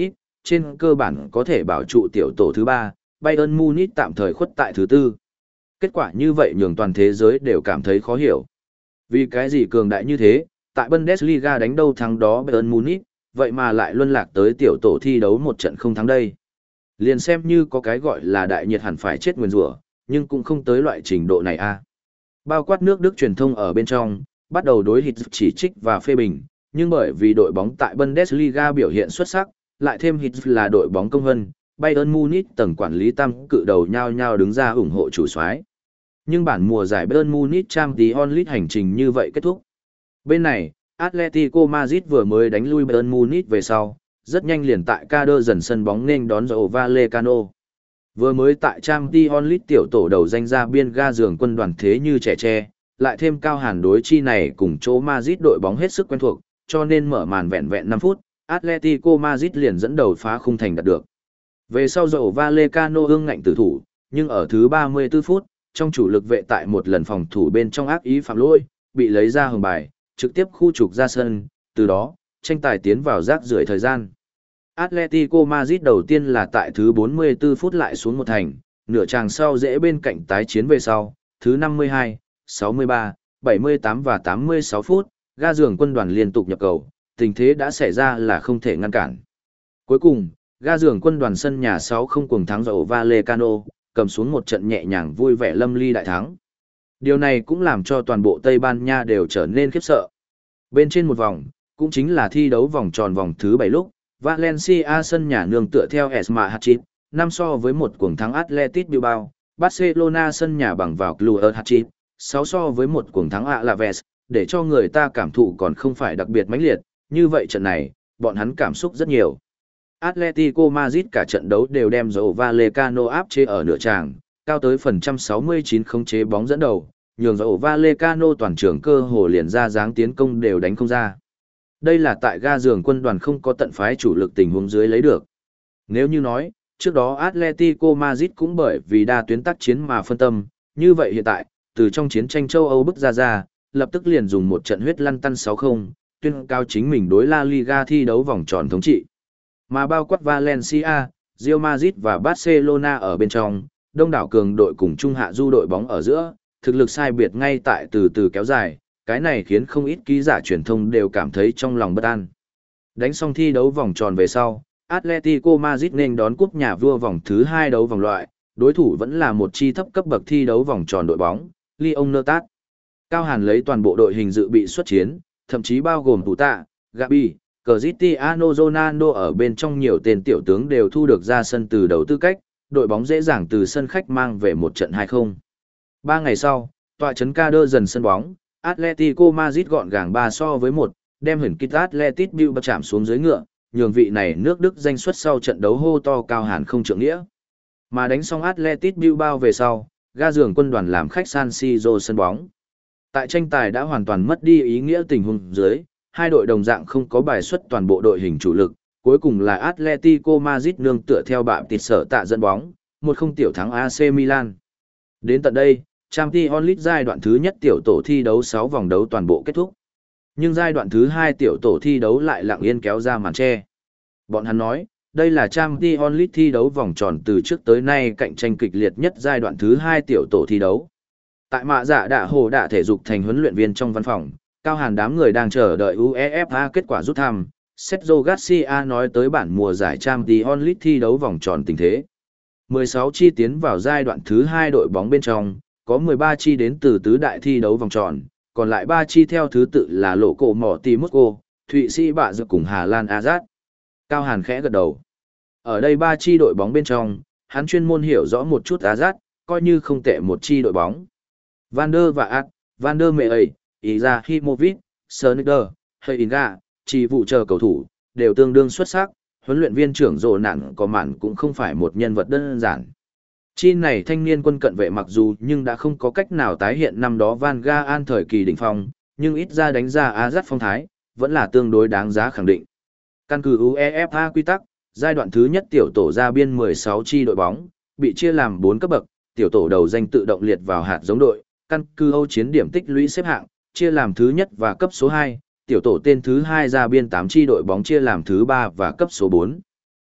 trên cơ bản có thể bảo trụ tiểu tổ thứ ba, Bayern Munich tạm thời khuất tại thứ tư. Kết quả như vậy nhường toàn thế giới đều cảm thấy khó hiểu. Vì cái gì cường đại như thế, tại Bundesliga đánh đâu thắng đó Bayern Munich, vậy mà lại luân lạc tới tiểu tổ thi đấu một trận không thắng đây. Liền xem như có cái gọi là đại nhiệt hẳn phải chết nguyền rủa, nhưng cũng không tới loại trình độ này a. Bao quát nước Đức truyền thông ở bên trong, bắt đầu đối Hitz chỉ trích và phê bình, nhưng bởi vì đội bóng tại Bundesliga biểu hiện xuất sắc, lại thêm Hitz là đội bóng công vân, Bayern Munich tầng quản lý tam cự đầu nhau nhau đứng ra ủng hộ chủ soái. Nhưng bản mùa giải Bayern Munich Champions League hành trình như vậy kết thúc. Bên này, Atletico Madrid vừa mới đánh lui Bayern Munich về sau, rất nhanh liền tại Kader dần sân bóng nên đón Rayo Vallecano. Vừa mới tại Champions League tiểu tổ đầu danh ra biên ga giường quân đoàn thế như trẻ tre, lại thêm Cao Hàn đối chi này cùng chỗ Madrid đội bóng hết sức quen thuộc, cho nên mở màn vẹn vẹn năm phút, Atletico Madrid liền dẫn đầu phá khung thành đạt được. Về sau Rayo Vallecano ương ngạnh tử thủ, nhưng ở thứ ba mươi tư phút, trong chủ lực vệ tại một lần phòng thủ bên trong ác ý phạm lỗi, bị lấy ra hồng bài, trực tiếp khu trục ra sân, từ đó, tranh tài tiến vào rác rưởi thời gian. Atletico Madrid đầu tiên là tại thứ bốn mươi tư phút lại xuống một thành, nửa chàng sau dễ bên cạnh tái chiến về sau, thứ năm mươi hai, sáu mươi ba, bảy mươi tám và tám mươi sáu phút, ga giường quân đoàn liên tục nhập cầu, tình thế đã xảy ra là không thể ngăn cản. Cuối cùng, ga giường quân đoàn sân nhà sáu không cuồng thắng Rayo Vallecano, cầm xuống một trận nhẹ nhàng vui vẻ lâm ly đại thắng. Điều này cũng làm cho toàn bộ Tây Ban Nha đều trở nên khiếp sợ. Bên trên một vòng, cũng chính là thi đấu vòng tròn vòng thứ bảy lúc, Valencia sân nhà nương tựa theo Esma Hatchit, năm so với một cuồng thắng Athletic Bilbao, Barcelona sân nhà bằng vào Cluj Hatchit, sáu so với một cuồng thắng Alaves, để cho người ta cảm thụ còn không phải đặc biệt mãnh liệt, như vậy trận này, bọn hắn cảm xúc rất nhiều. Atletico Madrid cả trận đấu đều đem Rayo Vallecano áp chế ở nửa tràng, cao tới phần trăm sáu mươi chín khống chế bóng dẫn đầu, nhường Rayo Vallecano toàn trường cơ hồ liền ra dáng tiến công đều đánh không ra. Đây là tại ga giường quân đoàn không có tận phái chủ lực tình huống dưới lấy được. Nếu như nói, trước đó Atletico Madrid cũng bởi vì đa tuyến tác chiến mà phân tâm, như vậy hiện tại, từ trong chiến tranh châu Âu bước ra ra, lập tức liền dùng một trận huyết lăn tăn sáu không, tuyên cao chính mình đối La Liga thi đấu vòng tròn thống trị. Mà bao quát Valencia, Real Madrid và Barcelona ở bên trong, đông đảo cường đội cùng trung hạ du đội bóng ở giữa, thực lực sai biệt ngay tại từ từ kéo dài, cái này khiến không ít ký giả truyền thông đều cảm thấy trong lòng bất an. Đánh xong thi đấu vòng tròn về sau, Atletico Madrid nên đón cúp nhà vua vòng thứ hai đấu vòng loại, đối thủ vẫn là một chi thấp cấp bậc thi đấu vòng tròn đội bóng, Lyon Nurtat. Cao Hàn lấy toàn bộ đội hình dự bị xuất chiến, thậm chí bao gồm Thủ Tạ, Gabi, Cristiano Ronaldo ở bên trong nhiều tên tiểu tướng đều thu được ra sân từ đầu tư cách, đội bóng dễ dàng từ sân khách mang về một trận hai không. Ba ngày sau, tọa trấn Kader dần sân bóng, Atletico Madrid gọn gàng ba so với một, đem huyền kích Athletic Bilbao chạm xuống dưới ngựa, nhường vị này nước Đức danh xuất sau trận đấu hô to Cao Hàn không trượng nghĩa. Mà đánh xong Athletic Bilbao về sau, ga giường quân đoàn làm khách San Siro sân bóng. Tại tranh tài đã hoàn toàn mất đi ý nghĩa tình huống dưới, hai đội đồng dạng không có bài xuất toàn bộ đội hình chủ lực, cuối cùng là Atletico Madrid nương tựa theo bạm tịt sở tạ dẫn bóng, một không tiểu thắng a xê Milan. Đến tận đây, Champions League giai đoạn thứ nhất tiểu tổ thi đấu sáu vòng đấu toàn bộ kết thúc. Nhưng giai đoạn thứ hai tiểu tổ thi đấu lại lặng yên kéo ra màn che. Bọn hắn nói, đây là Champions League thi đấu vòng tròn từ trước tới nay cạnh tranh kịch liệt nhất giai đoạn thứ hai tiểu tổ thi đấu. Tại mạ dạ đạ hồ đạ thể dục thành huấn luyện viên trong văn phòng, Cao Hàn đám người đang chờ đợi UEFA kết quả rút thăm. Sergio Garcia nói tới bản mùa giải Champions League thi đấu vòng tròn tình thế. mười sáu chi tiến vào giai đoạn thứ hai đội bóng bên trong, có mười ba chi đến từ tứ đại thi đấu vòng tròn, còn lại ba chi theo thứ tự là Lộ Cổ Mỏ Tì Moscow, Thụy Sĩ Bạ Dược cùng Hà Lan Azat. Cao Hàn khẽ gật đầu. Ở đây ba chi đội bóng bên trong, hắn chuyên môn hiểu rõ một chút Azat, coi như không tệ một chi đội bóng. Van der Vaart, Van der Mey, Izahimovic, Sneijder, Heinga, chỉ vụ chờ cầu thủ, đều tương đương xuất sắc, huấn luyện viên trưởng rồ nạn có mạn cũng không phải một nhân vật đơn giản. Chi này thanh niên quân cận vệ mặc dù nhưng đã không có cách nào tái hiện năm đó Van Gaal thời kỳ đỉnh phong, nhưng ít ra đánh ra Azat phong thái, vẫn là tương đối đáng giá khẳng định. Căn cứ UEFA quy tắc, giai đoạn thứ nhất tiểu tổ ra biên mười sáu chi đội bóng, bị chia làm bốn cấp bậc, tiểu tổ đầu danh tự động liệt vào hạt giống đội, căn cứ Âu chiến điểm tích lũy xếp hạng, chia làm thứ nhất và cấp số hai, tiểu tổ tên thứ hai ra biên tám chi đội bóng chia làm thứ ba và cấp số bốn.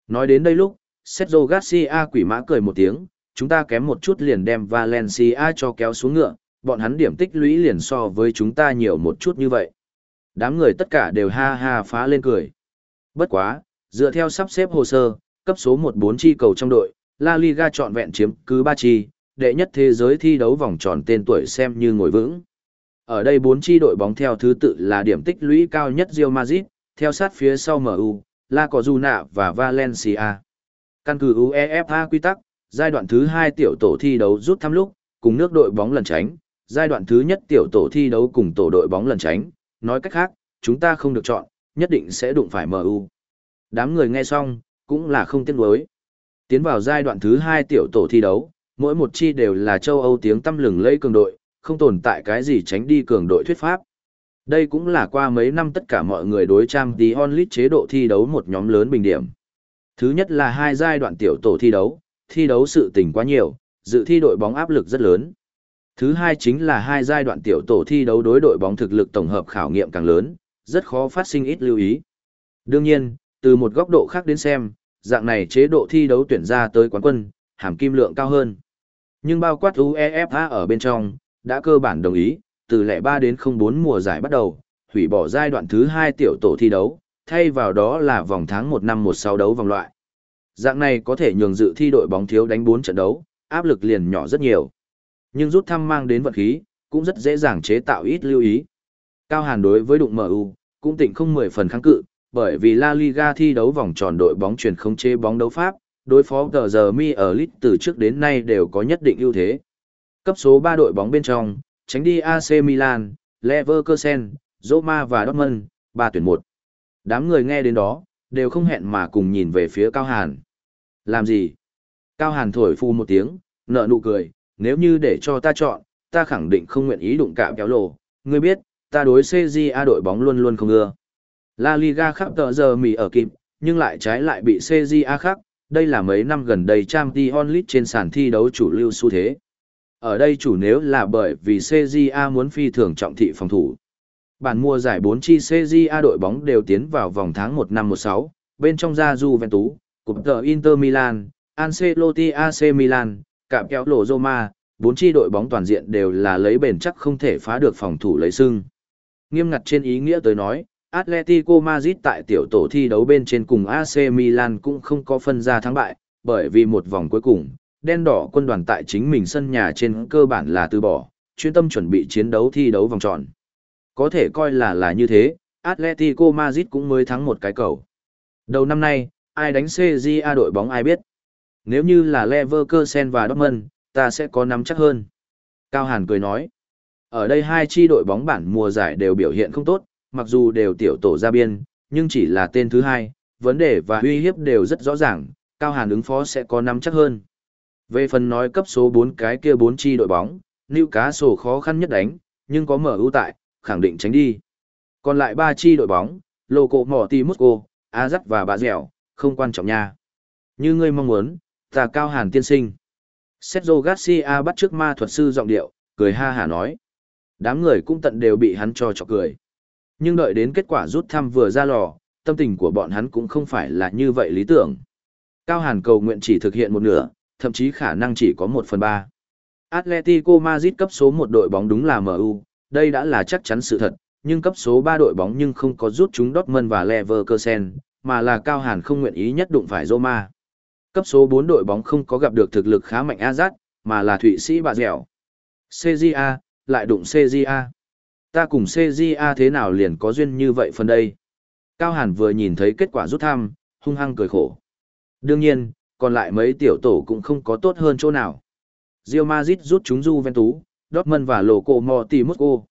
Nói đến đây lúc, Sergio Garcia quỷ mã cười một tiếng, chúng ta kém một chút liền đem Valencia cho kéo xuống ngựa, bọn hắn điểm tích lũy liền so với chúng ta nhiều một chút như vậy. Đám người tất cả đều ha ha phá lên cười. Bất quá, dựa theo sắp xếp hồ sơ, cấp số một bốn chi cầu trong đội, La Liga trọn vẹn chiếm cứ ba chi, đệ nhất thế giới thi đấu vòng tròn tên tuổi xem như ngồi vững. Ở đây bốn chi đội bóng theo thứ tự là điểm tích lũy cao nhất Real Madrid, theo sát phía sau em u, La Coruna và Valencia. Căn cứ UEFA quy tắc, giai đoạn thứ hai tiểu tổ thi đấu rút thăm lúc, cùng nước đội bóng lần tránh, giai đoạn thứ nhất tiểu tổ thi đấu cùng tổ đội bóng lần tránh, nói cách khác, chúng ta không được chọn, nhất định sẽ đụng phải em u. Đám người nghe xong, cũng là không tiếc nuối. Tiến vào giai đoạn thứ hai tiểu tổ thi đấu, mỗi một chi đều là châu Âu tiếng tăm lừng lẫy cường đội, không tồn tại cái gì tránh đi cường đội thuyết pháp. Đây cũng là qua mấy năm tất cả mọi người đối Champions League chế độ thi đấu một nhóm lớn bình điểm. Thứ nhất là hai giai đoạn tiểu tổ thi đấu, thi đấu sự tình quá nhiều, dự thi đội bóng áp lực rất lớn. Thứ hai chính là hai giai đoạn tiểu tổ thi đấu đối đội bóng thực lực tổng hợp khảo nghiệm càng lớn, rất khó phát sinh ít lưu ý. Đương nhiên, từ một góc độ khác đến xem, dạng này chế độ thi đấu tuyển ra tới quán quân, hàm kim lượng cao hơn. Nhưng bao quát UEFA ở bên trong, đã cơ bản đồng ý, từ lẻ ba đến không bốn mùa giải bắt đầu, hủy bỏ giai đoạn thứ hai tiểu tổ thi đấu, thay vào đó là vòng tháng một năm một sáu đấu vòng loại. Dạng này có thể nhường dự thi đội bóng thiếu đánh bốn trận đấu, áp lực liền nhỏ rất nhiều. Nhưng rút thăm mang đến vận khí, cũng rất dễ dàng chế tạo ít lưu ý. Cao Hàn đối với đụng em u, cũng tỉnh không mười phần kháng cự, bởi vì La Liga thi đấu vòng tròn đội bóng truyền không chế bóng đấu pháp, đối phó tờ giờ mi ở League từ trước đến nay đều có nhất định ưu thế. Cấp số ba đội bóng bên trong, tránh đi a xê Milan, Leverkusen, Roma và Dortmund, ba tuyển một. Đám người nghe đến đó, đều không hẹn mà cùng nhìn về phía Cao Hàn. Làm gì? Cao Hàn thổi phu một tiếng, nở nụ cười, nếu như để cho ta chọn, ta khẳng định không nguyện ý đụng cạm kéo lồ. Ngươi biết, ta đối xê giê a đội bóng luôn luôn không ưa. La Liga khắp tờ giờ mì ở kịp, nhưng lại trái lại bị xê giê a khắc, đây là mấy năm gần đây Champions League trên sàn thi đấu chủ lưu xu thế. Ở đây chủ nếu là bởi vì xê giê a muốn phi thường trọng thị phòng thủ. Bản mùa giải bốn chi xê giê a đội bóng đều tiến vào vòng tháng một năm một sáu, bên trong ra Juventus, cúp tờ Inter Milan, Ancelotti a xê Milan, cạm kéo lộ Roma, bốn chi đội bóng toàn diện đều là lấy bền chắc không thể phá được phòng thủ lấy sưng. Nghiêm ngặt trên ý nghĩa tới nói, Atletico Madrid tại tiểu tổ thi đấu bên trên cùng a xê Milan cũng không có phân ra thắng bại, bởi vì một vòng cuối cùng, đen đỏ quân đoàn tại chính mình sân nhà trên cơ bản là từ bỏ, chuyên tâm chuẩn bị chiến đấu thi đấu vòng tròn. Có thể coi là là như thế, Atletico Madrid cũng mới thắng một cái cầu. Đầu năm nay, ai đánh xê giê a đội bóng ai biết. Nếu như là Leverkusen và Dortmund, ta sẽ có nắm chắc hơn. Cao Hàn cười nói, ở đây hai chi đội bóng bản mùa giải đều biểu hiện không tốt, mặc dù đều tiểu tổ ra biên, nhưng chỉ là tên thứ hai, vấn đề và uy hiếp đều rất rõ ràng, Cao Hàn ứng phó sẽ có nắm chắc hơn. Về phần nói cấp số bốn cái kia bốn chi đội bóng, Newcastle khó khăn nhất đánh, nhưng có mở ưu tại, khẳng định tránh đi. Còn lại ba chi đội bóng, Loco Moti Moscow, Ajax và Bà Dẻo, không quan trọng nha. Như ngươi mong muốn, ta Cao Hàn tiên sinh. Sergio Garcia bắt trước ma thuật sư giọng điệu, cười ha hả nói. Đám người cũng tận đều bị hắn cho chọc cười. Nhưng đợi đến kết quả rút thăm vừa ra lò, tâm tình của bọn hắn cũng không phải là như vậy lý tưởng. Cao Hàn cầu nguyện chỉ thực hiện một nửa, thậm chí khả năng chỉ có một phần ba. Atletico Madrid cấp số một đội bóng đúng là em u, đây đã là chắc chắn sự thật, nhưng cấp số ba đội bóng nhưng không có rút chúng Dortmund và Leverkusen, mà là Cao Hàn không nguyện ý nhất đụng phải Roma. Cấp số bốn đội bóng không có gặp được thực lực khá mạnh Ajax, mà là Thụy Sĩ Bà Dẻo. xê giê a, lại đụng xê giê a. Ta cùng xê giê a thế nào liền có duyên như vậy phần đây? Cao Hàn vừa nhìn thấy kết quả rút thăm, hung hăng cười khổ. Đương nhiên, còn lại mấy tiểu tổ cũng không có tốt hơn chỗ nào. Real Madrid rút chúng Juventus, Dortmund và Lokomotiv Moscow.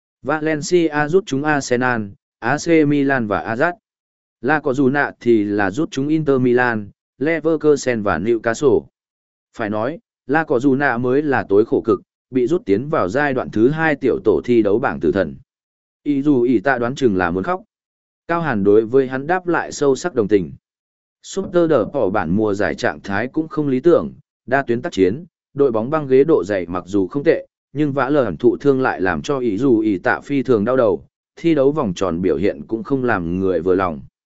Valencia rút chúng Arsenal, a xê Milan và Ajax. La Coruna thì là rút chúng Inter Milan, Leverkusen và Newcastle. Phải nói, La Coruna mới là tối khổ cực, bị rút tiến vào giai đoạn thứ hai tiểu tổ thi đấu bảng tử thần. Ý dù ý ta đoán chừng là muốn khóc. Cao Hàn đối với hắn đáp lại sâu sắc đồng tình. Super đờ bỏ bản mùa giải trạng thái cũng không lý tưởng, đa tuyến tác chiến, đội bóng băng ghế độ dày mặc dù không tệ, nhưng vã lờ hẳn thụ thương lại làm cho ý dù ý tạ phi thường đau đầu, thi đấu vòng tròn biểu hiện cũng không làm người vừa lòng.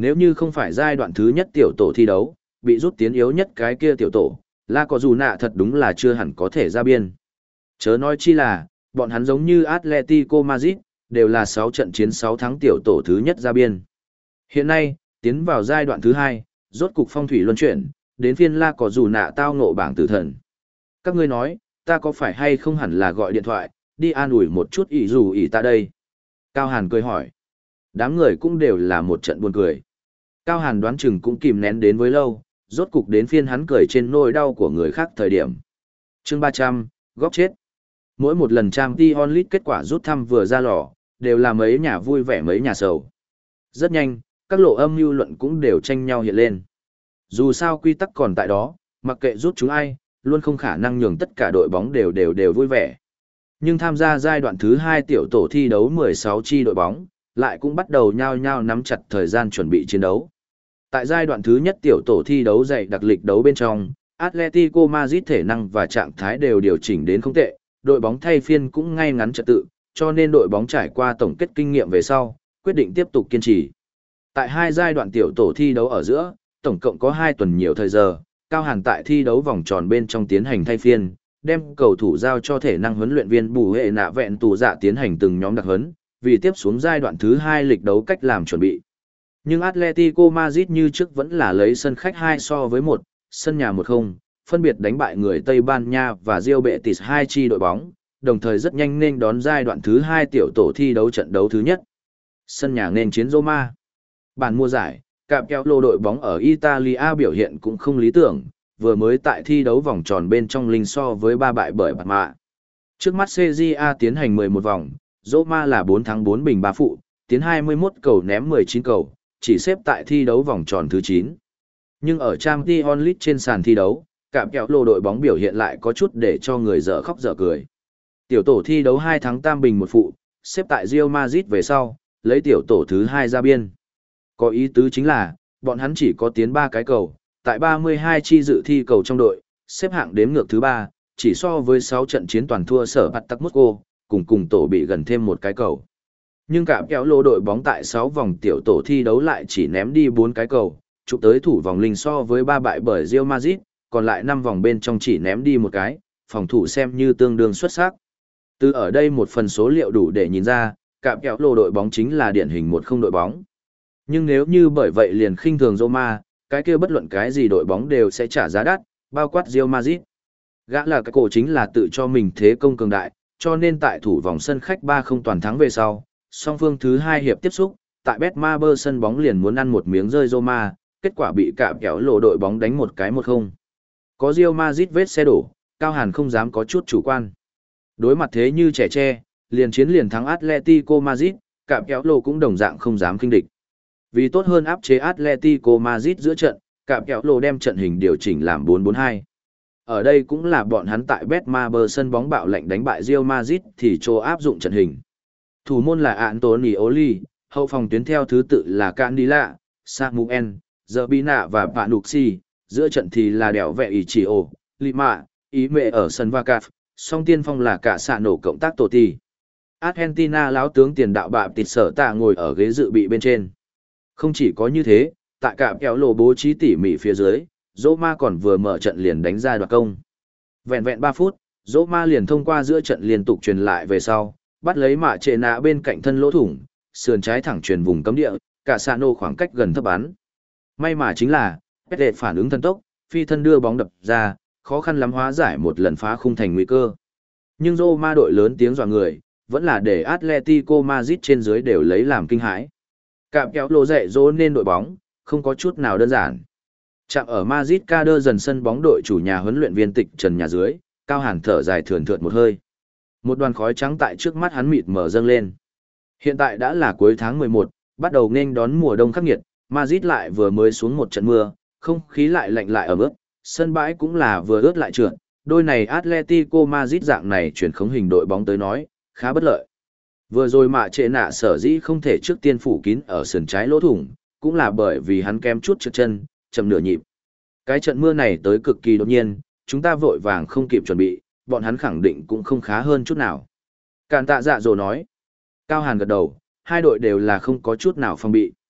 Nếu như không phải giai đoạn thứ nhất tiểu tổ thi đấu, bị rút tiến yếu nhất cái kia tiểu tổ, La Cọ Dù Nạ thật đúng là chưa hẳn có thể ra biên. Chớ nói chi là, bọn hắn giống như Atletico Madrid, đều là sáu trận chiến sáu thắng tiểu tổ thứ nhất ra biên. Hiện nay, tiến vào giai đoạn thứ hai, rốt cục phong thủy luân chuyển, đến phiên La Cọ Dù Nạ tao ngộ bảng tử thần. Các ngươi nói, ta có phải hay không hẳn là gọi điện thoại, đi an ủi một chút ỷ dù ỷ ta đây? Cao Hàn cười hỏi. Đám người cũng đều là một trận buồn cười. Cao Hàn đoán chừng cũng kìm nén đến với lâu, rốt cục đến phiên hắn cười trên nỗi đau của người khác thời điểm. Chương ba trăm, góc chết. Mỗi một lần Champions League kết quả rút thăm vừa ra lò, đều là mấy nhà vui vẻ mấy nhà sầu. Rất nhanh, các lộ âm mưu luận cũng đều tranh nhau hiện lên. Dù sao quy tắc còn tại đó, mặc kệ rút chúng ai, luôn không khả năng nhường tất cả đội bóng đều đều đều vui vẻ. Nhưng tham gia giai đoạn thứ hai tiểu tổ thi đấu mười sáu chi đội bóng, lại cũng bắt đầu nhao nhao nắm chặt thời gian chuẩn bị chiến đấu. Tại giai đoạn thứ nhất tiểu tổ thi đấu dày đặc lịch đấu bên trong, Atletico Madrid thể năng và trạng thái đều điều chỉnh đến không tệ, đội bóng thay phiên cũng ngay ngắn trật tự, cho nên đội bóng trải qua tổng kết kinh nghiệm về sau, quyết định tiếp tục kiên trì. Tại hai giai đoạn tiểu tổ thi đấu ở giữa, tổng cộng có hai tuần nhiều thời giờ, Cao Hàn tại thi đấu vòng tròn bên trong tiến hành thay phiên, đem cầu thủ giao cho thể năng huấn luyện viên Bù Hệ Nạ Vẹn Tù Dạ tiến hành từng nhóm đặc huấn, vì tiếp xuống giai đoạn thứ hai lịch đấu cách làm chuẩn bị. Nhưng Atletico Madrid như trước vẫn là lấy sân khách hai so với một, sân nhà một không, phân biệt đánh bại người Tây Ban Nha và Real Betis hai chi đội bóng, đồng thời rất nhanh nên đón giai đoạn thứ hai tiểu tổ thi đấu trận đấu thứ nhất. Sân nhà nên chiến Roma. Bản mùa giải, cạm kéo lô đội bóng ở Italia biểu hiện cũng không lý tưởng, vừa mới tại thi đấu vòng tròn bên trong linh so với ba bại bởi bạt mạ. Trước mắt xê giê a tiến hành mười một vòng, Roma là bốn thắng bốn bình ba phụ, tiến hai mươi mốt cầu ném mười chín cầu, chỉ xếp tại thi đấu vòng tròn thứ chín. Nhưng ở Champions League trên sàn thi đấu, cạm kéo lô đội bóng biểu hiện lại có chút để cho người dở khóc dở cười. Tiểu tổ thi đấu hai thắng tam bình một phụ, xếp tại Real Madrid về sau, lấy tiểu tổ thứ hai ra biên. Có ý tứ chính là, bọn hắn chỉ có tiến ba cái cầu, tại ba mươi hai chi dự thi cầu trong đội, xếp hạng đếm ngược thứ ba, chỉ so với sáu trận chiến toàn thua sở bạt tắc Moscow, cùng cùng tổ bị gần thêm một cái cầu. Nhưng cả kéo lô đội bóng tại sáu vòng tiểu tổ thi đấu lại chỉ ném đi bốn cái cầu, chụp tới thủ vòng linh so với ba bại bởi Real Madrid, còn lại năm vòng bên trong chỉ ném đi một cái, phòng thủ xem như tương đương xuất sắc. Từ ở đây một phần số liệu đủ để nhìn ra, cả kéo lô đội bóng chính là điển hình một không đội bóng. Nhưng nếu như bởi vậy liền khinh thường Roma, cái kia bất luận cái gì đội bóng đều sẽ trả giá đắt, bao quát Real Madrid. Gã là cái cổ chính là tự cho mình thế công cường đại, cho nên tại thủ vòng sân khách ba không toàn thắng về sau, song phương thứ hai hiệp tiếp xúc, tại Betmaber sân bóng liền muốn ăn một miếng rơi Roma, kết quả bị cạm kéo lộ đội bóng đánh một cái một không. Có Real Madrid vết xe đổ, Cao Hàn không dám có chút chủ quan. Đối mặt thế như trẻ tre, liền chiến liền thắng Atletico Madrid, cạm kéo lộ cũng đồng dạng không dám kinh địch. Vì tốt hơn áp chế Atletico Madrid giữa trận, cạm kéo lộ đem trận hình điều chỉnh làm bốn bốn hai. Ở đây cũng là bọn hắn tại Betmaber sân bóng bạo lệnh đánh bại Real Madrid thì cho áp dụng trận hình. Thủ môn là Antonioli, hậu phòng tuyến theo thứ tự là Candila, Samuel, Zerbina và Panucci, giữa trận thì là đẻo vẹ Ichio, Lima, ý mẹ ở sân Vacaf, song tiên phong là cả xạ nổ cộng tác tổ tỷ. Argentina láo tướng tiền đạo bạ tịt sở tạ ngồi ở ghế dự bị bên trên. Không chỉ có như thế, tại cạm kéo lộ bố trí tỉ mỉ phía dưới, Roma còn vừa mở trận liền đánh ra đoạt công. Vẹn vẹn ba phút, Roma liền thông qua giữa trận liên tục truyền lại về sau, bắt lấy mạ trệ nạ bên cạnh thân lỗ thủng, sườn trái thẳng truyền vùng cấm địa, cả Sano khoảng cách gần thấp bắn. May mà chính là, Pete phản ứng thần tốc, phi thân đưa bóng đập ra, khó khăn lắm hóa giải một lần phá khung thành nguy cơ. Nhưng Roma đội lớn tiếng dọa người, vẫn là để Atletico Madrid trên dưới đều lấy làm kinh hãi. Cạm kéo lộ dạy dỗ nên đội bóng, không có chút nào đơn giản. Chạm ở Madrid Cader dần sân bóng đội chủ nhà huấn luyện viên Tịch Trần nhà dưới, Cao Hàn thở dài thườn thượt một hơi. Một đoàn khói trắng tại trước mắt hắn mịt mở dâng lên. Hiện tại đã là cuối tháng mười một, bắt đầu nên đón mùa đông khắc nghiệt, Madrid lại vừa mới xuống một trận mưa, không khí lại lạnh lại ẩm ướt, sân bãi cũng là vừa ướt lại trượt, đôi này Atletico Madrid dạng này chuyển khống hình đội bóng tới nói, khá bất lợi. Vừa rồi mạ trệ nạ sở dĩ không thể trước tiên phủ kín ở sườn trái lỗ thủng, cũng là bởi vì hắn kém chút trượt chân, chậm nửa nhịp. Cái trận mưa này tới cực kỳ đột nhiên, chúng ta vội vàng không kịp chuẩn bị, bọn hắn khẳng định cũng không khá hơn chút nào. Càn tạ dạ dồ nói. Cao Hàn gật đầu, hai đội đều là không có chút nào phòng bị.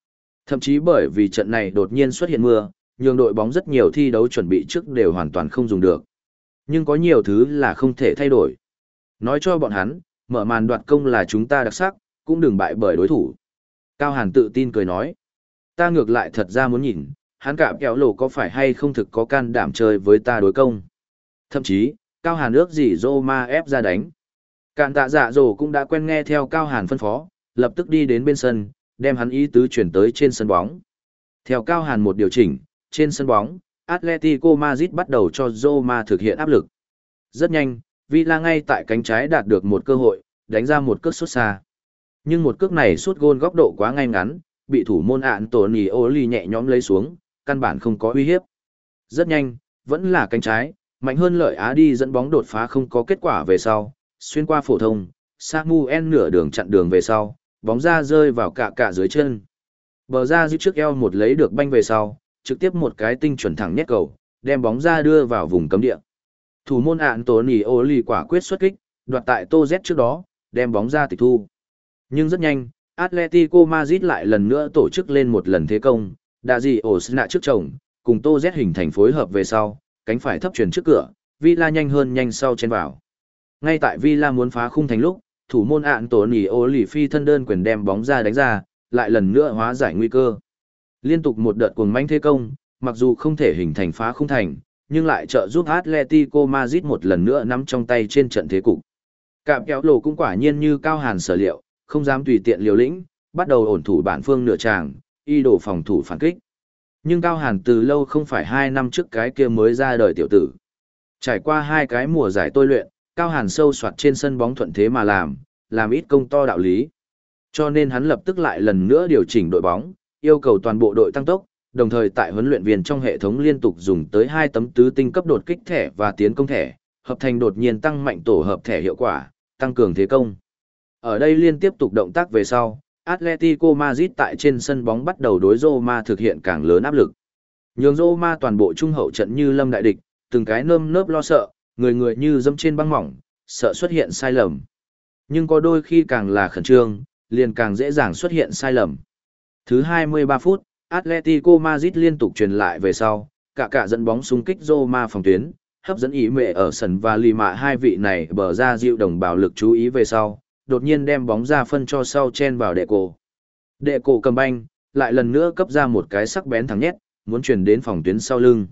Thậm chí bởi vì trận này đột nhiên xuất hiện mưa, nhường đội bóng rất nhiều thi đấu chuẩn bị trước đều hoàn toàn không dùng được. Nhưng có nhiều thứ là không thể thay đổi. Nói cho bọn hắn, mở màn đoạt công là chúng ta đặc sắc, cũng đừng bại bởi đối thủ. Cao Hàn tự tin cười nói. Ta ngược lại thật ra muốn nhìn, hắn cạm kéo lộ có phải hay không thực có can đảm chơi với ta đối công. Thậm chí, Cao Hàn ước gì Roma ép ra đánh. Cạn tạ dạ dồ cũng đã quen nghe theo Cao Hàn phân phó, lập tức đi đến bên sân, đem hắn ý tứ chuyển tới trên sân bóng. Theo Cao Hàn một điều chỉnh, trên sân bóng, Atletico Madrid bắt đầu cho Roma thực hiện áp lực. Rất nhanh, Villa ngay tại cánh trái đạt được một cơ hội, đánh ra một cước sút xa. Nhưng một cước này sút gôn góc độ quá ngay ngắn, bị thủ môn Antonioli nhẹ nhõm lấy xuống, căn bản không có uy hiếp. Rất nhanh, vẫn là cánh trái, mạnh hơn lợi Á đi dẫn bóng đột phá không có kết quả về sau, xuyên qua phổ thông, Samuel nửa đường chặn đường về sau, bóng ra rơi vào cả cả dưới chân. Bờ ra giữ trước eo một lấy được banh về sau, trực tiếp một cái tinh chuẩn thẳng nhét cầu, đem bóng ra đưa vào vùng cấm địa. Thủ môn Antonioli quả quyết xuất kích, đoạt tại Tô Z trước đó, đem bóng ra tịch thu. Nhưng rất nhanh, Atletico Madrid lại lần nữa tổ chức lên một lần thế công, đã gì Osna trước chồng, cùng Tô Z hình thành phối hợp về sau, cánh phải thấp chuyển trước cửa, Villa nhanh hơn nhanh sau chen vào. Ngay tại Villa muốn phá khung thành lúc, thủ môn Antonioli phi thân đơn quyền đem bóng ra đánh ra, lại lần nữa hóa giải nguy cơ. Liên tục một đợt cuồng mãnh thế công, mặc dù không thể hình thành phá khung thành, nhưng lại trợ giúp Atletico Madrid một lần nữa nắm trong tay trên trận thế cục. Cạm kéo lộ cũng quả nhiên như Cao Hàn sở liệu, không dám tùy tiện liều lĩnh, bắt đầu ổn thủ bản phương nửa tràng, y đổ phòng thủ phản kích. Nhưng Cao Hàn từ lâu không phải hai năm trước cái kia mới ra đời tiểu tử. Trải qua hai cái mùa giải tôi luyện, Cao Hàn sâu soạt trên sân bóng thuận thế mà làm, làm ít công to đạo lý. Cho nên hắn lập tức lại lần nữa điều chỉnh đội bóng, yêu cầu toàn bộ đội tăng tốc, đồng thời tại huấn luyện viên trong hệ thống liên tục dùng tới hai tấm tứ tinh cấp đột kích thẻ và tiến công thẻ, hợp thành đột nhiên tăng mạnh tổ hợp thẻ hiệu quả, tăng cường thế công. Ở đây liên tiếp tục động tác về sau, Atletico Madrid tại trên sân bóng bắt đầu đối Roma thực hiện càng lớn áp lực. Nhường Roma toàn bộ trung hậu trận như lâm đại địch, từng cái nơm nớp lo sợ, người người như dẫm trên băng mỏng, sợ xuất hiện sai lầm. Nhưng có đôi khi càng là khẩn trương, liền càng dễ dàng xuất hiện sai lầm. Thứ hai mươi ba phút, Atletico Madrid liên tục truyền lại về sau, cả cả dẫn bóng xung kích Roma phòng tuyến, hấp dẫn ý mẹ ở sân và Lima hai vị này bờ ra dịu đồng bào lực chú ý về sau, đột nhiên đem bóng ra phân cho sau chen vào đệ cổ. Đệ cổ cầm banh, lại lần nữa cấp ra một cái sắc bén thẳng nhét, muốn chuyển đến phòng tuyến sau lưng.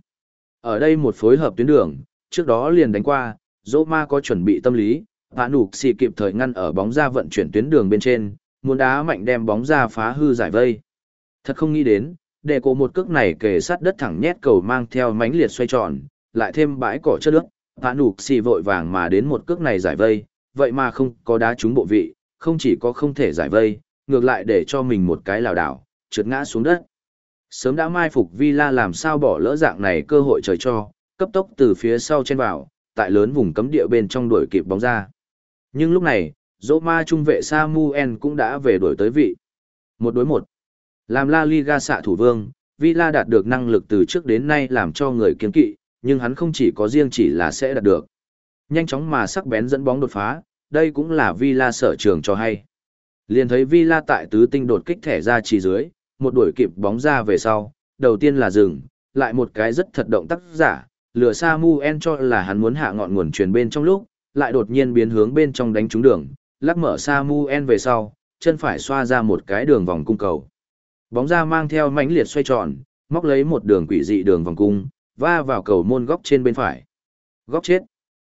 Ở đây một phối hợp tuyến đường, trước đó liền đánh qua, Roma có chuẩn bị tâm lý, Hạ Nục xì kịp thời ngăn ở bóng ra vận chuyển tuyến đường bên trên, muốn đá mạnh đem bóng ra phá hư giải vây. Thật không nghĩ đến, đệ cổ một cước này kề sát đất thẳng nhét cầu mang theo mãnh liệt xoay tròn, lại thêm bãi cỏ chất nước, Hạ Nục xì vội vàng mà đến một cước này giải vây, vậy mà không có đá trúng bộ vị, không chỉ có không thể giải vây, ngược lại để cho mình một cái lảo đảo, trượt ngã xuống đất. Sớm đã mai phục Villa làm sao bỏ lỡ dạng này cơ hội trời cho, cấp tốc từ phía sau chen vào, tại lớn vùng cấm địa bên trong đuổi kịp bóng ra. Nhưng lúc này, Roma trung vệ Samuel cũng đã về đuổi tới vị. Một đối một. Làm La Liga xạ thủ vương, Villa đạt được năng lực từ trước đến nay làm cho người kiêng kỵ, nhưng hắn không chỉ có riêng chỉ là sẽ đạt được. Nhanh chóng mà sắc bén dẫn bóng đột phá, đây cũng là Villa sở trường cho hay. Liền thấy Villa tại tứ tinh đột kích thẻ ra chỉ dưới, một đuổi kịp bóng ra về sau, đầu tiên là dừng, lại một cái rất thật động tác giả, lừa Samuel cho là hắn muốn hạ ngọn nguồn truyền bên trong lúc, lại đột nhiên biến hướng bên trong đánh trúng đường, lắc mở Samuel về sau, chân phải xoa ra một cái đường vòng cung cầu. Bóng ra mang theo mãnh liệt xoay tròn, móc lấy một đường quỷ dị đường vòng cung, va vào cầu môn góc trên bên phải. Góc chết.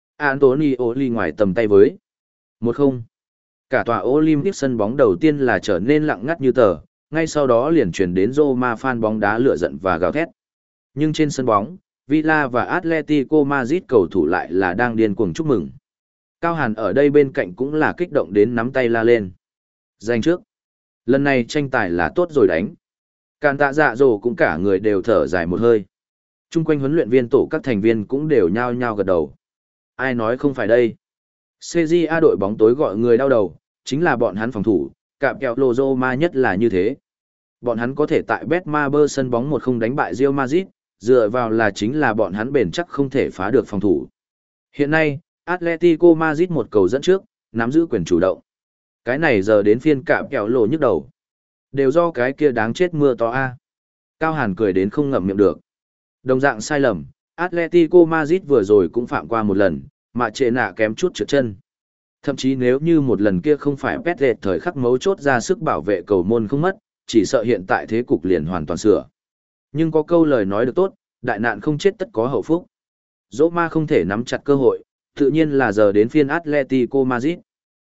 Antonioli ngoài tầm tay với. Một không. Cả tòa Olympic sân bóng đầu tiên là trở nên lặng ngắt như tờ, ngay sau đó liền truyền đến Roma fan bóng đá lửa giận và gào thét. Nhưng trên sân bóng, Villa và Atletico Madrid cầu thủ lại là đang điên cuồng chúc mừng. Cao Hàn ở đây bên cạnh cũng là kích động đến nắm tay la lên. Giành trước. Lần này tranh tài là tốt rồi đánh. Càn tạ dạ dồ cũng cả người đều thở dài một hơi. Trung quanh huấn luyện viên tổ các thành viên cũng đều nhao nhao gật đầu. Ai nói không phải đây. xê giê a đội bóng tối gọi người đau đầu, chính là bọn hắn phòng thủ, cạm kẹo lô Roma nhất là như thế. Bọn hắn có thể tại Betmaber sân bóng một không đánh bại Real Madrid, dựa vào là chính là bọn hắn bền chắc không thể phá được phòng thủ. Hiện nay, Atletico Madrid một cầu dẫn trước, nắm giữ quyền chủ động. Cái này giờ đến phiên cạm kẹo lô nhức đầu. Đều do cái kia đáng chết mưa to a. Cao Hàn cười đến không ngậm miệng được. Đồng dạng sai lầm, Atletico Madrid vừa rồi cũng phạm qua một lần, mà trệ nạ kém chút trượt chân. Thậm chí nếu như một lần kia không phải Petret thời khắc mấu chốt ra sức bảo vệ cầu môn không mất, chỉ sợ hiện tại thế cục liền hoàn toàn sửa. Nhưng có câu lời nói được tốt, đại nạn không chết tất có hậu phúc. Roma không thể nắm chặt cơ hội, tự nhiên là giờ đến phiên Atletico Madrid.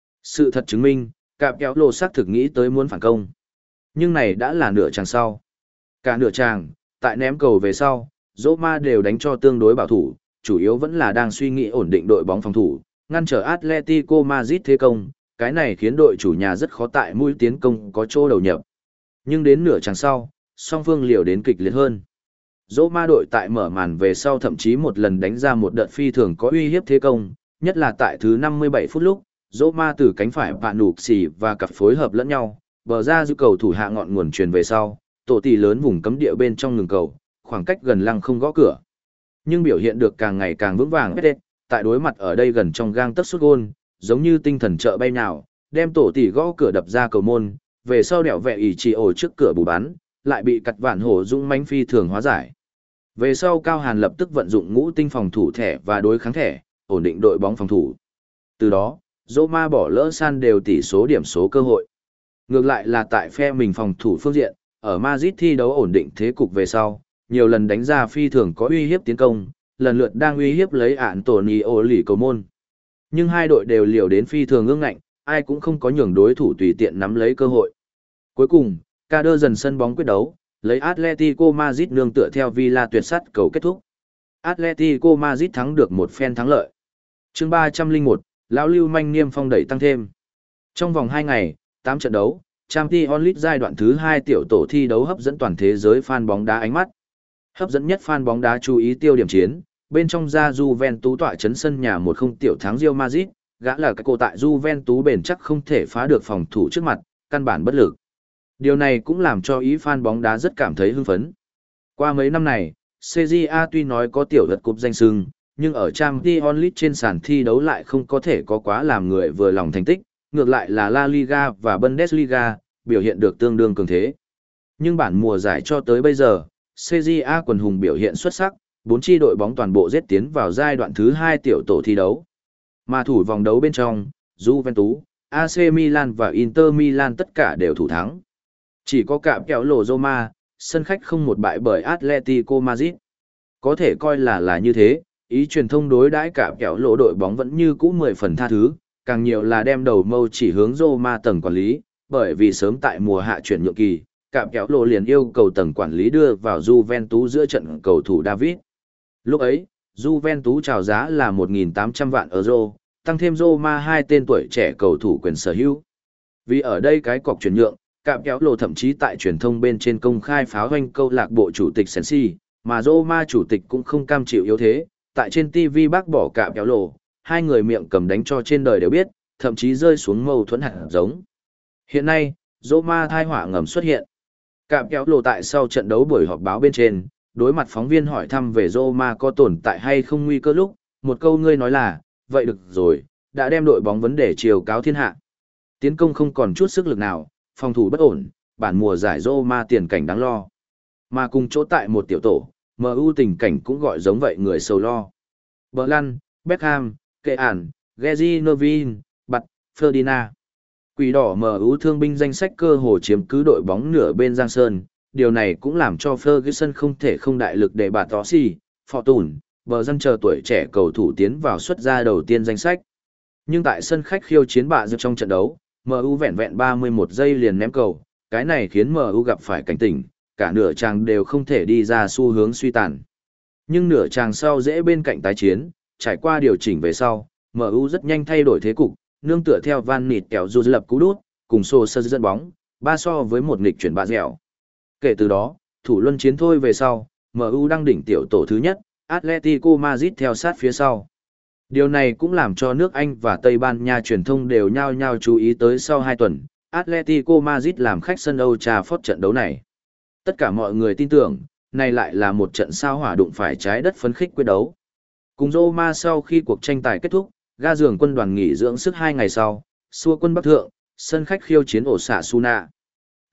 Sự thật chứng minh, cạm kéo lồ xác thực nghĩ tới muốn phản công. Nhưng này đã là nửa chàng sau. Cả nửa chàng, tại ném cầu về sau, Roma đều đánh cho tương đối bảo thủ, chủ yếu vẫn là đang suy nghĩ ổn định đội bóng phòng thủ, ngăn trở Atletico Madrid thế công, cái này khiến đội chủ nhà rất khó tại mũi tiến công có chỗ đầu nhập. Nhưng đến nửa chàng sau, song phương liều đến kịch liệt hơn. Roma đội tại mở màn về sau thậm chí một lần đánh ra một đợt phi thường có uy hiếp thế công, nhất là tại thứ năm mươi bảy phút lúc, Roma từ cánh phải bạn nụp xì và cặp phối hợp lẫn nhau, bờ ra giữ cầu thủ hạ ngọn nguồn truyền về sau, tổ tỷ lớn vùng cấm địa bên trong ngừng cầu, khoảng cách gần lăng không gõ cửa. Nhưng biểu hiện được càng ngày càng vững vàng, tại đối mặt ở đây gần trong gang tấc sút gôn, giống như tinh thần trợ bay nào, đem tổ tỷ gõ cửa đập ra cầu môn, về sau đẻo vẹ ỷ chỉ ổ trước cửa bù bắn, lại bị cặt vạn hổ dũng mãnh phi thường hóa giải. Về sau Cao Hàn lập tức vận dụng ngũ tinh phòng thủ thẻ và đối kháng thẻ, ổn định đội bóng phòng thủ. Từ đó, Roma bỏ lỡ san đều tỷ số điểm số cơ hội. Ngược lại là tại phe mình phòng thủ phương diện, ở Madrid thi đấu ổn định thế cục về sau, nhiều lần đánh ra phi thường có uy hiếp tiến công, lần lượt đang uy hiếp lấy Antonio lì cầu môn. Nhưng hai đội đều liều đến phi thường ương ngạnh, ai cũng không có nhường đối thủ tùy tiện nắm lấy cơ hội. Cuối cùng, Kader dần sân bóng quyết đấu, lấy Atletico Madrid nương tựa theo Villa tuyệt sắt cầu kết thúc. Atletico Madrid thắng được một phen thắng lợi. Chương ba trăm lẻ một, lão lưu manh niêm phong đẩy tăng thêm. Trong vòng hai ngày, tám trận đấu, Champions League giai đoạn thứ hai tiểu tổ thi đấu hấp dẫn toàn thế giới fan bóng đá ánh mắt. Hấp dẫn nhất fan bóng đá chú ý tiêu điểm chiến, bên trong ra Juventus tọa chấn sân nhà một không tiểu thắng Real Madrid, gã là cái cô tại Juventus bền chắc không thể phá được phòng thủ trước mặt, căn bản bất lực. Điều này cũng làm cho ý fan bóng đá rất cảm thấy hưng phấn. Qua mấy năm này, xê giê a tuy nói có tiểu lật cúp danh sưng, nhưng ở Champions League trên sàn thi đấu lại không có thể có quá làm người vừa lòng thành tích, ngược lại là La Liga và Bundesliga biểu hiện được tương đương cường thế. Nhưng bản mùa giải cho tới bây giờ, xê giê a quần hùng biểu hiện xuất sắc, bốn chi đội bóng toàn bộ giết tiến vào giai đoạn thứ hai tiểu tổ thi đấu. Mà thủ vòng đấu bên trong, Juventus, a xê Milan và Inter Milan tất cả đều thủ thắng. Chỉ có cạm kẹo lộ Roma, sân khách không một bại bởi Atletico Madrid. Có thể coi là là như thế, ý truyền thông đối đãi cạm kẹo lộ đội bóng vẫn như cũ mười phần tha thứ, càng nhiều là đem đầu mâu chỉ hướng Roma tầng quản lý, bởi vì sớm tại mùa hạ chuyển nhượng kỳ, cạm kẹo lộ liền yêu cầu tầng quản lý đưa vào Juventus giữa trận cầu thủ David. Lúc ấy, Juventus chào giá là một nghìn tám trăm vạn euro, tăng thêm Roma hai tên tuổi trẻ cầu thủ quyền sở hữu. Vì ở đây cái cọc chuyển nhượng, cạm kéo lộ thậm chí tại truyền thông bên trên công khai pháo hoanh câu lạc bộ chủ tịch Sensi, mà Roma chủ tịch cũng không cam chịu yếu thế, tại trên ti vi bác bỏ cạm kéo lộ, hai người miệng cầm đánh cho trên đời đều biết, thậm chí rơi xuống mâu thuẫn hạt giống. Hiện nay, Roma thai họa ngầm xuất hiện. Cạm kéo lộ tại sau trận đấu buổi họp báo bên trên, đối mặt phóng viên hỏi thăm về Roma có tồn tại hay không nguy cơ lúc, một câu ngươi nói là, vậy được rồi, đã đem đội bóng vấn đề chiều cáo thiên hạ. Tiến công không còn chút sức lực nào, phòng thủ bất ổn, bản mùa giải Roma tiền cảnh đáng lo. Mà cùng chỗ tại một tiểu tổ, em u tình cảnh cũng gọi giống vậy người sầu lo. Berlan, Beckham, Kean, Gezi Novin, Bặt, Ferdinand. Quỷ đỏ em u thương binh danh sách cơ hồ chiếm cứ đội bóng nửa bên Giang Sơn, điều này cũng làm cho Ferguson không thể không đại lực để bà Tossi, Fortune, bờ dân chờ tuổi trẻ cầu thủ tiến vào xuất ra đầu tiên danh sách. Nhưng tại sân khách khiêu chiến bạ dược trong trận đấu, em u vẹn vẹn ba mươi mốt giây liền ném cầu, cái này khiến em u gặp phải cảnh tỉnh, cả nửa chàng đều không thể đi ra xu hướng suy tàn. Nhưng nửa chàng sau dễ bên cạnh tái chiến, trải qua điều chỉnh về sau, em u rất nhanh thay đổi thế cục, nương tựa theo Van Nịt kéo dù lập cú đút, cùng xô sơ dẫn bóng, ba so với một nghịch chuyển bạ dẻo. Kể từ đó, thủ luân chiến thôi về sau, em u đang đỉnh tiểu tổ thứ nhất, Atletico Madrid theo sát phía sau. Điều này cũng làm cho nước Anh và Tây Ban Nha truyền thông đều nhao nhao chú ý tới sau hai tuần, Atletico Madrid làm khách sân Old Trafford trận đấu này. Tất cả mọi người tin tưởng, này lại là một trận sao hỏa đụng phải trái đất phấn khích quyết đấu. Cùng Roma sau khi cuộc tranh tài kết thúc, ga giường quân đoàn nghỉ dưỡng sức hai ngày sau, xua quân Bắc Thượng, sân khách khiêu chiến ổ xạ Suna.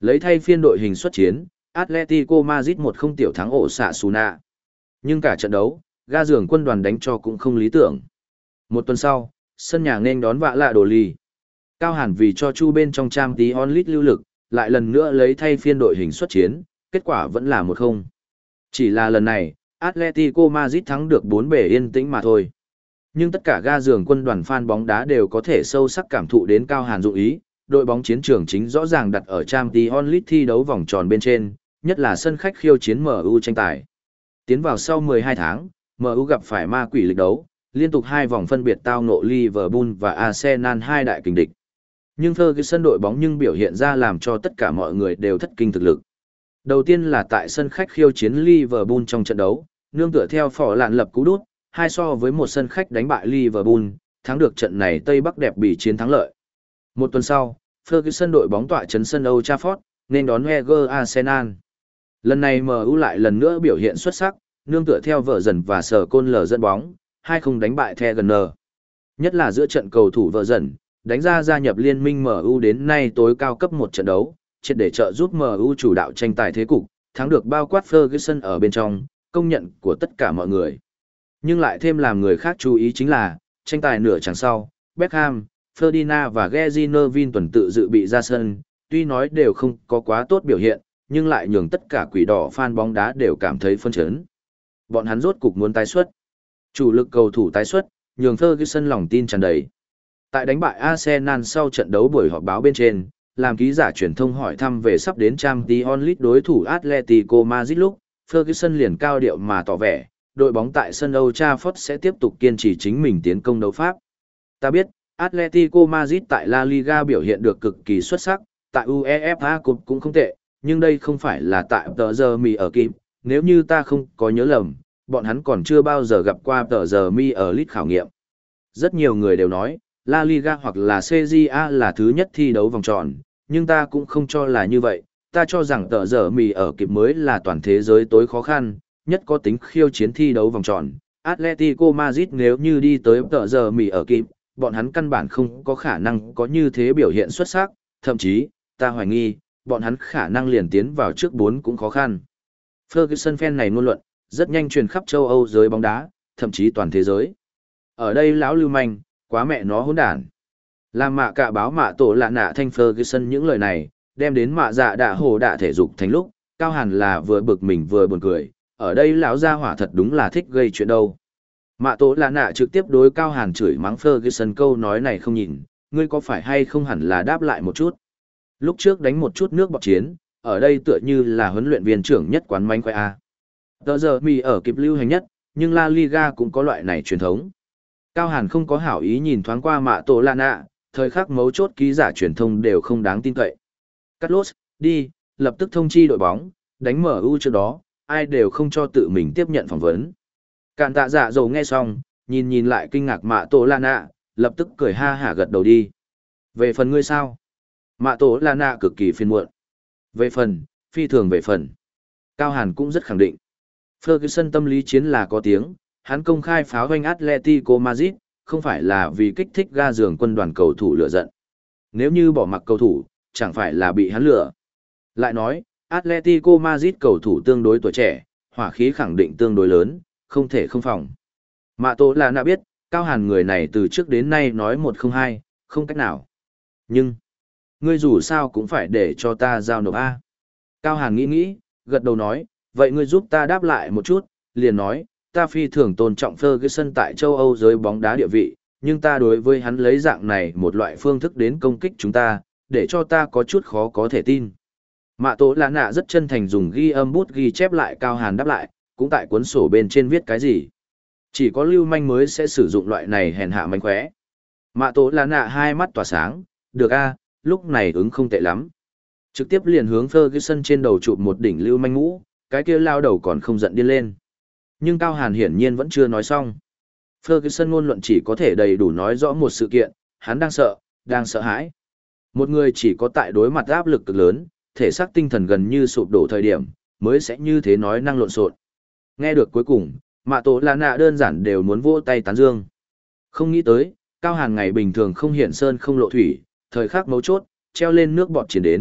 Lấy thay phiên đội hình xuất chiến, Atletico Madrid một không tiểu thắng ổ xạ Suna. Nhưng cả trận đấu, ga giường quân đoàn đánh cho cũng không lý tưởng. Một tuần sau, sân nhà nên đón vạ lạ đồ ly. Cao Hàn vì cho Chu bên trong trang tí onlit lưu lực, lại lần nữa lấy thay phiên đội hình xuất chiến, kết quả vẫn là một không. Chỉ là lần này, Atletico Madrid thắng được bốn bể yên tĩnh mà thôi. Nhưng tất cả ga giường quân đoàn fan bóng đá đều có thể sâu sắc cảm thụ đến Cao Hàn dụng ý, đội bóng chiến trường chính rõ ràng đặt ở Champions League thi đấu vòng tròn bên trên, nhất là sân khách khiêu chiến em u tranh tài. Tiến vào sau mười hai tháng, em u gặp phải ma quỷ lịch đấu, liên tục hai vòng phân biệt tao ngộ Liverpool và Arsenal hai đại kình địch. Nhưng Ferguson đội bóng nhưng biểu hiện ra làm cho tất cả mọi người đều thất kinh thực lực. Đầu tiên là tại sân khách khiêu chiến Liverpool trong trận đấu, nương tựa theo phỏ lạn lập cú đút, hai so với một sân khách đánh bại Liverpool, thắng được trận này Tây Bắc đẹp bị chiến thắng lợi. Một tuần sau, Ferguson đội bóng tọa trấn sân Old Trafford, nên đón Wenger Arsenal. Lần này em u lại lần nữa biểu hiện xuất sắc, nương tựa theo vợ dần và sở côn lờ dẫn bóng, hai không đánh bại The Gunner. Nhất là giữa trận cầu thủ vợ dần, đánh ra gia nhập liên minh em u đến nay tối cao cấp một trận đấu, triệt để trợ giúp em u chủ đạo tranh tài thế cục, thắng được bao quát Ferguson ở bên trong, công nhận của tất cả mọi người. Nhưng lại thêm làm người khác chú ý chính là, tranh tài nửa chặng sau, Beckham, Ferdinand và Geziner Vin tuần tự dự bị ra sân, tuy nói đều không có quá tốt biểu hiện, nhưng lại nhường tất cả quỷ đỏ fan bóng đá đều cảm thấy phân chấn. Bọn hắn rốt cục muốn tái xuất. Chủ lực cầu thủ tái xuất, nhường Ferguson lòng tin tràn đầy. Tại đánh bại Arsenal sau trận đấu buổi họp báo bên trên, làm ký giả truyền thông hỏi thăm về sắp đến Champions League đối thủ Atletico Madrid lúc, Ferguson liền cao điệu mà tỏ vẻ, đội bóng tại sân Old Trafford sẽ tiếp tục kiên trì chính mình tiến công đấu pháp. Ta biết, Atletico Madrid tại La Liga biểu hiện được cực kỳ xuất sắc, tại UEFA Cup cũng không tệ, nhưng đây không phải là tại tờ giờ mì ở kịp, nếu như ta không có nhớ lầm, bọn hắn còn chưa bao giờ gặp qua tờ giờ mi ở League khảo nghiệm. Rất nhiều người đều nói, La Liga hoặc là xê giê a là thứ nhất thi đấu vòng tròn, nhưng ta cũng không cho là như vậy, ta cho rằng tờ giờ mì ở kịp mới là toàn thế giới tối khó khăn, nhất có tính khiêu chiến thi đấu vòng tròn. Atletico Madrid nếu như đi tới tờ giờ mì ở kịp, bọn hắn căn bản không có khả năng có như thế biểu hiện xuất sắc, thậm chí, ta hoài nghi, bọn hắn khả năng liền tiến vào trước bốn cũng khó khăn. Ferguson fan này ngôn luận, rất nhanh truyền khắp châu Âu giới bóng đá, thậm chí toàn thế giới. Ở đây lão lưu manh, quá mẹ nó hỗn đản. Làm mạ cả báo mạ tổ lạ nạ thanh Ferguson những lời này, đem đến mạ dạ đạ hồ đạ thể dục thành lúc, Cao Hàn là vừa bực mình vừa buồn cười, ở đây lão gia hỏa thật đúng là thích gây chuyện đâu. Mạ tổ lạ nạ trực tiếp đối Cao Hàn chửi mắng Ferguson câu nói này không nhìn, ngươi có phải hay không hẳn là đáp lại một chút. Lúc trước đánh một chút nước bọt chiến, ở đây tựa như là huấn luyện viên trưởng nhất quán manh khoe A. Tờ giờ mì ở kịp lưu hành nhất, nhưng La Liga cũng có loại này truyền thống. Cao Hàn không có hảo ý nhìn thoáng qua mạ tổ lạ nạ, thời khắc mấu chốt ký giả truyền thông đều không đáng tin cậy. Carlos, đi, lập tức thông chi đội bóng, đánh em u trước đó, ai đều không cho tự mình tiếp nhận phỏng vấn. Cạn tạ dạ dầu nghe xong, nhìn nhìn lại kinh ngạc mạ tổ lạ nạ, lập tức cười ha hả gật đầu đi. Về phần ngươi sao? Mạ tổ lạ nạ cực kỳ phiền muộn. Về phần, phi thường về phần. Cao Hàn cũng rất khẳng định. Ferguson tâm lý chiến là có tiếng, hắn công khai pháo hoanh Atletico Madrid, không phải là vì kích thích ga giường quân đoàn cầu thủ lửa giận. Nếu như bỏ mặc cầu thủ, chẳng phải là bị hắn lửa. Lại nói, Atletico Madrid cầu thủ tương đối tuổi trẻ, hỏa khí khẳng định tương đối lớn, không thể không phòng. Mạ tổ là nạ biết, Cao Hàn người này từ trước đến nay nói một không hai, không cách nào. Nhưng, ngươi dù sao cũng phải để cho ta giao nộp A. Cao Hàn nghĩ nghĩ, gật đầu nói, vậy ngươi giúp ta đáp lại một chút, liền nói, ta phi thường tôn trọng Ferguson tại châu Âu giới bóng đá địa vị, nhưng ta đối với hắn lấy dạng này một loại phương thức đến công kích chúng ta, để cho ta có chút khó có thể tin. Mạ tổ là nạ rất chân thành dùng ghi âm bút ghi chép lại Cao Hàn đáp lại, cũng tại cuốn sổ bên trên viết cái gì. Chỉ có lưu manh mới sẽ sử dụng loại này hèn hạ manh khóe. Mạ tổ là nạ hai mắt tỏa sáng, được a, lúc này ứng không tệ lắm. Trực tiếp liền hướng Ferguson trên đầu chụp một đỉnh lưu manh ngũ, cái kia lao đầu còn không giận điên lên. Nhưng Cao Hàn hiển nhiên vẫn chưa nói xong. Ferguson ngôn luận chỉ có thể đầy đủ nói rõ một sự kiện, hắn đang sợ, đang sợ hãi. Một người chỉ có tại đối mặt áp lực cực lớn, thể xác tinh thần gần như sụp đổ thời điểm, mới sẽ như thế nói năng lộn xộn. Nghe được cuối cùng, Mạ tổ là nạ đơn giản đều muốn vỗ tay tán dương. Không nghĩ tới, Cao Hàn ngày bình thường không hiện sơn không lộ thủy, thời khắc mấu chốt, treo lên nước bọt chiến đến,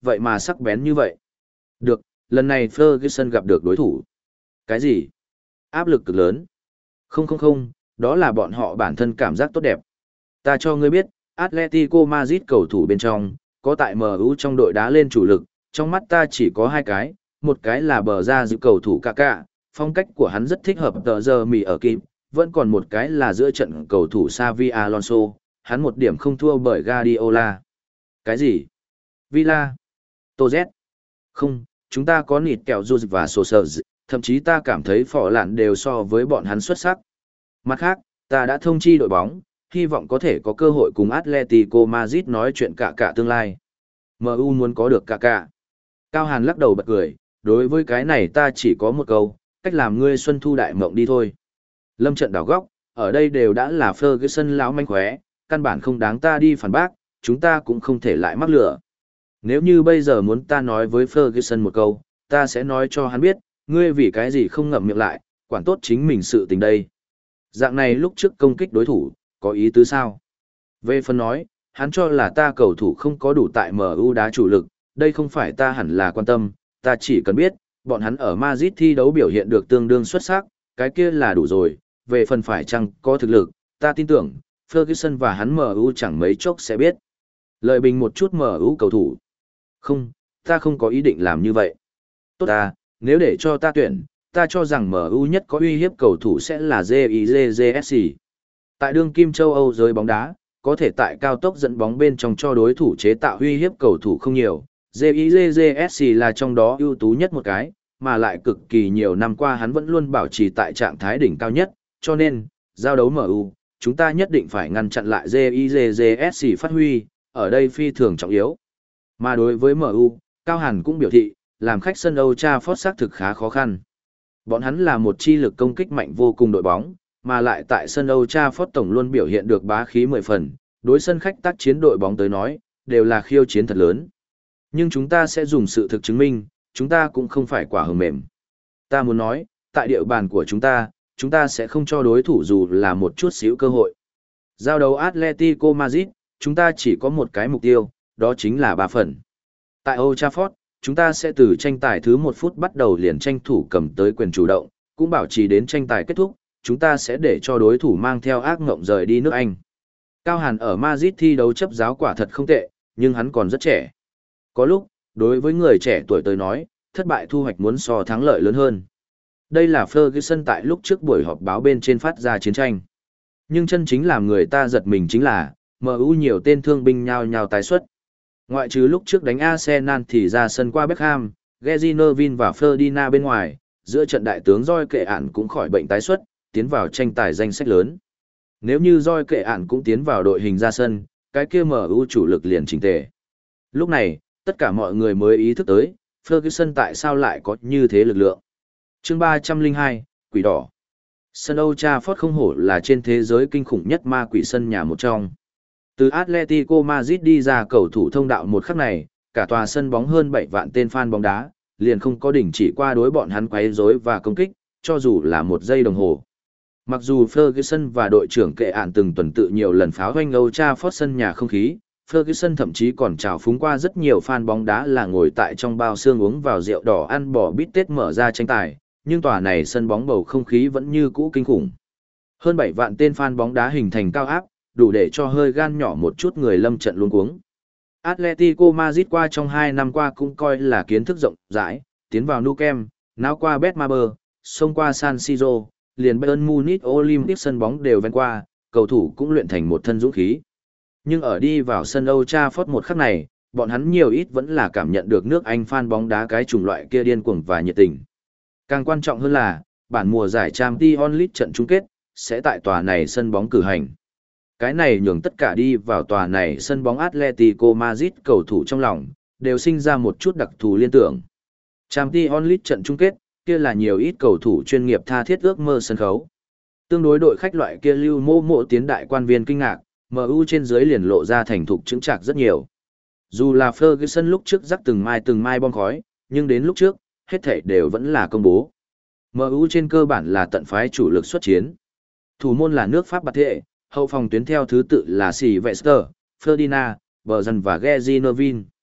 vậy mà sắc bén như vậy. Được, lần này Ferguson gặp được đối thủ. Cái gì? Áp lực cực lớn. Không không không, đó là bọn họ bản thân cảm giác tốt đẹp. Ta cho ngươi biết, Atletico Madrid cầu thủ bên trong, có tại em u trong đội đá lên chủ lực, trong mắt ta chỉ có hai cái, một cái là bờ ra giữ cầu thủ Kaká, phong cách của hắn rất thích hợp tờ giờ mì ở kịp, vẫn còn một cái là giữa trận cầu thủ Xavi Alonso, hắn một điểm không thua bởi Guardiola. Cái gì? Villa? Toz? Không, chúng ta có nịt kẹo Juz và Sosa, thậm chí ta cảm thấy phỏ lạn đều so với bọn hắn xuất sắc. Mặt khác, ta đã thông chi đội bóng, hy vọng có thể có cơ hội cùng Atletico Madrid nói chuyện cả cả tương lai. em u muốn có được cả cả. Cao Hàn lắc đầu bật cười, đối với cái này ta chỉ có một câu, cách làm ngươi xuân thu đại mộng đi thôi. Lâm trận đảo góc, ở đây đều đã là Ferguson lão manh khóe, căn bản không đáng ta đi phản bác, chúng ta cũng không thể lại mắc lửa. Nếu như bây giờ muốn ta nói với Ferguson một câu, ta sẽ nói cho hắn biết, ngươi vì cái gì không ngậm miệng lại, quản tốt chính mình sự tình đây. Dạng này lúc trước công kích đối thủ, có ý tứ sao? Về phần nói, hắn cho là ta cầu thủ không có đủ tại em u đá chủ lực, đây không phải ta hẳn là quan tâm, ta chỉ cần biết, bọn hắn ở Madrid thi đấu biểu hiện được tương đương xuất sắc, cái kia là đủ rồi, về phần phải chăng có thực lực, ta tin tưởng, Ferguson và hắn em u chẳng mấy chốc sẽ biết. Lợi bình một chút em u cầu thủ. Không, ta không có ý định làm như vậy. Tốt ta, nếu để cho ta tuyển, ta cho rằng em u nhất có uy hiếp cầu thủ sẽ là giê i giê giê ét xê. Tại đương kim châu Âu giới bóng đá, có thể tại cao tốc dẫn bóng bên trong cho đối thủ chế tạo uy hiếp cầu thủ không nhiều. giê i giê giê ét xê là trong đó ưu tú nhất một cái, mà lại cực kỳ nhiều năm qua hắn vẫn luôn bảo trì tại trạng thái đỉnh cao nhất, cho nên, giao đấu em u, chúng ta nhất định phải ngăn chặn lại giê i giê giê ét xê phát huy, ở đây phi thường trọng yếu. Mà đối với em u, Cao Hàn cũng biểu thị, làm khách sân Old Trafford xác thực khá khó khăn. Bọn hắn là một chi lực công kích mạnh vô cùng đội bóng, mà lại tại sân Old Trafford tổng luôn biểu hiện được bá khí mười phần, đối sân khách tác chiến đội bóng tới nói, đều là khiêu chiến thật lớn. Nhưng chúng ta sẽ dùng sự thực chứng minh, chúng ta cũng không phải quả hờ mềm. Ta muốn nói, tại địa bàn của chúng ta, chúng ta sẽ không cho đối thủ dù là một chút xíu cơ hội. Giao đấu Atletico Madrid, chúng ta chỉ có một cái mục tiêu, đó chính là ba phần. Tại Old Trafford, chúng ta sẽ từ tranh tài thứ một phút bắt đầu liền tranh thủ cầm tới quyền chủ động, cũng bảo trì đến tranh tài kết thúc, chúng ta sẽ để cho đối thủ mang theo ác ngộng rời đi nước Anh. Cao Hàn ở Madrid thi đấu chấp giáo quả thật không tệ, nhưng hắn còn rất trẻ. Có lúc, đối với người trẻ tuổi tới nói, thất bại thu hoạch muốn so thắng lợi lớn hơn. Đây là Ferguson tại lúc trước buổi họp báo bên trên phát ra chiến tranh. Nhưng chân chính làm người ta giật mình chính là, em u nhiều tên thương binh nhao nhao tái xuất. Ngoại trừ lúc trước đánh Arsenal thì ra sân qua Beckham, Gary Neville và Ferdinand bên ngoài, giữa trận đại tướng Joy Kệ Ản cũng khỏi bệnh tái xuất, tiến vào tranh tài danh sách lớn. Nếu như Joy Kệ Ản cũng tiến vào đội hình ra sân, cái kia em u chủ lực liền chỉnh tề. Lúc này, tất cả mọi người mới ý thức tới, Ferguson tại sao lại có như thế lực lượng. Chương ba trăm lẻ hai, Quỷ đỏ. Sân Old Trafford không hổ là trên thế giới kinh khủng nhất ma quỷ sân nhà một trong. Từ Atletico Madrid đi ra cầu thủ thông đạo một khắc này, cả tòa sân bóng hơn bảy vạn tên fan bóng đá, liền không có đỉnh chỉ qua đối bọn hắn quấy rối và công kích, cho dù là một giây đồng hồ. Mặc dù Ferguson và đội trưởng Kệ Ản từng tuần tự nhiều lần pháo hoanh Old Trafford sân nhà không khí, Ferguson thậm chí còn trào phúng qua rất nhiều fan bóng đá là ngồi tại trong bao xương uống vào rượu đỏ ăn bò bít tết mở ra tranh tài, nhưng tòa này sân bóng bầu không khí vẫn như cũ kinh khủng. Hơn bảy vạn tên fan bóng đá hình thành cao áp, đủ để cho hơi gan nhỏ một chút người lâm trận luống cuống. Atletico Madrid qua trong hai năm qua cũng coi là kiến thức rộng rãi, tiến vào Nou Camp, náo qua Betmaber, xông qua San Siro, liền Bayern Munich Olympic sân bóng đều ven qua, cầu thủ cũng luyện thành một thân dũng khí. Nhưng ở đi vào sân Old Trafford một khắc này, bọn hắn nhiều ít vẫn là cảm nhận được nước Anh fan bóng đá cái chủng loại kia điên cuồng và nhiệt tình. Càng quan trọng hơn là, bản mùa giải Champions League trận chung kết sẽ tại tòa này sân bóng cử hành. Cái này nhường tất cả đi vào tòa này sân bóng Atletico Madrid cầu thủ trong lòng, đều sinh ra một chút đặc thù liên tưởng. Champions League trận chung kết, kia là nhiều ít cầu thủ chuyên nghiệp tha thiết ước mơ sân khấu. Tương đối đội khách loại kia lưu mô mộ tiến đại quan viên kinh ngạc, em u trên dưới liền lộ ra thành thục chứng trạc rất nhiều. Dù là Ferguson lúc trước rắc từng mai từng mai bom khói, nhưng đến lúc trước, hết thảy đều vẫn là công bố. em u trên cơ bản là tận phái chủ lực xuất chiến. Thủ môn là nước Pháp bạt thệ, hậu phòng tuyến theo thứ tự là Sylvester, Ferdinand, Bergson và Gary Neville.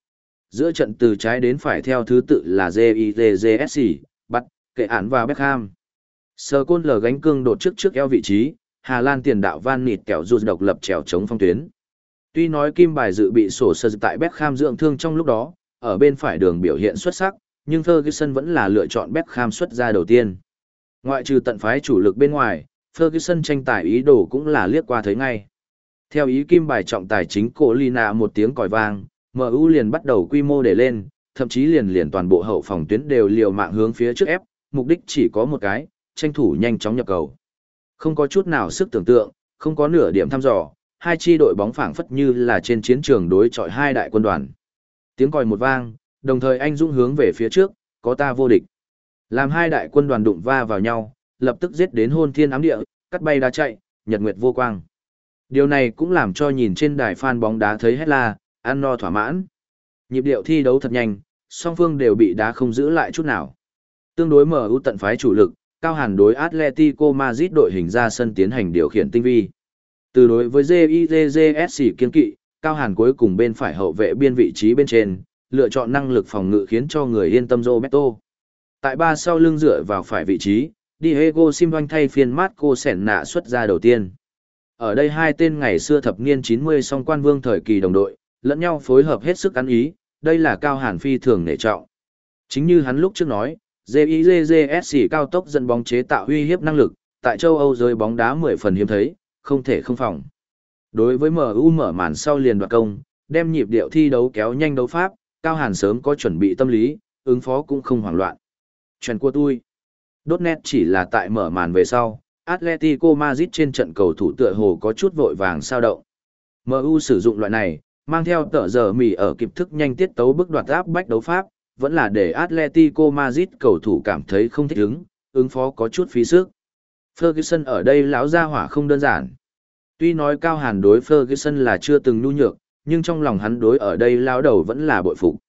Giữa trận từ trái đến phải theo thứ tự là Jizsc, bắt, kệ án và Beckham. Sờ côn lờ gánh cương đột trước trước eo vị trí, Hà Lan tiền đạo Van Nịt kẹo rụt độc lập trèo chống phong tuyến. Tuy nói kim bài dự bị sổ sờ tại Beckham dưỡng thương trong lúc đó, ở bên phải đường biểu hiện xuất sắc, nhưng Ferguson vẫn là lựa chọn Beckham xuất ra đầu tiên. Ngoại trừ tận phái chủ lực bên ngoài, Ferguson tranh tài ý đồ cũng là liếc qua thấy ngay. Theo ý kim bài trọng tài chính cổ Lina một tiếng còi vang, em u liền bắt đầu quy mô để lên, thậm chí liền liền toàn bộ hậu phòng tuyến đều liều mạng hướng phía trước ép, mục đích chỉ có một cái, tranh thủ nhanh chóng nhập cầu. Không có chút nào sức tưởng tượng, không có nửa điểm thăm dò, hai chi đội bóng phảng phất như là trên chiến trường đối chọi hai đại quân đoàn. Tiếng còi một vang, đồng thời anh dũng hướng về phía trước, có ta vô địch. Làm hai đại quân đoàn đụng va vào nhau, lập tức giết đến hôn thiên ám địa, cắt bay đá chạy, nhật nguyệt vô quang. Điều này cũng làm cho nhìn trên đài fan bóng đá thấy hết là, ăn no thỏa mãn. Nhịp điệu thi đấu thật nhanh, song phương đều bị đá không giữ lại chút nào. Tương đối em u tận phái chủ lực, Cao Hàn đối Atletico Madrid đội hình ra sân tiến hành điều khiển tinh vi. Từ đối với Jizsc kiên kỵ, Cao Hàn cuối cùng bên phải hậu vệ biên vị trí bên trên, lựa chọn năng lực phòng ngự khiến cho người yên tâm Roberto. Tại ba sau lưng dựa vào phải vị trí, Diego Simeone thay phiên Marco Senna xuất ra đầu tiên. Ở đây hai tên ngày xưa thập niên chín mươi song quan vương thời kỳ đồng đội, lẫn nhau phối hợp hết sức ăn ý, đây là Cao Hàn phi thường nể trọng. Chính như hắn lúc trước nói, Jizsc cao tốc dẫn bóng chế tạo uy hiếp năng lực, tại châu Âu giới bóng đá mười phần hiếm thấy, không thể không phòng. Đối với em u mở màn sau liền đoạt công, đem nhịp điệu thi đấu kéo nhanh đấu pháp, Cao Hàn sớm có chuẩn bị tâm lý, ứng phó cũng không hoảng loạn. Chuyện của tôi. Đốt nét chỉ là tại mở màn về sau, Atletico Madrid trên trận cầu thủ tựa hồ có chút vội vàng sao động. em u sử dụng loại này, mang theo tợ giờ mì ở kịp thức nhanh tiết tấu bước đoạt áp bách đấu pháp, vẫn là để Atletico Madrid cầu thủ cảm thấy không thích ứng, ứng phó có chút phí sức. Ferguson ở đây lão gia hỏa không đơn giản. Tuy nói Cao Hàn đối Ferguson là chưa từng nhu nhược, nhưng trong lòng hắn đối ở đây lão đầu vẫn là bội phục.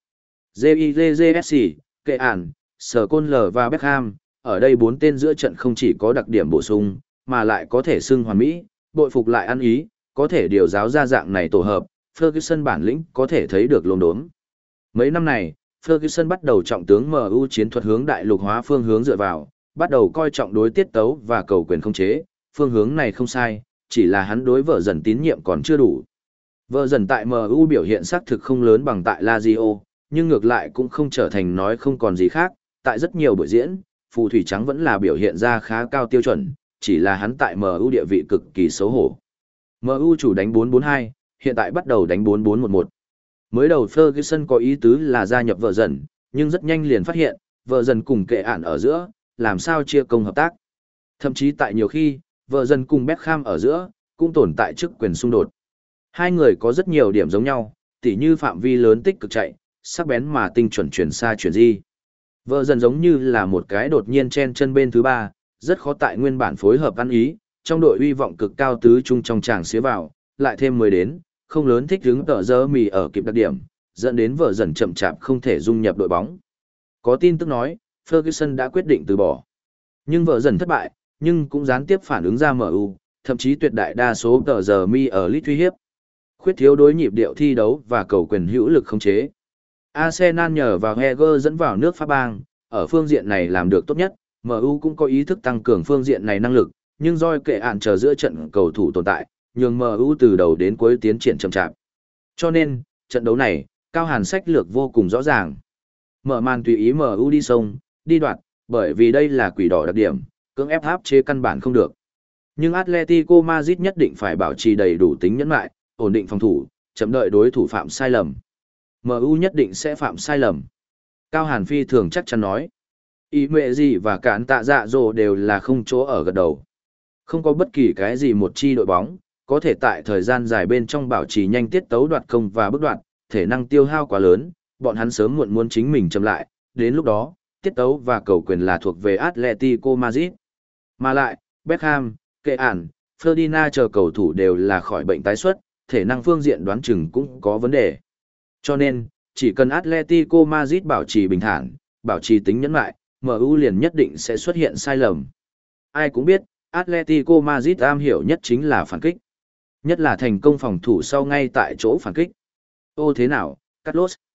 Jizsc, Kệ Ản, Sở Côn L và Beckham, ở đây bốn tên giữa trận không chỉ có đặc điểm bổ sung, mà lại có thể xưng hoàn mỹ, bội phục lại ăn ý, có thể điều giáo ra dạng này tổ hợp, Ferguson bản lĩnh có thể thấy được lồn đốm. Mấy năm này, Ferguson bắt đầu trọng tướng em u chiến thuật hướng đại lục hóa phương hướng dựa vào, bắt đầu coi trọng đối tiết tấu và cầu quyền không chế, phương hướng này không sai, chỉ là hắn đối vợ dần tín nhiệm còn chưa đủ. Vợ dần tại em u biểu hiện xác thực không lớn bằng tại Lazio, nhưng ngược lại cũng không trở thành nói không còn gì khác, tại rất nhiều buổi diễn, phù thủy trắng vẫn là biểu hiện ra khá cao tiêu chuẩn, chỉ là hắn tại em u địa vị cực kỳ xấu hổ. em u chủ đánh bốn bốn hai, hiện tại bắt đầu đánh bốn bốn một một. Mới đầu Ferguson có ý tứ là gia nhập vợ dần, nhưng rất nhanh liền phát hiện, vợ dần cùng Kệ Ản ở giữa, làm sao chia công hợp tác. Thậm chí tại nhiều khi, vợ dần cùng Beckham ở giữa, cũng tồn tại chức quyền xung đột. Hai người có rất nhiều điểm giống nhau, tỉ như phạm vi lớn tích cực chạy, sắc bén mà tinh chuẩn chuyển xa chuyển di. Vợ dần giống như là một cái đột nhiên chen chân bên thứ ba, rất khó tại nguyên bản phối hợp ăn ý, trong đội uy vọng cực cao tứ trung trong tràng xía vào, lại thêm mới đến, không lớn thích hứng tợ dơ mì ở kịp đặc điểm, dẫn đến vợ dần chậm chạp không thể dung nhập đội bóng. Có tin tức nói, Ferguson đã quyết định từ bỏ. Nhưng vợ dần thất bại, nhưng cũng gián tiếp phản ứng ra em u, thậm chí tuyệt đại đa số tờ giờ mi ở lit uy hiếp. Khuyết thiếu đối nhịp điệu thi đấu và cầu quyền hữu lực khống chế. Arsenal nhờ vào Heger dẫn vào nước Pháp bang, ở phương diện này làm được tốt nhất, em u cũng có ý thức tăng cường phương diện này năng lực, nhưng do Kệ Ản chờ giữa trận cầu thủ tồn tại, nhường em u từ đầu đến cuối tiến triển chậm chạp. Cho nên, trận đấu này, Cao Hàn sách lược vô cùng rõ ràng. Mở màn tùy ý em u đi sông, đi đoạt, bởi vì đây là quỷ đỏ đặc điểm, cưỡng ép áp chế căn bản không được. Nhưng Atletico Madrid nhất định phải bảo trì đầy đủ tính nhẫn nại, ổn định phòng thủ, chậm đợi đối thủ phạm sai lầm. em u nhất định sẽ phạm sai lầm. Cao Hàn phi thường chắc chắn nói. Ý mệ gì và cản tạ dạ dồ đều là không chỗ ở gật đầu. Không có bất kỳ cái gì một chi đội bóng, có thể tại thời gian dài bên trong bảo trì nhanh tiết tấu đoạt công và bước đoạt, thể năng tiêu hao quá lớn, bọn hắn sớm muộn muốn chính mình chậm lại, đến lúc đó, tiết tấu và cầu quyền là thuộc về Atletico Madrid. Mà lại, Beckham, Kệ Ản, Ferdinand chờ cầu thủ đều là khỏi bệnh tái xuất, thể năng phương diện đoán chừng cũng có vấn đề. Cho nên, chỉ cần Atletico Madrid bảo trì bình thản, bảo trì tính nhẫn nại, em u liền nhất định sẽ xuất hiện sai lầm. Ai cũng biết, Atletico Madrid am hiểu nhất chính là phản kích. Nhất là thành công phòng thủ sau ngay tại chỗ phản kích. Ô thế nào, Carlos?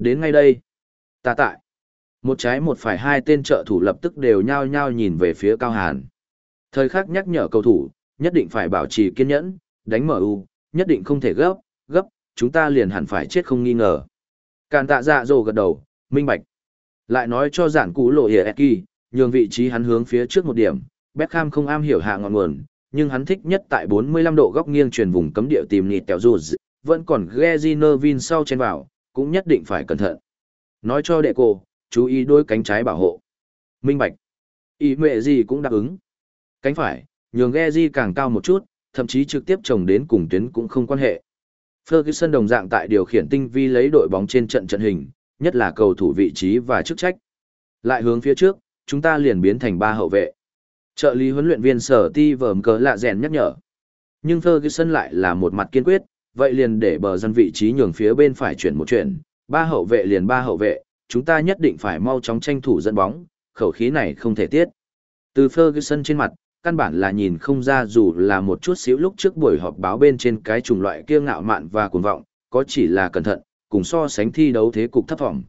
Đến ngay đây. Ta tại. Một trái một phải hai tên trợ thủ lập tức đều nhao nhao nhìn về phía Cao Hàn. Thời khắc nhắc nhở cầu thủ, nhất định phải bảo trì kiên nhẫn, đánh em u, nhất định không thể gấp, gấp, chúng ta liền hẳn phải chết không nghi ngờ. Càn tạ dạ dồ gật đầu, minh bạch. Lại nói cho giản cú lộ hiệp kỳ, nhường vị trí hắn hướng phía trước một điểm, Beckham không am hiểu hạ ngọn nguồn, nhưng hắn thích nhất tại bốn mươi lăm độ góc nghiêng truyền vùng cấm địa tìm nịt kẹo dù, vẫn còn Gezinovin sau chen vào, cũng nhất định phải cẩn thận. Nói cho đệ cô, chú ý đôi cánh trái bảo hộ. Minh bạch. Ý mẹ gì cũng đáp ứng. Cánh phải, nhường Gezi càng cao một chút, thậm chí trực tiếp chồng đến cùng tuyến cũng không quan hệ. Ferguson đồng dạng tại điều khiển tinh vi lấy đội bóng trên trận trận hình, nhất là cầu thủ vị trí và chức trách. Lại hướng phía trước, chúng ta liền biến thành ba hậu vệ. Trợ lý huấn luyện viên Sở Ti vờm cớ lạ rèn nhắc nhở. Nhưng Ferguson lại là một mặt kiên quyết, vậy liền để bờ dân vị trí nhường phía bên phải chuyển một chuyển, ba hậu vệ liền ba hậu vệ, chúng ta nhất định phải mau chóng tranh thủ dẫn bóng, khẩu khí này không thể tiết. Từ Ferguson trên mặt, căn bản là nhìn không ra dù là một chút xíu lúc trước buổi họp báo bên trên cái chủng loại kia ngạo mạn và cuồng vọng, có chỉ là cẩn thận, cùng so sánh thi đấu thế cục thấp vọng.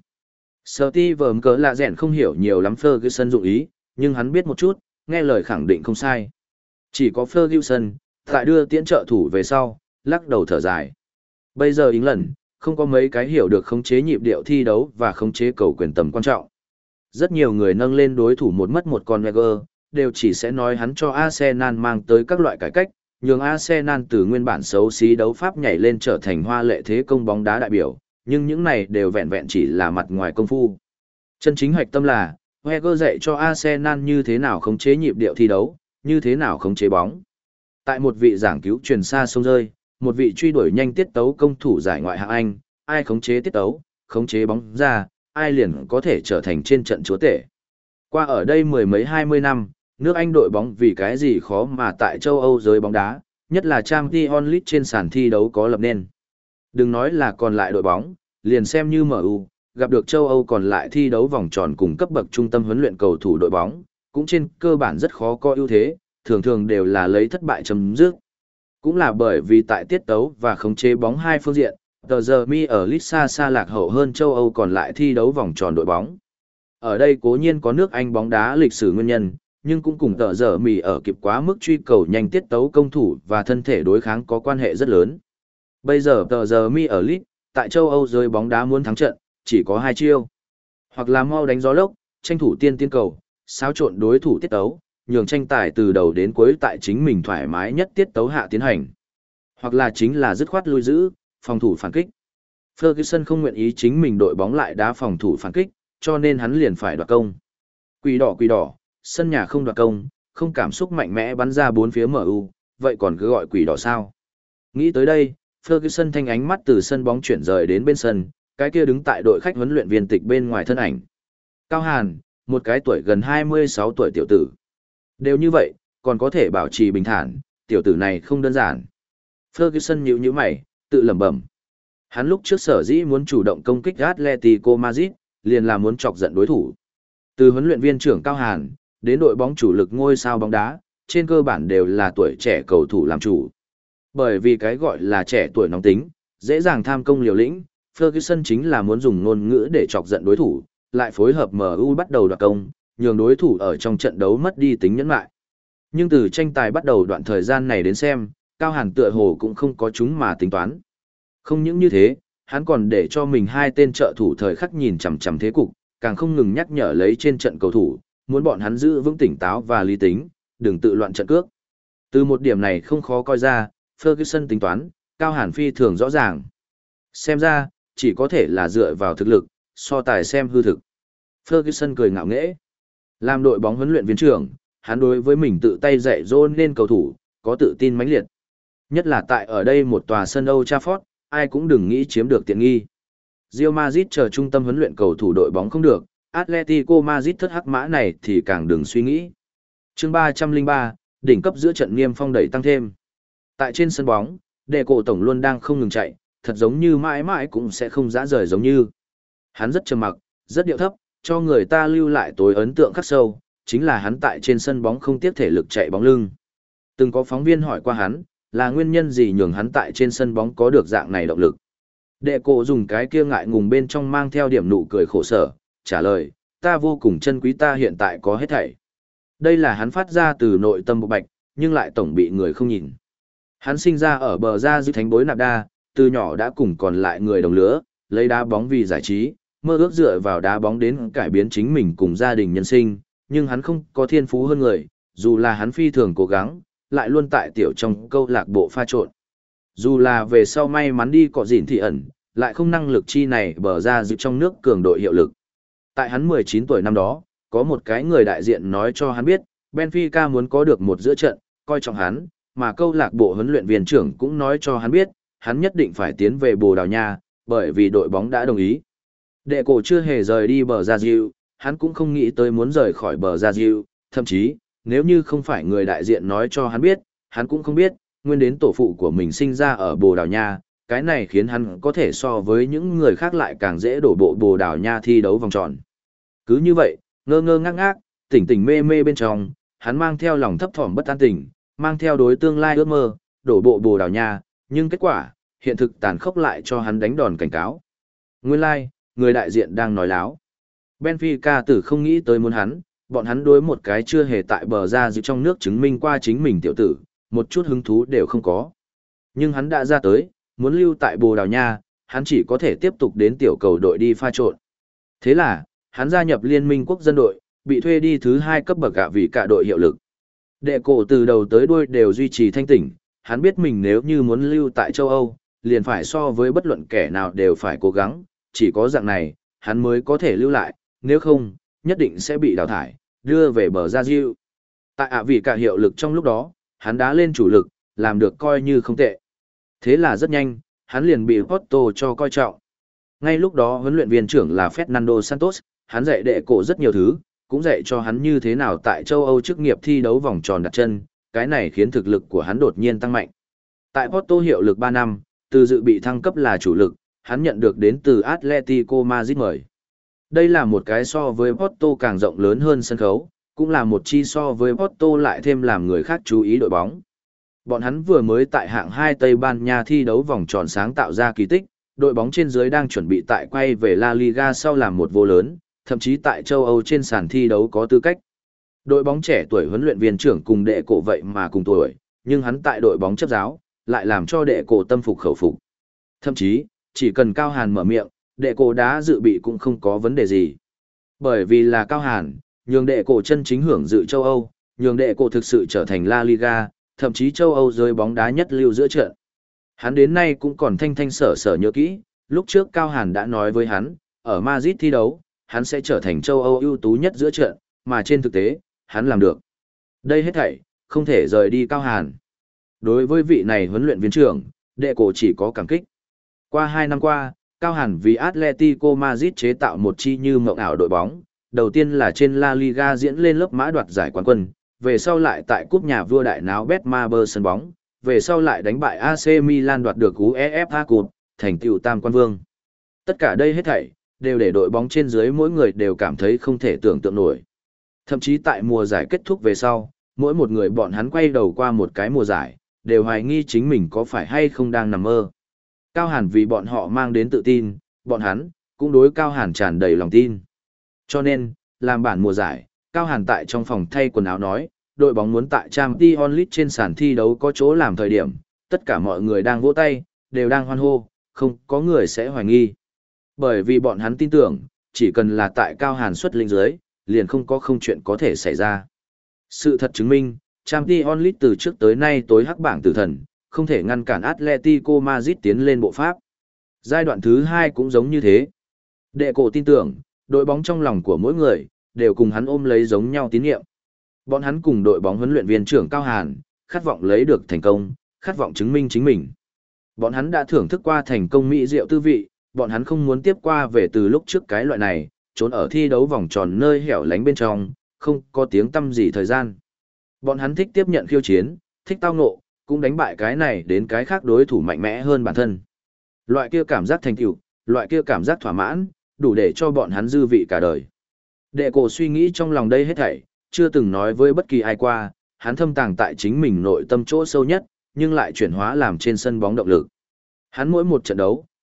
Steve cớ là rèn không hiểu nhiều lắm Ferguson dụng ý, nhưng hắn biết một chút, nghe lời khẳng định không sai. Chỉ có Ferguson, tại đưa tiễn trợ thủ về sau, lắc đầu thở dài. Bây giờ England, không có mấy cái hiểu được khống chế nhịp điệu thi đấu và khống chế cầu quyền tầm quan trọng. Rất nhiều người nâng lên đối thủ một mất một con Wenger, đều chỉ sẽ nói hắn cho Arsenal mang tới các loại cải cách, nhường Arsenal từ nguyên bản xấu xí đấu pháp nhảy lên trở thành hoa lệ thế công bóng đá đại biểu, nhưng những này đều vẹn vẹn chỉ là mặt ngoài công phu. Chân chính hạch tâm là, Wenger dạy cho Arsenal như thế nào khống chế nhịp điệu thi đấu, như thế nào khống chế bóng. Tại một vị giảng cứu truyền xa sông rơi, một vị truy đuổi nhanh tiết tấu công thủ giải ngoại hạng Anh, ai khống chế tiết tấu, khống chế bóng ra, ai liền có thể trở thành trên trận chúa tể. Qua ở đây mười mấy hai mươi năm, nước Anh đội bóng vì cái gì khó mà tại châu Âu giới bóng đá, nhất là Champions League trên sàn thi đấu có lập nên. Đừng nói là còn lại đội bóng, liền xem như em u, gặp được châu Âu còn lại thi đấu vòng tròn cùng cấp bậc trung tâm huấn luyện cầu thủ đội bóng, cũng trên cơ bản rất khó có ưu thế, thường thường đều là lấy thất bại chấm dứt. Cũng là bởi vì tại tiết tấu và khống chế bóng hai phương diện, tờ giờ mi ở League xa xa lạc hậu hơn châu Âu còn lại thi đấu vòng tròn đội bóng. Ở đây cố nhiên có nước Anh bóng đá lịch sử nguyên nhân, nhưng cũng cùng tờ giờ mì ở kịp quá mức truy cầu nhanh tiết tấu công thủ và thân thể đối kháng có quan hệ rất lớn. Bây giờ tờ giờ mi ở League, tại châu Âu giới bóng đá muốn thắng trận, chỉ có hai chiêu. Hoặc là mau đánh gió lốc, tranh thủ tiên tiên cầu, xáo trộn đối thủ tiết tấu, nhường tranh tài từ đầu đến cuối tại chính mình thoải mái nhất tiết tấu hạ tiến hành. Hoặc là chính là dứt khoát lui giữ, phòng thủ phản kích. Ferguson không nguyện ý chính mình đội bóng lại đá phòng thủ phản kích, cho nên hắn liền phải đoạt công. Quỷ đỏ quỷ đỏ, sân nhà không đoạt công, không cảm xúc mạnh mẽ bắn ra bốn phía em u, vậy còn cứ gọi quỷ đỏ sao? Nghĩ tới đây, Ferguson thanh ánh mắt từ sân bóng chuyển rời đến bên sân, cái kia đứng tại đội khách huấn luyện viên tịch bên ngoài thân ảnh. Cao Hàn, một cái tuổi gần hai mươi sáu tuổi tiểu tử. Đều như vậy, còn có thể bảo trì bình thản, tiểu tử này không đơn giản. Ferguson nhíu nhíu mày, tự lẩm bẩm. Hắn lúc trước sở dĩ muốn chủ động công kích Atletico Madrid, liền là muốn chọc giận đối thủ. Từ huấn luyện viên trưởng Cao Hàn, đến đội bóng chủ lực ngôi sao bóng đá, trên cơ bản đều là tuổi trẻ cầu thủ làm chủ. Bởi vì cái gọi là trẻ tuổi nóng tính, dễ dàng tham công liều lĩnh, Ferguson chính là muốn dùng ngôn ngữ để chọc giận đối thủ, lại phối hợp em u bắt đầu đoạt công, nhường đối thủ ở trong trận đấu mất đi tính nhẫn nại. Nhưng từ tranh tài bắt đầu đoạn thời gian này đến xem, Cao Hàn tựa hồ cũng không có chúng mà tính toán. Không những như thế, hắn còn để cho mình hai tên trợ thủ thời khắc nhìn chằm chằm thế cục, càng không ngừng nhắc nhở lấy trên trận cầu thủ, muốn bọn hắn giữ vững tỉnh táo và lý tính, đừng tự loạn trận cước. Từ một điểm này không khó coi ra, Ferguson tính toán, Cao Hàn phi thường rõ ràng. Xem ra, chỉ có thể là dựa vào thực lực, so tài xem hư thực. Ferguson cười ngạo nghễ. Làm đội bóng huấn luyện viên trưởng, hắn đối với mình tự tay dạy dỗ nên cầu thủ, có tự tin mãnh liệt. Nhất là tại ở đây một tòa sân Old Trafford, ai cũng đừng nghĩ chiếm được tiện nghi. Real Madrid chờ trung tâm huấn luyện cầu thủ đội bóng không được, Atletico Madrid thất hắc mã này thì càng đừng suy nghĩ. Chương ba trăm lẻ ba, đỉnh cấp giữa trận niêm phong đẩy tăng thêm. Tại trên sân bóng, đệ cổ tổng luôn đang không ngừng chạy, thật giống như mãi mãi cũng sẽ không dã rời giống như. Hắn rất trầm mặc, rất điệu thấp, cho người ta lưu lại tối ấn tượng khắc sâu, chính là hắn tại trên sân bóng không tiếc thể lực chạy bóng lưng. Từng có phóng viên hỏi qua hắn, là nguyên nhân gì nhường hắn tại trên sân bóng có được dạng này động lực. Đệ cổ dùng cái kia ngại ngùng bên trong mang theo điểm nụ cười khổ sở, trả lời, ta vô cùng trân quý ta hiện tại có hết thảy. Đây là hắn phát ra từ nội tâm bộ bạch, nhưng lại tổng bị người không nhìn. Hắn sinh ra ở bờ ra dư thánh bối nạp đa, từ nhỏ đã cùng còn lại người đồng lứa, lấy đá bóng vì giải trí, mơ ước dựa vào đá bóng đến cải biến chính mình cùng gia đình nhân sinh, nhưng hắn không có thiên phú hơn người, dù là hắn phi thường cố gắng, lại luôn tại tiểu trong câu lạc bộ pha trộn. Dù là về sau may mắn đi cọ dịn thị ẩn, lại không năng lực chi này bờ ra dư trong nước cường đội hiệu lực. Tại hắn mười chín tuổi năm đó, có một cái người đại diện nói cho hắn biết, Benfica muốn có được một giữa trận, coi trọng hắn, mà câu lạc bộ huấn luyện viên trưởng cũng nói cho hắn biết, hắn nhất định phải tiến về Bồ Đào Nha, bởi vì đội bóng đã đồng ý. Đệ cổ chưa hề rời đi bờ ra diệu, hắn cũng không nghĩ tới muốn rời khỏi bờ ra diệu, thậm chí, nếu như không phải người đại diện nói cho hắn biết, hắn cũng không biết, nguyên đến tổ phụ của mình sinh ra ở Bồ Đào Nha, cái này khiến hắn có thể so với những người khác lại càng dễ đổ bộ Bồ Đào Nha thi đấu vòng tròn. Cứ như vậy, ngơ ngơ ngác ngác, tỉnh tỉnh mê mê bên trong, hắn mang theo lòng thấp thỏm bất an tình, mang theo đối tương lai ước mơ, đổ bộ Bồ Đào Nha, nhưng kết quả, hiện thực tàn khốc lại cho hắn đánh đòn cảnh cáo. Nguyên lai, like, người đại diện đang nói láo. Benfica tử không nghĩ tới muốn hắn, bọn hắn đối một cái chưa hề tại bờ ra giữ trong nước chứng minh qua chính mình tiểu tử, một chút hứng thú đều không có. Nhưng hắn đã ra tới, muốn lưu tại Bồ Đào Nha, hắn chỉ có thể tiếp tục đến tiểu cầu đội đi pha trộn. Thế là, hắn gia nhập Liên minh quốc dân đội, bị thuê đi thứ hai cấp bậc gạ vì cả đội hiệu lực. Đệ cổ từ đầu tới đuôi đều duy trì thanh tỉnh, hắn biết mình nếu như muốn lưu tại châu Âu, liền phải so với bất luận kẻ nào đều phải cố gắng, chỉ có dạng này, hắn mới có thể lưu lại, nếu không, nhất định sẽ bị đào thải, đưa về bờ ra diệu. Tại ạ vì cả hiệu lực trong lúc đó, hắn đá lên chủ lực, làm được coi như không tệ. Thế là rất nhanh, hắn liền bị Porto cho coi trọng. Ngay lúc đó huấn luyện viên trưởng là Fernando Santos, hắn dạy đệ cổ rất nhiều thứ, cũng dạy cho hắn như thế nào tại châu Âu chức nghiệp thi đấu vòng tròn đặt chân, cái này khiến thực lực của hắn đột nhiên tăng mạnh. Tại Porto hiệu lực ba năm, từ dự bị thăng cấp là chủ lực, hắn nhận được đến từ Atletico Madrid mời. Đây là một cái so với Porto càng rộng lớn hơn sân khấu, cũng là một chi so với Porto lại thêm làm người khác chú ý đội bóng. Bọn hắn vừa mới tại hạng hai Tây Ban Nha thi đấu vòng tròn sáng tạo ra kỳ tích, đội bóng trên dưới đang chuẩn bị tại quay về La Liga sau làm một vô lớn, thậm chí tại châu Âu trên sàn thi đấu có tư cách. Đội bóng trẻ tuổi huấn luyện viên trưởng cùng đệ cổ vậy mà cùng tuổi, nhưng hắn tại đội bóng chấp giáo, lại làm cho đệ cổ tâm phục khẩu phục. Thậm chí, chỉ cần Cao Hàn mở miệng, đệ cổ đá dự bị cũng không có vấn đề gì. Bởi vì là Cao Hàn, nhường đệ cổ chân chính hưởng dự châu Âu, nhường đệ cổ thực sự trở thành La Liga, thậm chí châu Âu giới bóng đá nhất lưu giữa trận. Hắn đến nay cũng còn thanh thanh sở sở nhớ kỹ, lúc trước Cao Hàn đã nói với hắn, ở Madrid thi đấu, hắn sẽ trở thành châu Âu ưu tú nhất giữa trận, mà trên thực tế, hắn làm được. Đây hết thảy, không thể rời đi Cao Hàn. Đối với vị này huấn luyện viên trưởng, đệ cổ chỉ có cảm kích. Qua hai năm qua, Cao Hàn vì Atletico Madrid chế tạo một chi như mộng ảo đội bóng, đầu tiên là trên La Liga diễn lên lớp mã đoạt giải quán quân, về sau lại tại cúp nhà vua đại náo Betmaber sân bóng, về sau lại đánh bại a xê Milan đoạt được UEFA Cup, thành tựu tam quan vương. Tất cả đây hết thảy, đều để đội bóng trên dưới mỗi người đều cảm thấy không thể tưởng tượng nổi. Thậm chí tại mùa giải kết thúc về sau, mỗi một người bọn hắn quay đầu qua một cái mùa giải, đều hoài nghi chính mình có phải hay không đang nằm mơ. Cao Hàn vì bọn họ mang đến tự tin, bọn hắn cũng đối Cao Hàn tràn đầy lòng tin. Cho nên, làm bản mùa giải, Cao Hàn tại trong phòng thay quần áo nói, đội bóng muốn tại Champions League trên sàn thi đấu có chỗ làm thời điểm, tất cả mọi người đang vỗ tay, đều đang hoan hô, không có người sẽ hoài nghi. Bởi vì bọn hắn tin tưởng, chỉ cần là tại Cao Hàn xuất linh dưới, liền không có không chuyện có thể xảy ra. Sự thật chứng minh, Champions League từ trước tới nay tối hắc bảng tử thần, không thể ngăn cản Atletico Madrid tiến lên bộ Pháp. Giai đoạn thứ hai cũng giống như thế. Đệ cổ tin tưởng, đội bóng trong lòng của mỗi người, đều cùng hắn ôm lấy giống nhau tín nhiệm. Bọn hắn cùng đội bóng huấn luyện viên trưởng Cao Hàn, khát vọng lấy được thành công, khát vọng chứng minh chính mình. Bọn hắn đã thưởng thức qua thành công mỹ diệu tư vị, bọn hắn không muốn tiếp qua về từ lúc trước cái loại này, trốn ở thi đấu vòng tròn nơi hẻo lánh bên trong, không có tiếng tăm gì thời gian. Bọn hắn thích tiếp nhận khiêu chiến, thích tao ngộ, cũng đánh bại cái này đến cái khác đối thủ mạnh mẽ hơn bản thân. Loại kia cảm giác thành tựu, loại kia cảm giác thỏa mãn, đủ để cho bọn hắn dư vị cả đời. Đệ cổ suy nghĩ trong lòng đây hết thảy, chưa từng nói với bất kỳ ai qua, hắn thâm tàng tại chính mình nội tâm chỗ sâu nhất, nhưng lại chuyển hóa làm trên sân bóng động lực. Hắn mỗi một trận đấu,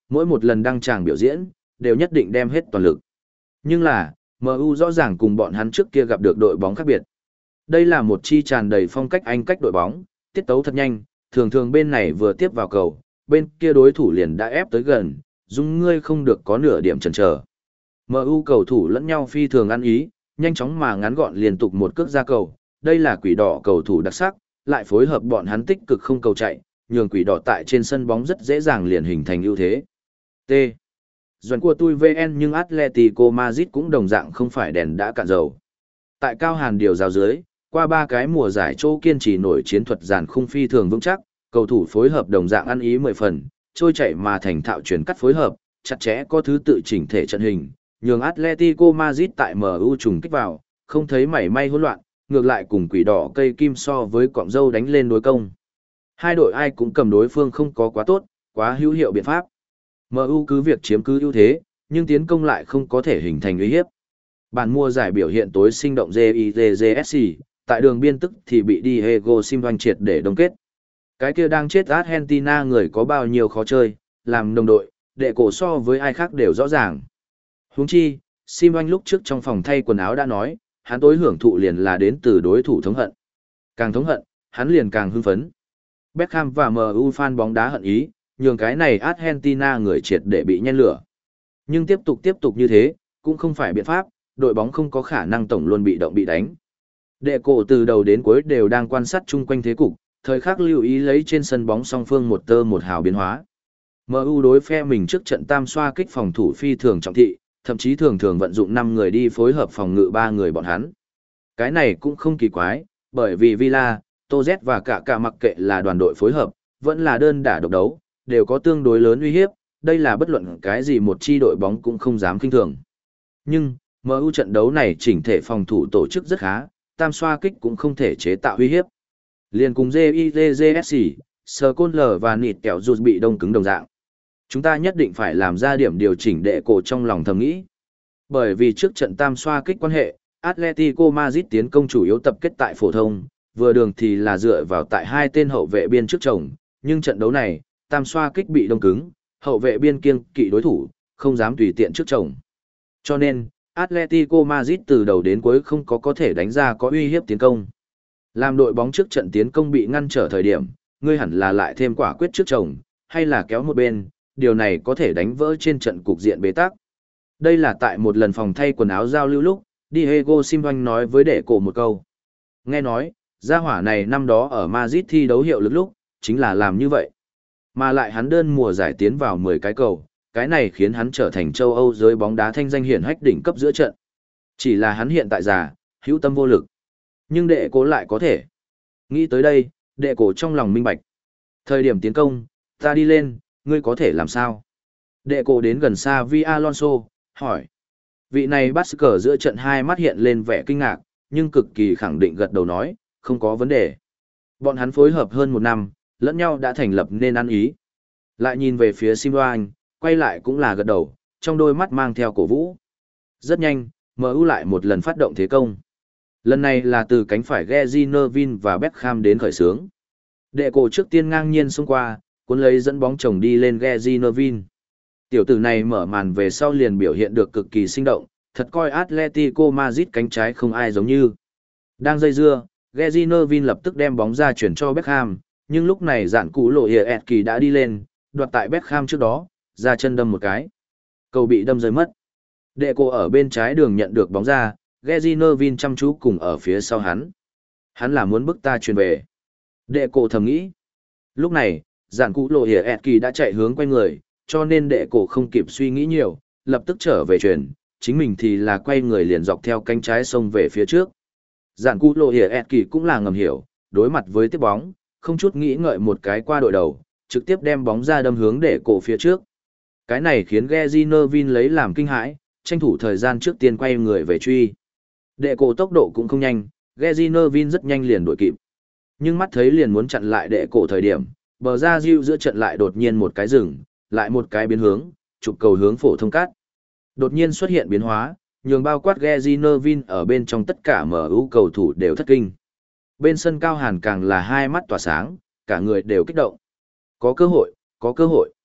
Mỗi một lần đăng tràng biểu diễn, đều nhất định đem hết toàn lực. Nhưng là, em u rõ ràng cùng bọn hắn trước kia gặp được đội bóng khác biệt. Đây là một chi tràn đầy phong cách Anh cách đội bóng, tiết tấu thật nhanh, thường thường bên này vừa tiếp vào cầu, bên kia đối thủ liền đã ép tới gần, dung ngươi không được có nửa điểm chần chờ. em u cầu thủ lẫn nhau phi thường ăn ý, nhanh chóng mà ngắn gọn liên tục một cước ra cầu, đây là quỷ đỏ cầu thủ đặc sắc, lại phối hợp bọn hắn tích cực không cầu chạy, nhường quỷ đỏ tại trên sân bóng rất dễ dàng liền hình thành ưu thế. T. Doan của tôi vê en nhưng Atletico Madrid cũng đồng dạng không phải đèn đã cạn dầu. Tại cao hàn điều giáo dưới, qua ba cái mùa giải châu kiên trì nổi chiến thuật giàn khung phi thường vững chắc, cầu thủ phối hợp đồng dạng ăn ý mười phần, trôi chảy mà thành thạo chuyển cắt phối hợp, chặt chẽ có thứ tự chỉnh thể trận hình, nhường Atletico Madrid tại em u trùng kích vào, không thấy mảy may hỗn loạn, ngược lại cùng quỷ đỏ cây kim so với cọng dâu đánh lên đối công. Hai đội ai cũng cầm đối phương không có quá tốt, quá hữu hiệu biện pháp. em u cứ việc chiếm cứ ưu thế, nhưng tiến công lại không có thể hình thành uy hiếp. Bản mùa giải biểu hiện tối sinh động gi i giê giê ét xê, tại đường biên tức thì bị Diego Simeone triệt để đông kết. Cái kia đang chết Argentina người có bao nhiêu khó chơi, làm đồng đội, đệ cổ so với ai khác đều rõ ràng. Huống chi, Simeone lúc trước trong phòng thay quần áo đã nói, hắn tối hưởng thụ liền là đến từ đối thủ thống hận. Càng thống hận, hắn liền càng hưng phấn. Beckham và em u fan bóng đá hận ý, nhường cái này Argentina người triệt để bị nhen lửa. Nhưng tiếp tục tiếp tục như thế, cũng không phải biện pháp, đội bóng không có khả năng tổng luôn bị động bị đánh. Đệ cổ từ đầu đến cuối đều đang quan sát chung quanh thế cục, thời khắc lưu ý lấy trên sân bóng song phương một tơ một hào biến hóa. em u đối phe mình trước trận tam xoa kích phòng thủ phi thường trọng thị, thậm chí thường thường vận dụng năm người đi phối hợp phòng ngự ba người bọn hắn. Cái này cũng không kỳ quái, bởi vì Villa, Toz và cả cả mặc kệ là đoàn đội phối hợp, vẫn là đơn đả độc đấu, đều có tương đối lớn uy hiếp, đây là bất luận cái gì một chi đội bóng cũng không dám kinh thường. Nhưng, em u trận đấu này chỉnh thể phòng thủ tổ chức rất khá, tam xoa kích cũng không thể chế tạo uy hiếp. Liên cùng gi i giê giê ét xê, Skrtel và nịt kẹo rụt bị đông cứng đồng dạng. Chúng ta nhất định phải làm ra điểm điều chỉnh đệ cổ trong lòng thầm nghĩ. Bởi vì trước trận tam xoa kích quan hệ, Atletico Madrid tiến công chủ yếu tập kết tại phổ thông, vừa đường thì là dựa vào tại hai tên hậu vệ biên trước chồng, nhưng trận đấu này, tam xoa kích bị đông cứng, hậu vệ biên kiêng kỵ đối thủ, không dám tùy tiện trước chồng. Cho nên, Atletico Madrid từ đầu đến cuối không có có thể đánh ra có uy hiếp tiến công. Làm đội bóng trước trận tiến công bị ngăn trở thời điểm, ngươi hẳn là lại thêm quả quyết trước chồng, hay là kéo một bên, điều này có thể đánh vỡ trên trận cục diện bế tắc. Đây là tại một lần phòng thay quần áo giao lưu lúc, Diego Simeone nói với đệ cổ một câu. Nghe nói, gia hỏa này năm đó ở Madrid thi đấu hiệu lực lúc, chính là làm như vậy. Mà lại hắn đơn mùa giải tiến vào mười cái cầu, cái này khiến hắn trở thành châu Âu giới bóng đá thanh danh hiển hách đỉnh cấp giữa trận. Chỉ là hắn hiện tại già, hữu tâm vô lực. Nhưng đệ cổ lại có thể. Nghĩ tới đây, đệ cổ trong lòng minh bạch. Thời điểm tiến công, ta đi lên, ngươi có thể làm sao? Đệ cổ đến gần xa Vi Alonso, hỏi. Vị này bắt cờ giữa trận hai mắt hiện lên vẻ kinh ngạc, nhưng cực kỳ khẳng định gật đầu nói, không có vấn đề. Bọn hắn phối hợp hơn một năm, lẫn nhau đã thành lập nên ăn ý. Lại nhìn về phía Simeone, quay lại cũng là gật đầu, trong đôi mắt mang theo cổ vũ. Rất nhanh, em u lại một lần phát động thế công. Lần này là từ cánh phải Gezi Nervin và Beckham đến khởi xướng. Đệ cổ trước tiên ngang nhiên xông qua, cuốn lấy dẫn bóng chồng đi lên Gezi Nervin. Tiểu tử này mở màn về sau liền biểu hiện được cực kỳ sinh động, thật coi Atletico Madrid cánh trái không ai giống như. Đang dây dưa, Gezi Nervin lập tức đem bóng ra chuyển cho Beckham, nhưng lúc này dạn cú lộ hiệp ẹt kỳ đã đi lên, đoạt tại Beckham trước đó, ra chân đâm một cái. Cầu bị đâm rơi mất. Đệ cổ ở bên trái đường nhận được bóng ra, Gezi Nervin chăm chú cùng ở phía sau hắn. Hắn là muốn bức ta truyền về. Đệ cổ thầm nghĩ. Lúc này, dạn cú lộ hiệp ẹt kỳ đã chạy hướng quay người, cho nên đệ cổ không kịp suy nghĩ nhiều, lập tức trở về truyền, chính mình thì là quay người liền dọc theo cánh trái sông về phía trước. Dạn cú lộ hiệp ẹt kỳ cũng là ngầm hiểu, đối mặt với tiếp bóng, không chút nghĩ ngợi một cái qua đội đầu, trực tiếp đem bóng ra đâm hướng đệ cổ phía trước. Cái này khiến Gezi Nervin lấy làm kinh hãi, tranh thủ thời gian trước tiên quay người về truy. Đệ cổ tốc độ cũng không nhanh, Gezi Nervin rất nhanh liền đuổi kịp. Nhưng mắt thấy liền muốn chặn lại đệ cổ thời điểm, bờ ra diệu giữa trận lại đột nhiên một cái rừng, lại một cái biến hướng, chụp cầu hướng phổ thông cát. Đột nhiên xuất hiện biến hóa, nhường bao quát Gezi Nervin ở bên trong tất cả em u cầu thủ đều thất kinh. Bên sân Cao Hàn càng là hai mắt tỏa sáng, cả người đều kích động. Có cơ hội, có cơ hội.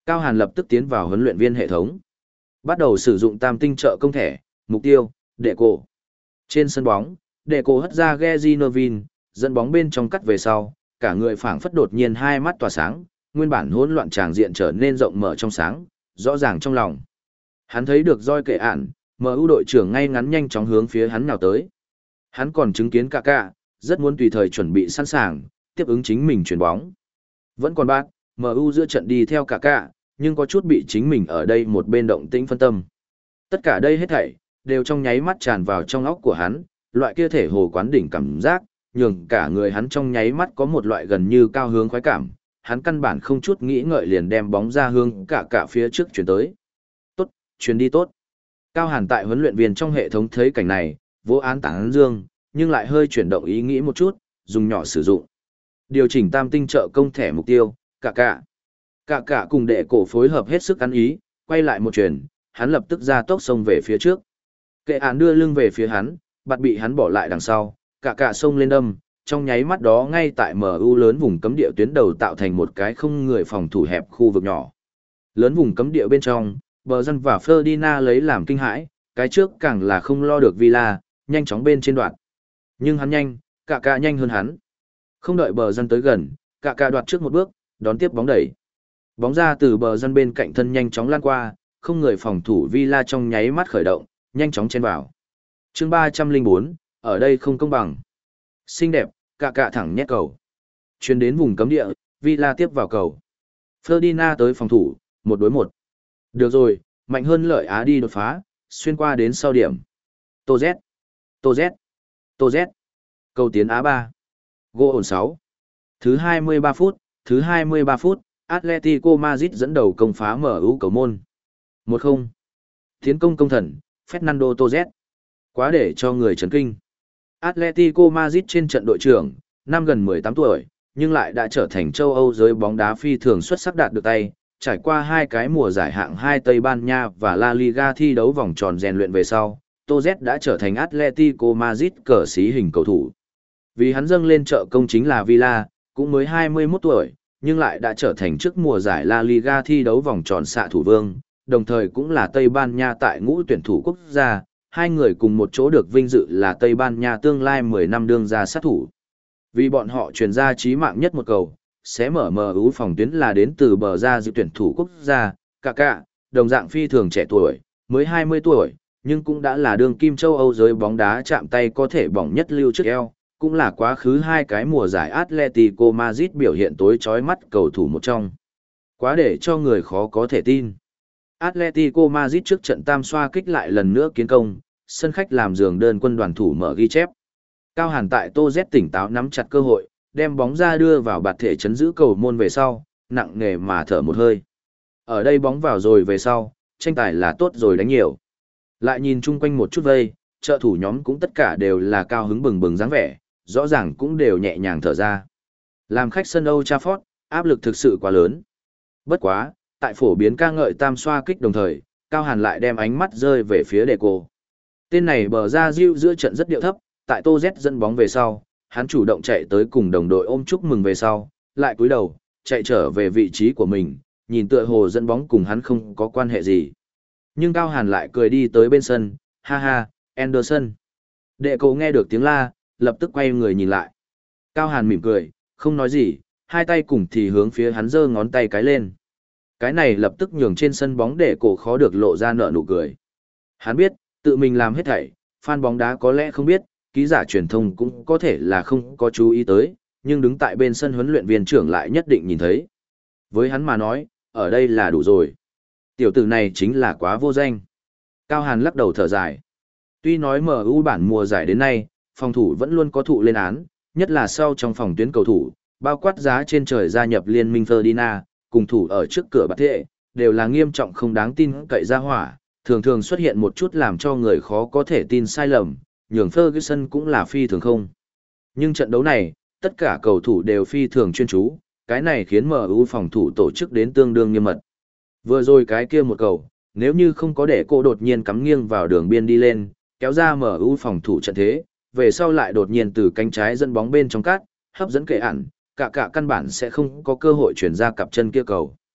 Cao Hàn lập tức tiến vào huấn luyện viên hệ thống. Bắt đầu sử dụng tam tinh trợ công thẻ, mục tiêu, đệ cổ. Trên sân bóng, đệ cổ hất ra Gezi Nervin, dẫn bóng bên trong cắt về sau, cả người phảng phất đột nhiên hai mắt tỏa sáng, nguyên bản hỗn loạn tràng diện trở nên rộng mở trong sáng, rõ ràng trong lòng. Hắn thấy được roi kệ ản, em u đội trưởng ngay ngắn nhanh chóng hướng phía hắn nào tới. Hắn còn chứng kiến cả cả, rất muốn tùy thời chuẩn bị sẵn sàng, tiếp ứng chính mình chuyển bóng. Vẫn còn bác, em u giữa trận đi theo cả cả, nhưng có chút bị chính mình ở đây một bên động tĩnh phân tâm. Tất cả đây hết thảy, đều trong nháy mắt tràn vào trong óc của hắn, loại kia thể hồ quán đỉnh cảm giác, nhường cả người hắn trong nháy mắt có một loại gần như cao hướng khoái cảm, hắn căn bản không chút nghĩ ngợi liền đem bóng ra hướng cả cả phía trước chuyển tới. Tốt, chuyển đi tốt. Cao Hàn tại huấn luyện viên trong hệ thống thấy cảnh này, vô án tán dương, nhưng lại hơi chuyển động ý nghĩ một chút, dùng nhỏ sử dụng. Điều chỉnh tam tinh trợ công thẻ mục tiêu, cả cả. Cả cả cùng đệ cổ phối hợp hết sức ăn ý, quay lại một chuyển, hắn lập tức ra tốc xông về phía trước. Kệ án đưa lưng về phía hắn, bạt bị hắn bỏ lại đằng sau, cả cả xông lên đâm, trong nháy mắt đó ngay tại em u lớn vùng cấm địa tuyến đầu tạo thành một cái không người phòng thủ hẹp khu vực nhỏ. Lớn vùng cấm địa bên trong, bờ dân và Ferdinand lấy làm kinh hãi, cái trước càng là không lo được Villa, nhanh chóng bên trên đoạn. Nhưng hắn nhanh, cả cả nhanh hơn hắn. Không đợi bờ dân tới gần, cả cả đoạt trước một bước, đón tiếp bóng đẩy. Bóng ra từ bờ dân bên cạnh thân nhanh chóng lan qua, không người phòng thủ Villa trong nháy mắt khởi động, nhanh chóng chen vào. Chương ba trăm lẻ bốn, ở đây không công bằng. Xinh đẹp, cả cả thẳng nhét cầu. Chuyến đến vùng cấm địa, Villa tiếp vào cầu. Ferdinand tới phòng thủ, một đối một. Được rồi, mạnh hơn lợi Á đi đột phá, xuyên qua đến sau điểm. Tô Z. Tô Z. Tô Z. Cầu tiến Á ba. Gỗ ổn sáu. Thứ hai mươi ba phút, thứ hai mươi ba phút, Atletico Madrid dẫn đầu công phá em u cầu môn. một không. Tiến công công thần, Fernando Tô Z. Quá để cho người chấn kinh. Atletico Madrid trên trận đội trưởng, năm gần mười tám tuổi, nhưng lại đã trở thành châu Âu giới bóng đá phi thường xuất sắc đạt được tay, trải qua hai cái mùa giải hạng hai Tây Ban Nha và La Liga thi đấu vòng tròn rèn luyện về sau, Tô Z đã trở thành Atletico Madrid cờ xí hình cầu thủ. Vì hắn dâng lên trợ công chính là Villa, cũng mới hai mươi mốt tuổi, nhưng lại đã trở thành trước mùa giải La Liga thi đấu vòng tròn xạ thủ vương, đồng thời cũng là Tây Ban Nha tại ngũ tuyển thủ quốc gia, hai người cùng một chỗ được vinh dự là Tây Ban Nha tương lai mười năm đương ra sát thủ. Vì bọn họ truyền ra chí mạng nhất một cầu, sẽ mở em u phòng tuyến là đến từ bờ ra dự tuyển thủ quốc gia, cả cả, đồng dạng phi thường trẻ tuổi, mới hai mươi tuổi, nhưng cũng đã là đương kim châu Âu giới bóng đá chạm tay có thể bỏng nhất lưu trước eo, cũng là quá khứ hai cái mùa giải Atletico Madrid biểu hiện tối chói mắt cầu thủ một trong. Quá để cho người khó có thể tin. Atletico Madrid trước trận tam xoa kích lại lần nữa kiến công, sân khách làm giường đơn quân đoàn thủ mở ghi chép. Cao Hàn tại Tô Z tỉnh táo nắm chặt cơ hội, đem bóng ra đưa vào bạt thể chấn giữ cầu môn về sau, nặng nề mà thở một hơi. Ở đây bóng vào rồi về sau, tranh tài là tốt rồi đánh nhiều. Lại nhìn chung quanh một chút vây, trợ thủ nhóm cũng tất cả đều là cao hứng bừng bừng dáng vẻ, rõ ràng cũng đều nhẹ nhàng thở ra. Làm khách sân Old Trafford, áp lực thực sự quá lớn. Bất quá, tại phổ biến ca ngợi tam xoa kích đồng thời, Cao Hàn lại đem ánh mắt rơi về phía đệ cô. Tên này bờ ra diêu giữa trận rất điệu thấp, tại Tô Z dẫn bóng về sau, hắn chủ động chạy tới cùng đồng đội ôm chúc mừng về sau, lại cúi đầu, chạy trở về vị trí của mình, nhìn tựa hồ dẫn bóng cùng hắn không có quan hệ gì. Nhưng Cao Hàn lại cười đi tới bên sân, ha ha, Anderson. Đệ cô nghe được tiếng la, lập tức quay người nhìn lại. Cao Hàn mỉm cười, không nói gì, hai tay cùng thì hướng phía hắn giơ ngón tay cái lên. Cái này lập tức nhường trên sân bóng đệ cổ khó được lộ ra nở nụ cười. Hắn biết, tự mình làm hết thảy, fan bóng đá có lẽ không biết, ký giả truyền thông cũng có thể là không có chú ý tới, nhưng đứng tại bên sân huấn luyện viên trưởng lại nhất định nhìn thấy. Với hắn mà nói, ở đây là đủ rồi. Tiểu tử này chính là quá vô danh. Cao Hàn lắc đầu thở dài. Tuy nói em u bản mùa giải đến nay, phòng thủ vẫn luôn có thụ lên án, nhất là sau trong phòng tuyến cầu thủ, bao quát giá trên trời gia nhập liên minh Ferdinand, cùng thủ ở trước cửa bạt thệ, đều là nghiêm trọng không đáng tin cậy ra hỏa, thường thường xuất hiện một chút làm cho người khó có thể tin sai lầm, nhường Ferguson cũng là phi thường không. Nhưng trận đấu này, tất cả cầu thủ đều phi thường chuyên chú, cái này khiến em u phòng thủ tổ chức đến tương đương nghiêm mật. Vừa rồi cái kia một cầu, nếu như không có để cô đột nhiên cắm nghiêng vào đường biên đi lên, kéo ra em u phòng thủ trận thế, về sau lại đột nhiên từ cánh trái dẫn bóng bên trong cát, hấp dẫn kệ ẩn, cả cả căn bản sẽ không có cơ hội chuyển ra cặp chân kia cầu.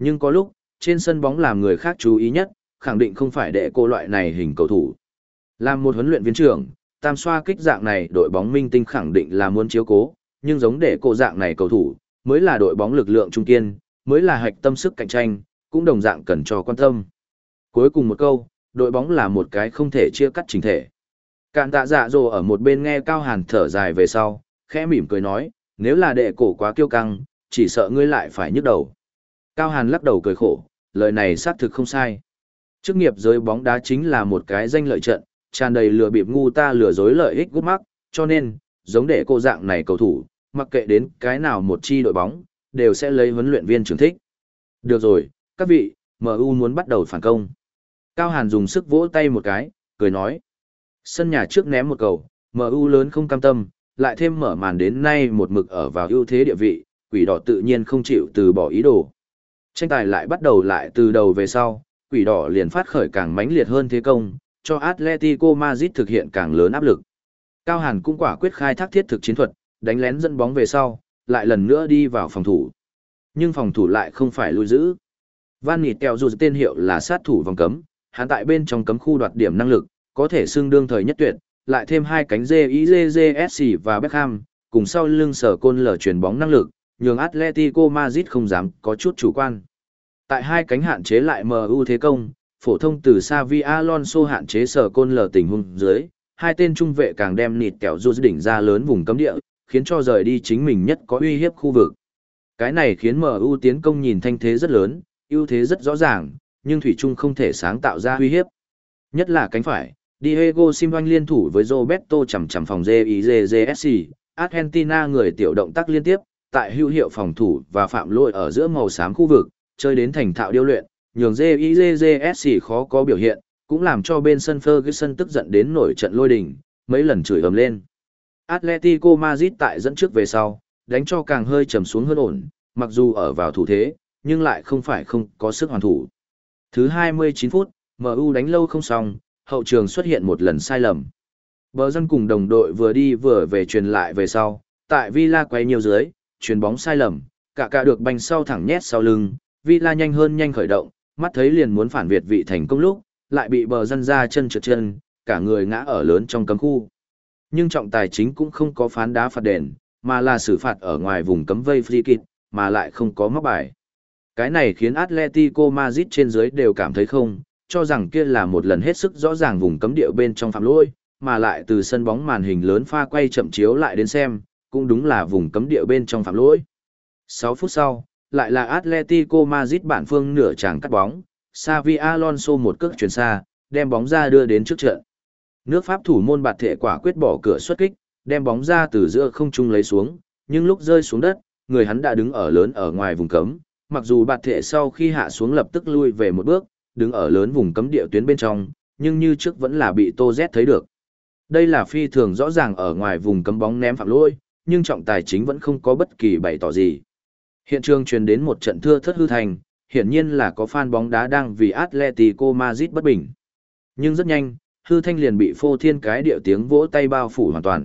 Nhưng có lúc, trên sân bóng làm người khác chú ý nhất, khẳng định không phải đệ cô loại này hình cầu thủ. Làm một huấn luyện viên trưởng, tam xoa kích dạng này đội bóng minh tinh khẳng định là muốn chiếu cố, nhưng giống đệ cô dạng này cầu thủ, mới là đội bóng lực lượng trung kiên, mới là hạch tâm sức cạnh tranh, cũng đồng dạng cần cho quan tâm. Cuối cùng một câu, đội bóng là một cái không thể chia cắt chỉnh thể. Cạn tạ dạ dồ ở một bên nghe Cao Hàn thở dài về sau, khẽ mỉm cười nói, nếu là đệ cổ quá kiêu căng, chỉ sợ ngươi lại phải nhức đầu. Cao Hàn lắc đầu cười khổ, lời này xác thực không sai. Chức nghiệp giới bóng đá chính là một cái danh lợi trận, tràn đầy lừa bịp ngu ta lừa dối lợi ích gút mắc, cho nên, giống đệ cô dạng này cầu thủ, mặc kệ đến cái nào một chi đội bóng, đều sẽ lấy huấn luyện viên trưởng thích. Được rồi, các vị, em u muốn bắt đầu phản công. Cao Hàn dùng sức vỗ tay một cái, cười nói. Sân nhà trước ném một cầu, em u lớn không cam tâm, lại thêm mở màn đến nay một mực ở vào ưu thế địa vị, quỷ đỏ tự nhiên không chịu từ bỏ ý đồ. Tranh tài lại bắt đầu lại từ đầu về sau, quỷ đỏ liền phát khởi càng mãnh liệt hơn thế công, cho Atletico Madrid thực hiện càng lớn áp lực. Cao Hàn cũng quả quyết khai thác thiết thực chiến thuật, đánh lén dẫn bóng về sau, lại lần nữa đi vào phòng thủ. Nhưng phòng thủ lại không phải lui giữ. Van Nịt kèo dù tên hiệu là sát thủ vòng cấm, hắn tại bên trong cấm khu đoạt điểm năng lực, có thể xưng đương thời nhất tuyệt, lại thêm hai cánh gi gi gi ét xê và Beckham, cùng sau lưng sở côn lở chuyển bóng năng lực, nhường Atletico Madrid không dám có chút chủ quan. Tại hai cánh hạn chế lại em u thế công, phổ thông từ Xavi Alonso hạn chế sở côn lở tình huống dưới, hai tên trung vệ càng đem nịt kẹo dù đỉnh ra lớn vùng cấm địa, khiến cho rời đi chính mình nhất có uy hiếp khu vực. Cái này khiến em u tiến công nhìn thanh thế rất lớn, ưu thế rất rõ ràng, nhưng thủy chung không thể sáng tạo ra uy hiếp. Nhất là cánh phải, Diego Simeone liên thủ với Roberto chằm chằm phòng gi gi gi ét xê, Argentina người tiểu động tác liên tiếp, tại hữu hiệu phòng thủ và phạm lỗi ở giữa màu xám khu vực, chơi đến thành thạo điêu luyện, nhường gi gi gi ét xê khó có biểu hiện, cũng làm cho bên sân Ferguson tức giận đến nổi trận lôi đình, mấy lần chửi ầm lên. Atletico Madrid tại dẫn trước về sau, đánh cho càng hơi trầm xuống hơn ổn, mặc dù ở vào thủ thế, nhưng lại không phải không có sức hoàn thủ. Thứ hai mươi chín phút, em u đánh lâu không xong, hậu trường xuất hiện một lần sai lầm. Bờ dân cùng đồng đội vừa đi vừa về truyền lại về sau, tại Villa quay nhiều dưới, chuyền bóng sai lầm, cả cả được banh sau thẳng nhét sau lưng, Villa nhanh hơn nhanh khởi động, mắt thấy liền muốn phản việt vị thành công lúc, lại bị bờ dân ra chân trượt chân, cả người ngã ở lớn trong cấm khu. Nhưng trọng tài chính cũng không có phán đá phạt đền, mà là xử phạt ở ngoài vùng cấm vây free kick, mà lại không có mắc bài. Cái này khiến Atletico Madrid trên dưới đều cảm thấy không, cho rằng kia là một lần hết sức rõ ràng vùng cấm địa bên trong phạm lỗi, mà lại từ sân bóng màn hình lớn pha quay chậm chiếu lại đến xem, cũng đúng là vùng cấm địa bên trong phạm lỗi. sáu phút sau, lại là Atletico Madrid bản phương nửa tràng cắt bóng, Xavi Alonso một cước chuyền xa, đem bóng ra đưa đến trước trận. Nước Pháp thủ môn Bạt Thệ quả quyết bỏ cửa xuất kích, đem bóng ra từ giữa không trung lấy xuống, nhưng lúc rơi xuống đất, người hắn đã đứng ở lớn ở ngoài vùng cấm, mặc dù Bạt Thệ sau khi hạ xuống lập tức lui về một bước, đứng ở lớn vùng cấm địa tuyến bên trong, nhưng như trước vẫn là bị Tô Z thấy được. Đây là phi thường rõ ràng ở ngoài vùng cấm bóng ném phạm lỗi, nhưng trọng tài chính vẫn không có bất kỳ bày tỏ gì. Hiện trường truyền đến một trận thưa thất hư thành, hiển nhiên là có fan bóng đá đang vì Atletico Madrid bất bình. Nhưng rất nhanh, hư thanh liền bị phô thiên cái điệu tiếng vỗ tay bao phủ hoàn toàn.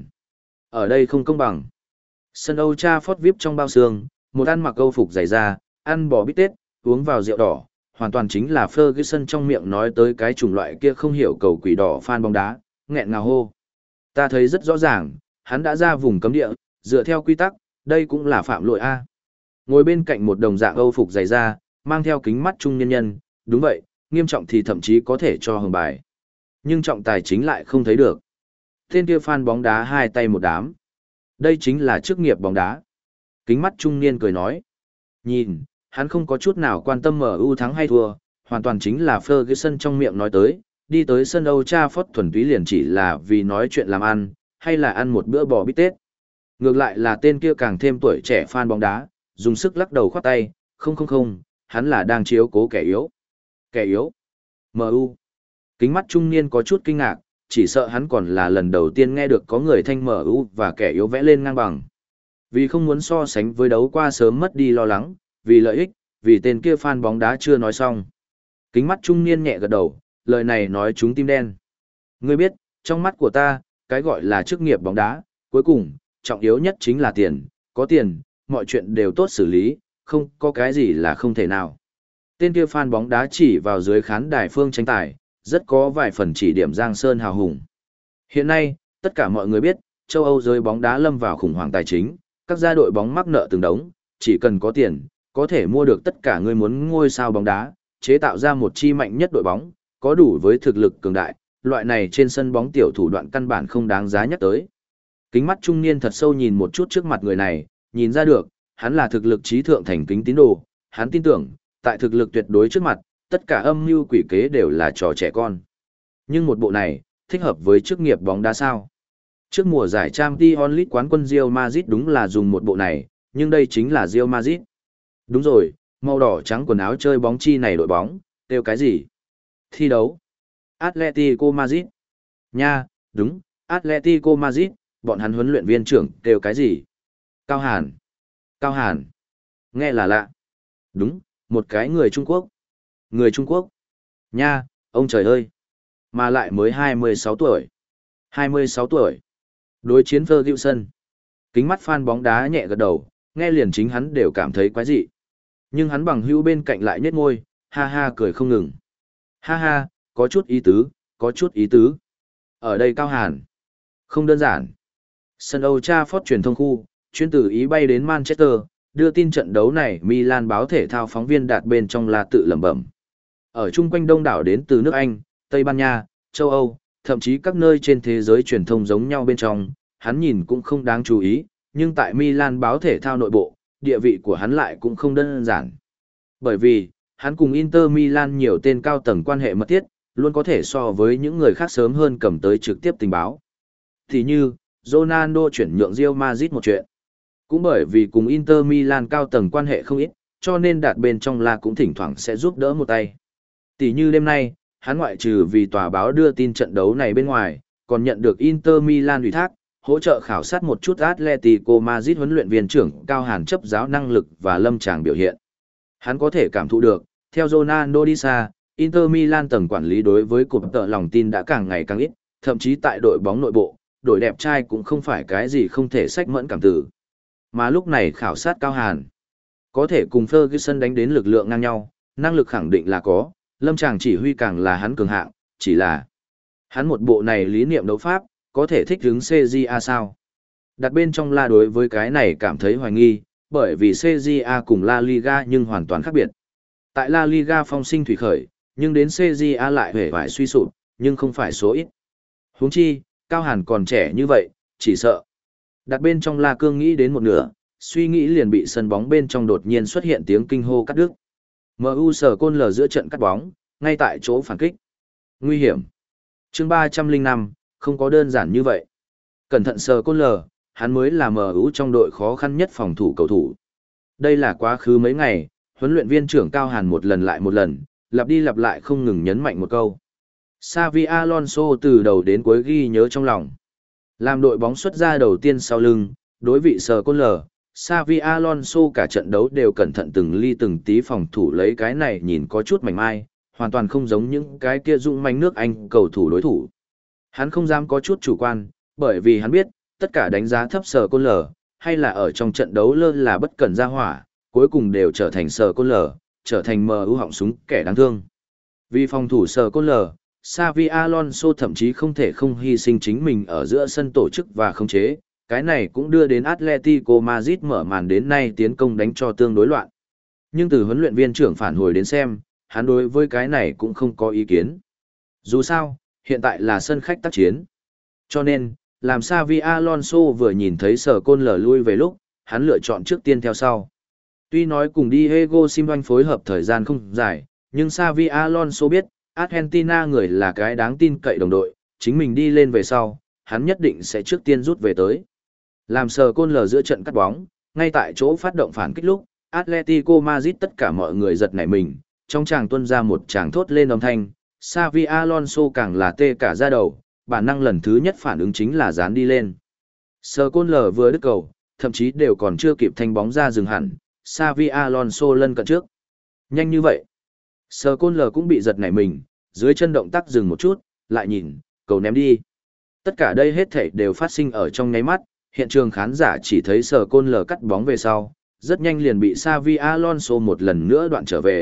Ở đây không công bằng. Sân Old Trafford vi ai pi trong bao xương, một ăn mặc Âu phục dày da, ăn bò bít tết, uống vào rượu đỏ, hoàn toàn chính là Ferguson trong miệng nói tới cái chủng loại kia không hiểu cầu quỷ đỏ fan bóng đá, nghẹn ngào hô. Ta thấy rất rõ ràng, hắn đã ra vùng cấm địa, dựa theo quy tắc, đây cũng là phạm lỗi A. Ngồi bên cạnh một đồng dạng Âu phục dày da, mang theo kính mắt trung nhân nhân, đúng vậy, nghiêm trọng thì thậm chí có thể cho hưởng bài. Nhưng trọng tài chính lại không thấy được. Tên kia fan bóng đá hai tay một đám. Đây chính là chức nghiệp bóng đá. Kính mắt trung niên cười nói. Nhìn, hắn không có chút nào quan tâm em u thắng hay thua, hoàn toàn chính là Ferguson trong miệng nói tới, đi tới sân Old Trafford thuần túy liền chỉ là vì nói chuyện làm ăn, hay là ăn một bữa bò bít tết. Ngược lại là tên kia càng thêm tuổi trẻ fan bóng đá, dùng sức lắc đầu khoát tay, không không không, hắn là đang chiếu cố kẻ yếu. Kẻ yếu? em u. Kính mắt trung niên có chút kinh ngạc, chỉ sợ hắn còn là lần đầu tiên nghe được có người thanh em u và kẻ yếu vẽ lên ngang bằng. Vì không muốn so sánh với đấu qua sớm mất đi lo lắng, vì lợi ích, vì tên kia fan bóng đá chưa nói xong. Kính mắt trung niên nhẹ gật đầu, lời này nói trúng tim đen. Ngươi biết, trong mắt của ta, cái gọi là chức nghiệp bóng đá, cuối cùng, trọng yếu nhất chính là tiền, có tiền, mọi chuyện đều tốt xử lý, không có cái gì là không thể nào. Tên kia fan bóng đá chỉ vào dưới khán đài phương tranh tài, rất có vài phần chỉ điểm Giang Sơn hào hùng. Hiện nay, tất cả mọi người biết, châu Âu giới bóng đá lâm vào khủng hoảng tài chính, các gia đội bóng mắc nợ từng đống, chỉ cần có tiền, có thể mua được tất cả người muốn ngôi sao bóng đá, chế tạo ra một chi mạnh nhất đội bóng, có đủ với thực lực cường đại, loại này trên sân bóng tiểu thủ đoạn căn bản không đáng giá nhắc tới. Kính mắt trung niên thật sâu nhìn một chút trước mặt người này, nhìn ra được, hắn là thực lực trí thượng thành kính tín đồ, hắn tin tưởng, tại thực lực tuyệt đối trước mặt, tất cả âm mưu quỷ kế đều là trò trẻ con. Nhưng một bộ này, thích hợp với chức nghiệp bóng đá sao? Trước mùa giải Champions League quán quân Real Madrid đúng là dùng một bộ này, nhưng đây chính là Real Madrid. Đúng rồi, màu đỏ trắng quần áo chơi bóng chi này đội bóng, kêu cái gì? Thi đấu. Atletico Madrid. Nha, đúng, Atletico Madrid, bọn hắn huấn luyện viên trưởng kêu cái gì? Cao Hàn. Cao Hàn. Nghe là lạ. Đúng, một cái người Trung Quốc. Người Trung Quốc. Nha, ông trời ơi. Mà lại mới hai mươi sáu tuổi. hai mươi sáu tuổi. Đối chiến Ferguson. Kính mắt fan bóng đá nhẹ gật đầu, nghe liền chính hắn đều cảm thấy quái dị. Nhưng hắn bằng hữu bên cạnh lại nhếch môi, ha ha cười không ngừng. Ha ha, có chút ý tứ, có chút ý tứ. Ở đây Cao Hàn. Không đơn giản. Sân Old Trafford truyền thông khu, chuyên tử ý bay đến Manchester, đưa tin trận đấu này Milan báo thể thao phóng viên đạt bên trong là tự lẩm bẩm. Ở chung quanh đông đảo đến từ nước Anh, Tây Ban Nha, châu Âu, thậm chí các nơi trên thế giới truyền thông giống nhau bên trong, hắn nhìn cũng không đáng chú ý, nhưng tại Milan báo thể thao nội bộ, địa vị của hắn lại cũng không đơn giản. Bởi vì, hắn cùng Inter Milan nhiều tên cao tầng quan hệ mật thiết, luôn có thể so với những người khác sớm hơn cầm tới trực tiếp tình báo. Thì như, Ronaldo chuyển nhượng Real Madrid một chuyện. Cũng bởi vì cùng Inter Milan cao tầng quan hệ không ít, cho nên đạt bên trong là cũng thỉnh thoảng sẽ giúp đỡ một tay. Tỷ như đêm nay, hắn ngoại trừ vì tòa báo đưa tin trận đấu này bên ngoài, còn nhận được Inter Milan ủy thác, hỗ trợ khảo sát một chút Atletico Madrid huấn luyện viên trưởng Cao Hàn chấp giáo năng lực và lâm tràng biểu hiện. Hắn có thể cảm thụ được, theo Ronaldo đi xa, Inter Milan tầng quản lý đối với cụm tợ lòng tin đã càng ngày càng ít, thậm chí tại đội bóng nội bộ, đội đẹp trai cũng không phải cái gì không thể sách mẫn cảm tử. Mà lúc này khảo sát Cao Hàn, có thể cùng Ferguson đánh đến lực lượng ngang nhau, năng lực khẳng định là có, lâm tràng chỉ huy càng là hắn cường hạng, chỉ là hắn một bộ này lý niệm đấu pháp, có thể thích ứng xê giê a sao? Đặt bên trong La đối với cái này cảm thấy hoài nghi, bởi vì xê giê a cùng La Liga nhưng hoàn toàn khác biệt. Tại La Liga phong sinh thủy khởi, nhưng đến xê giê a lại hề vải suy sụp, nhưng không phải số ít. Huống chi, Cao Hàn còn trẻ như vậy, chỉ sợ. Đặt bên trong La Cương nghĩ đến một nửa, suy nghĩ liền bị sân bóng bên trong đột nhiên xuất hiện tiếng kinh hô cắt đứt. em u sở côn lờ giữa trận cắt bóng, ngay tại chỗ phản kích. Nguy hiểm. Chương ba trăm lẻ năm, không có đơn giản như vậy. Cẩn thận sờ côn lờ, hắn mới là em u trong đội khó khăn nhất phòng thủ cầu thủ. Đây là quá khứ mấy ngày, huấn luyện viên trưởng Cao Hàn một lần lại một lần, lặp đi lặp lại không ngừng nhấn mạnh một câu. Xavi Alonso từ đầu đến cuối ghi nhớ trong lòng. Làm đội bóng xuất ra đầu tiên sau lưng, đối vị sờ côn lờ, Xavi Alonso cả trận đấu đều cẩn thận từng ly từng tí phòng thủ lấy cái này nhìn có chút mảnh mai, hoàn toàn không giống những cái kia dũng manh nước Anh cầu thủ đối thủ. Hắn không dám có chút chủ quan, bởi vì hắn biết, tất cả đánh giá thấp sờ côn lờ, hay là ở trong trận đấu lơ là bất cẩn ra hỏa, cuối cùng đều trở thành sờ côn lờ, trở thành em u họng súng kẻ đáng thương. Vì phòng thủ sờ côn lờ, Xavi Alonso thậm chí không thể không hy sinh chính mình ở giữa sân tổ chức và khống chế, cái này cũng đưa đến Atletico Madrid mở màn đến nay tiến công đánh cho tương đối loạn. Nhưng từ huấn luyện viên trưởng phản hồi đến xem, hắn đối với cái này cũng không có ý kiến. Dù sao, hiện tại là sân khách tác chiến. Cho nên, làm Xavi Alonso vừa nhìn thấy sở côn lở lui về lúc, hắn lựa chọn trước tiên theo sau. Tuy nói cùng Diego Simeone phối hợp thời gian không dài, nhưng Xavi Alonso biết, Argentina người là cái đáng tin cậy đồng đội, chính mình đi lên về sau, hắn nhất định sẽ trước tiên rút về tới. Làm sờ côn lờ giữa trận cắt bóng, ngay tại chỗ phát động phản kích lúc, Atletico Madrid tất cả mọi người giật nảy mình, trong chàng tuôn ra một chàng thốt lên âm thanh, Xavi Alonso càng là tê cả da đầu, bản năng lần thứ nhất phản ứng chính là dán đi lên. Sờ côn lờ vừa đứt cầu, thậm chí đều còn chưa kịp thanh bóng ra dừng hẳn, Xavi Alonso lân cận trước. Nhanh như vậy. Sờ côn lờ cũng bị giật nảy mình, dưới chân động tác dừng một chút, lại nhìn, cầu ném đi. Tất cả đây hết thảy đều phát sinh ở trong nháy mắt, hiện trường khán giả chỉ thấy sờ côn lờ cắt bóng về sau, rất nhanh liền bị Xavi Alonso một lần nữa đoạn trở về,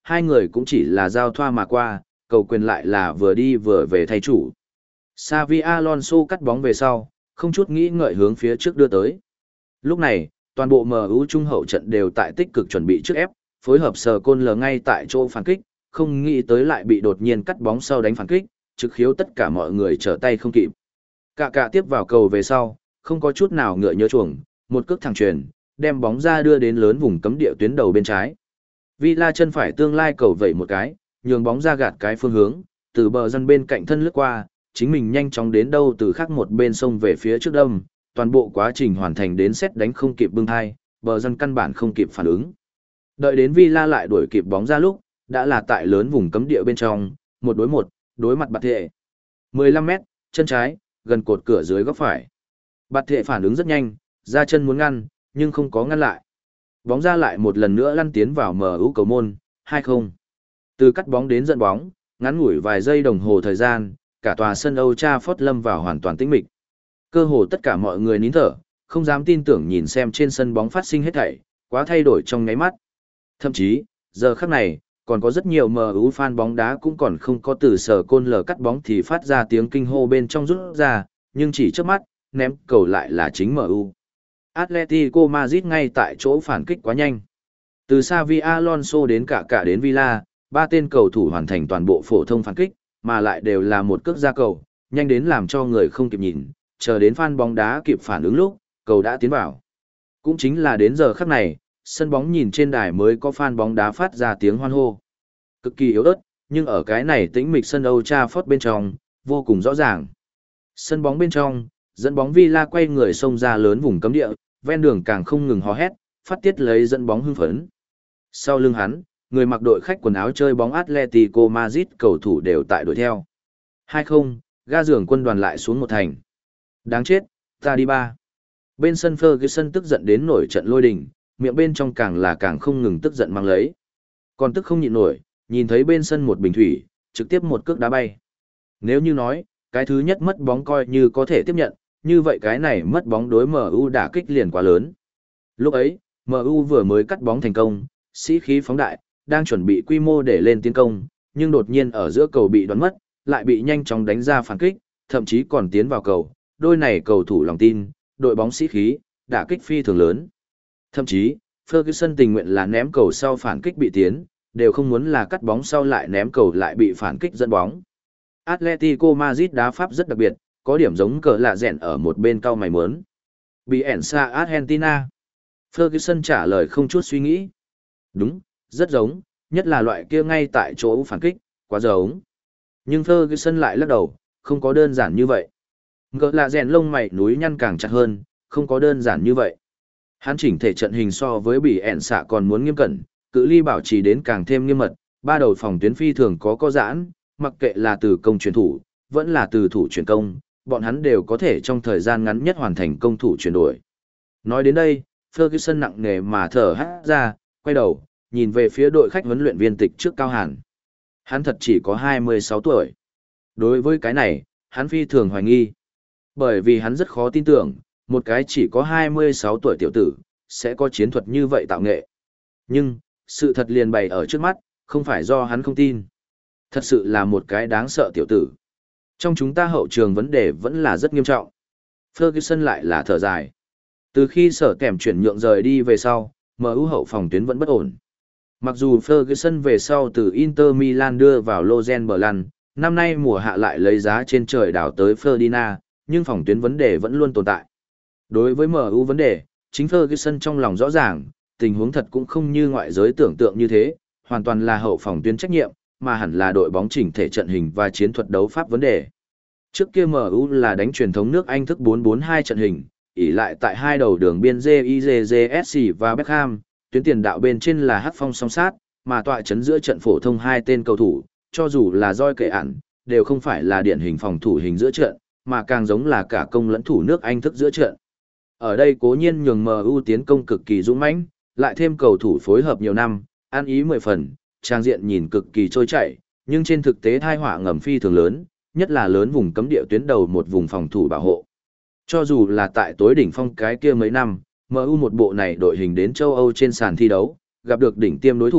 hai người cũng chỉ là giao thoa mà qua, cầu quyền lại là vừa đi vừa về thay chủ. Xavi Alonso cắt bóng về sau, không chút nghĩ ngợi hướng phía trước đưa tới. Lúc này, toàn bộ em u trung hậu trận đều tại tích cực chuẩn bị trước ép, phối hợp sờ côn lờ ngay tại chỗ phản kích, không nghĩ tới lại bị đột nhiên cắt bóng sau đánh phản kích, trực khiếu tất cả mọi người trở tay không kịp. Cả cả tiếp vào cầu về sau, không có chút nào ngựa nhớ chuồng, một cước thẳng truyền, đem bóng ra đưa đến lớn vùng cấm địa tuyến đầu bên trái. Villa chân phải tương lai cầu vẩy một cái, nhường bóng ra gạt cái phương hướng, từ bờ dân bên cạnh thân lướt qua, chính mình nhanh chóng đến đâu từ khác một bên sông về phía trước đông, toàn bộ quá trình hoàn thành đến xét đánh không kịp bưng hai, bờ dân căn bản không kịp phản ứng. Đợi đến Villa lại đuổi kịp bóng ra lúc, đã là tại lớn vùng cấm địa bên trong, một đối một, đối mặt Bạt Thệ. mười lăm mét, chân trái, gần cột cửa dưới góc phải. Bạt Thệ phản ứng rất nhanh, ra chân muốn ngăn, nhưng không có ngăn lại. Bóng ra lại một lần nữa lăn tiến vào em u cầu môn, hai không. Từ cắt bóng đến dẫn bóng, ngắn ngủi vài giây đồng hồ thời gian, cả tòa sân Old Trafford lâm vào hoàn toàn tĩnh mịch. Cơ hồ tất cả mọi người nín thở, không dám tin tưởng nhìn xem trên sân bóng phát sinh hết thảy, quá thay đổi trong nháy mắt. Thậm chí, giờ khắc này, còn có rất nhiều em u fan bóng đá cũng còn không có từ sở côn lờ cắt bóng thì phát ra tiếng kinh hô bên trong rút ra, nhưng chỉ trước mắt, ném cầu lại là chính em u. Atletico Madrid ngay tại chỗ phản kích quá nhanh. Từ Xavi Alonso đến cả cả đến Villa, ba tên cầu thủ hoàn thành toàn bộ phổ thông phản kích, mà lại đều là một cước ra cầu, nhanh đến làm cho người không kịp nhìn, chờ đến fan bóng đá kịp phản ứng lúc, cầu đã tiến vào. Cũng chính là đến giờ khắc này, sân bóng nhìn trên đài mới có fan bóng đá phát ra tiếng hoan hô. Cực kỳ yếu ớt, nhưng ở cái này tĩnh mịch sân Old Trafford bên trong, vô cùng rõ ràng. Sân bóng bên trong, dẫn bóng Villa quay người xông ra lớn vùng cấm địa, ven đường càng không ngừng hò hét, phát tiết lấy dẫn bóng hưng phấn. Sau lưng hắn, người mặc đội khách quần áo chơi bóng Atletico Madrid cầu thủ đều tại đuổi theo. hai không, ga giường quân đoàn lại xuống một thành. Đáng chết, ta đi ba. Bên sân Ferguson tức giận đến nổi trận lôi đình, miệng bên trong càng là càng không ngừng tức giận mang lấy. Còn tức không nhịn nổi, nhìn thấy bên sân một bình thủy, trực tiếp một cước đá bay. Nếu như nói, cái thứ nhất mất bóng coi như có thể tiếp nhận, như vậy cái này mất bóng đối em u đả kích liền quá lớn. Lúc ấy, em u vừa mới cắt bóng thành công, sĩ khí phóng đại, đang chuẩn bị quy mô để lên tiến công, nhưng đột nhiên ở giữa cầu bị đoán mất, lại bị nhanh chóng đánh ra phản kích, thậm chí còn tiến vào cầu, đôi này cầu thủ lòng tin, đội bóng sĩ khí, đả kích phi thường lớn. Thậm chí, Ferguson tình nguyện là ném cầu sau phản kích bị tiến, đều không muốn là cắt bóng sau lại ném cầu lại bị phản kích dẫn bóng. Atletico Madrid đá pháp rất đặc biệt, có điểm giống cờ lạ rèn ở một bên cao mày muốn. Bielsa Argentina. Ferguson trả lời không chút suy nghĩ. Đúng, rất giống, nhất là loại kia ngay tại chỗ phản kích, quá giống. Nhưng Ferguson lại lắc đầu, không có đơn giản như vậy. Cờ lạ rèn lông mày núi nhăn càng chặt hơn, không có đơn giản như vậy. Hắn chỉnh thể trận hình so với Bielsa còn muốn nghiêm cẩn, cự ly bảo trì đến càng thêm nghiêm mật, ba đầu phòng tuyến phi thường có có giãn, mặc kệ là từ công chuyển thủ, vẫn là từ thủ chuyển công, bọn hắn đều có thể trong thời gian ngắn nhất hoàn thành công thủ chuyển đổi. Nói đến đây, Ferguson nặng nề mà thở hắt ra, quay đầu, nhìn về phía đội khách huấn luyện viên tịch trước Cao Hàn. Hắn thật chỉ có hai mươi sáu tuổi. Đối với cái này, hắn phi thường hoài nghi. Bởi vì hắn rất khó tin tưởng, một cái chỉ có hai mươi sáu tuổi tiểu tử, sẽ có chiến thuật như vậy tạo nghệ. Nhưng, sự thật liền bày ở trước mắt, không phải do hắn không tin. Thật sự là một cái đáng sợ tiểu tử. Trong chúng ta hậu trường vấn đề vẫn là rất nghiêm trọng. Ferguson lại là thở dài. Từ khi sở kèm chuyển nhượng rời đi về sau, em u hậu phòng tuyến vẫn bất ổn. Mặc dù Ferguson về sau từ Inter Milan đưa vào Lozen Blanc, năm nay mùa hạ lại lấy giá trên trời đảo tới Ferdinand, nhưng phòng tuyến vấn đề vẫn luôn tồn tại. Đối với em u vấn đề, chính Ferguson trong lòng rõ ràng, tình huống thật cũng không như ngoại giới tưởng tượng như thế, hoàn toàn là hậu phòng tuyến trách nhiệm, mà hẳn là đội bóng chỉnh thể trận hình và chiến thuật đấu pháp vấn đề. Trước kia em u là đánh truyền thống nước Anh thức bốn bốn hai trận hình, ỷ lại tại hai đầu đường biên J I J J S C và Beckham, tuyến tiền đạo bên trên là Hắc Phong song sát, mà tọa chấn giữa trận phổ thông hai tên cầu thủ, cho dù là roi kệ ản, đều không phải là điển hình phòng thủ hình giữa trận, mà càng giống là cả công lẫn thủ nước Anh thức giữa trận. Ở đây cố nhiên nhường em u tiến công cực kỳ dũng mãnh, lại thêm cầu thủ phối hợp nhiều năm, ăn ý mười phần, trang diện nhìn cực kỳ trôi chảy, nhưng trên thực tế thai họa ngầm phi thường lớn, nhất là lớn vùng cấm địa tuyến đầu một vùng phòng thủ bảo hộ. Cho dù là tại tối đỉnh phong cái kia mấy năm, em u một bộ này đội hình đến châu Âu trên sàn thi đấu, gặp được đỉnh tiêm đối thủ,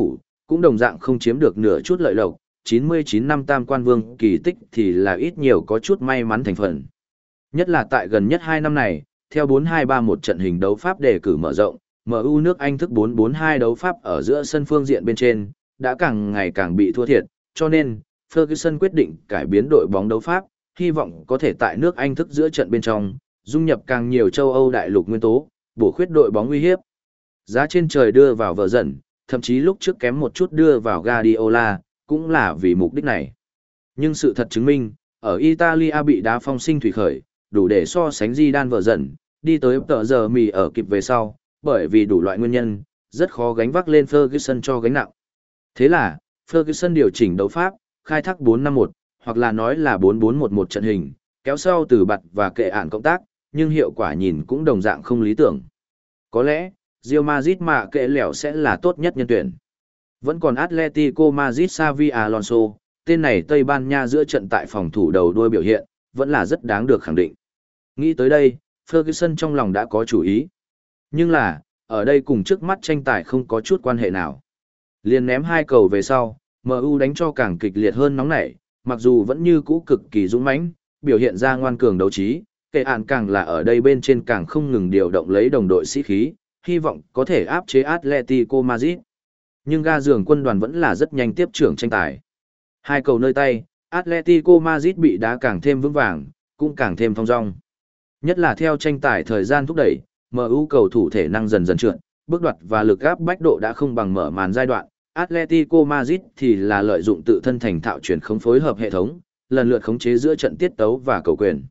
cũng đồng dạng không chiếm được nửa chút lợi lộc, chín mươi chín năm tam quan vương kỳ tích thì là ít nhiều có chút may mắn thành phần. Nhất là tại gần nhất hai năm này, theo bốn hai ba một trận hình đấu pháp đề cử mở rộng, em u nước Anh thức bốn bốn hai đấu pháp ở giữa sân phương diện bên trên, đã càng ngày càng bị thua thiệt, cho nên, Ferguson quyết định cải biến đội bóng đấu pháp, hy vọng có thể tại nước Anh thức giữa trận bên trong, dung nhập càng nhiều châu Âu đại lục nguyên tố, bổ khuyết đội bóng uy hiếp. Giá trên trời đưa vào vợ dần, thậm chí lúc trước kém một chút đưa vào Guardiola, cũng là vì mục đích này. Nhưng sự thật chứng minh, ở Italia bị đá phong sinh thủy khởi, đủ để so sánh Zidane vợ dần, đi tới tờ giờ mì ở kịp về sau, bởi vì đủ loại nguyên nhân, rất khó gánh vác lên Ferguson cho gánh nặng. Thế là, Ferguson điều chỉnh đấu pháp, khai thác bốn năm một, hoặc là nói là bốn bốn một một trận hình, kéo sau từ bặt và kệ ản cộng tác, nhưng hiệu quả nhìn cũng đồng dạng không lý tưởng. Có lẽ, Real Madrid mà kệ lẻo sẽ là tốt nhất nhân tuyển. Vẫn còn Atletico Madrid Xavi Alonso, tên này Tây Ban Nha giữa trận tại phòng thủ đầu đuôi biểu hiện, vẫn là rất đáng được khẳng định. Nghĩ tới đây, Ferguson trong lòng đã có chủ ý. Nhưng là, ở đây cùng trước mắt tranh tài không có chút quan hệ nào. Liền ném hai cầu về sau, em u đánh cho càng kịch liệt hơn nóng nảy, mặc dù vẫn như cũ cực kỳ dũng mãnh, biểu hiện ra ngoan cường đấu trí, kệ ạn càng là ở đây bên trên càng không ngừng điều động lấy đồng đội sĩ khí, hy vọng có thể áp chế Atletico Madrid. Nhưng ga giường quân đoàn vẫn là rất nhanh tiếp trưởng tranh tài. Hai cầu nơi tay, Atletico Madrid bị đá càng thêm vững vàng, cũng càng thêm thong dong. Nhất là theo tranh tài thời gian thúc đẩy, em u cầu thủ thể năng dần dần trượt, bước đoạt và lực áp bách độ đã không bằng mở màn giai đoạn. Atletico Madrid thì là lợi dụng tự thân thành thạo chuyển khống phối hợp hệ thống, lần lượt khống chế giữa trận tiết tấu và cầu quyền.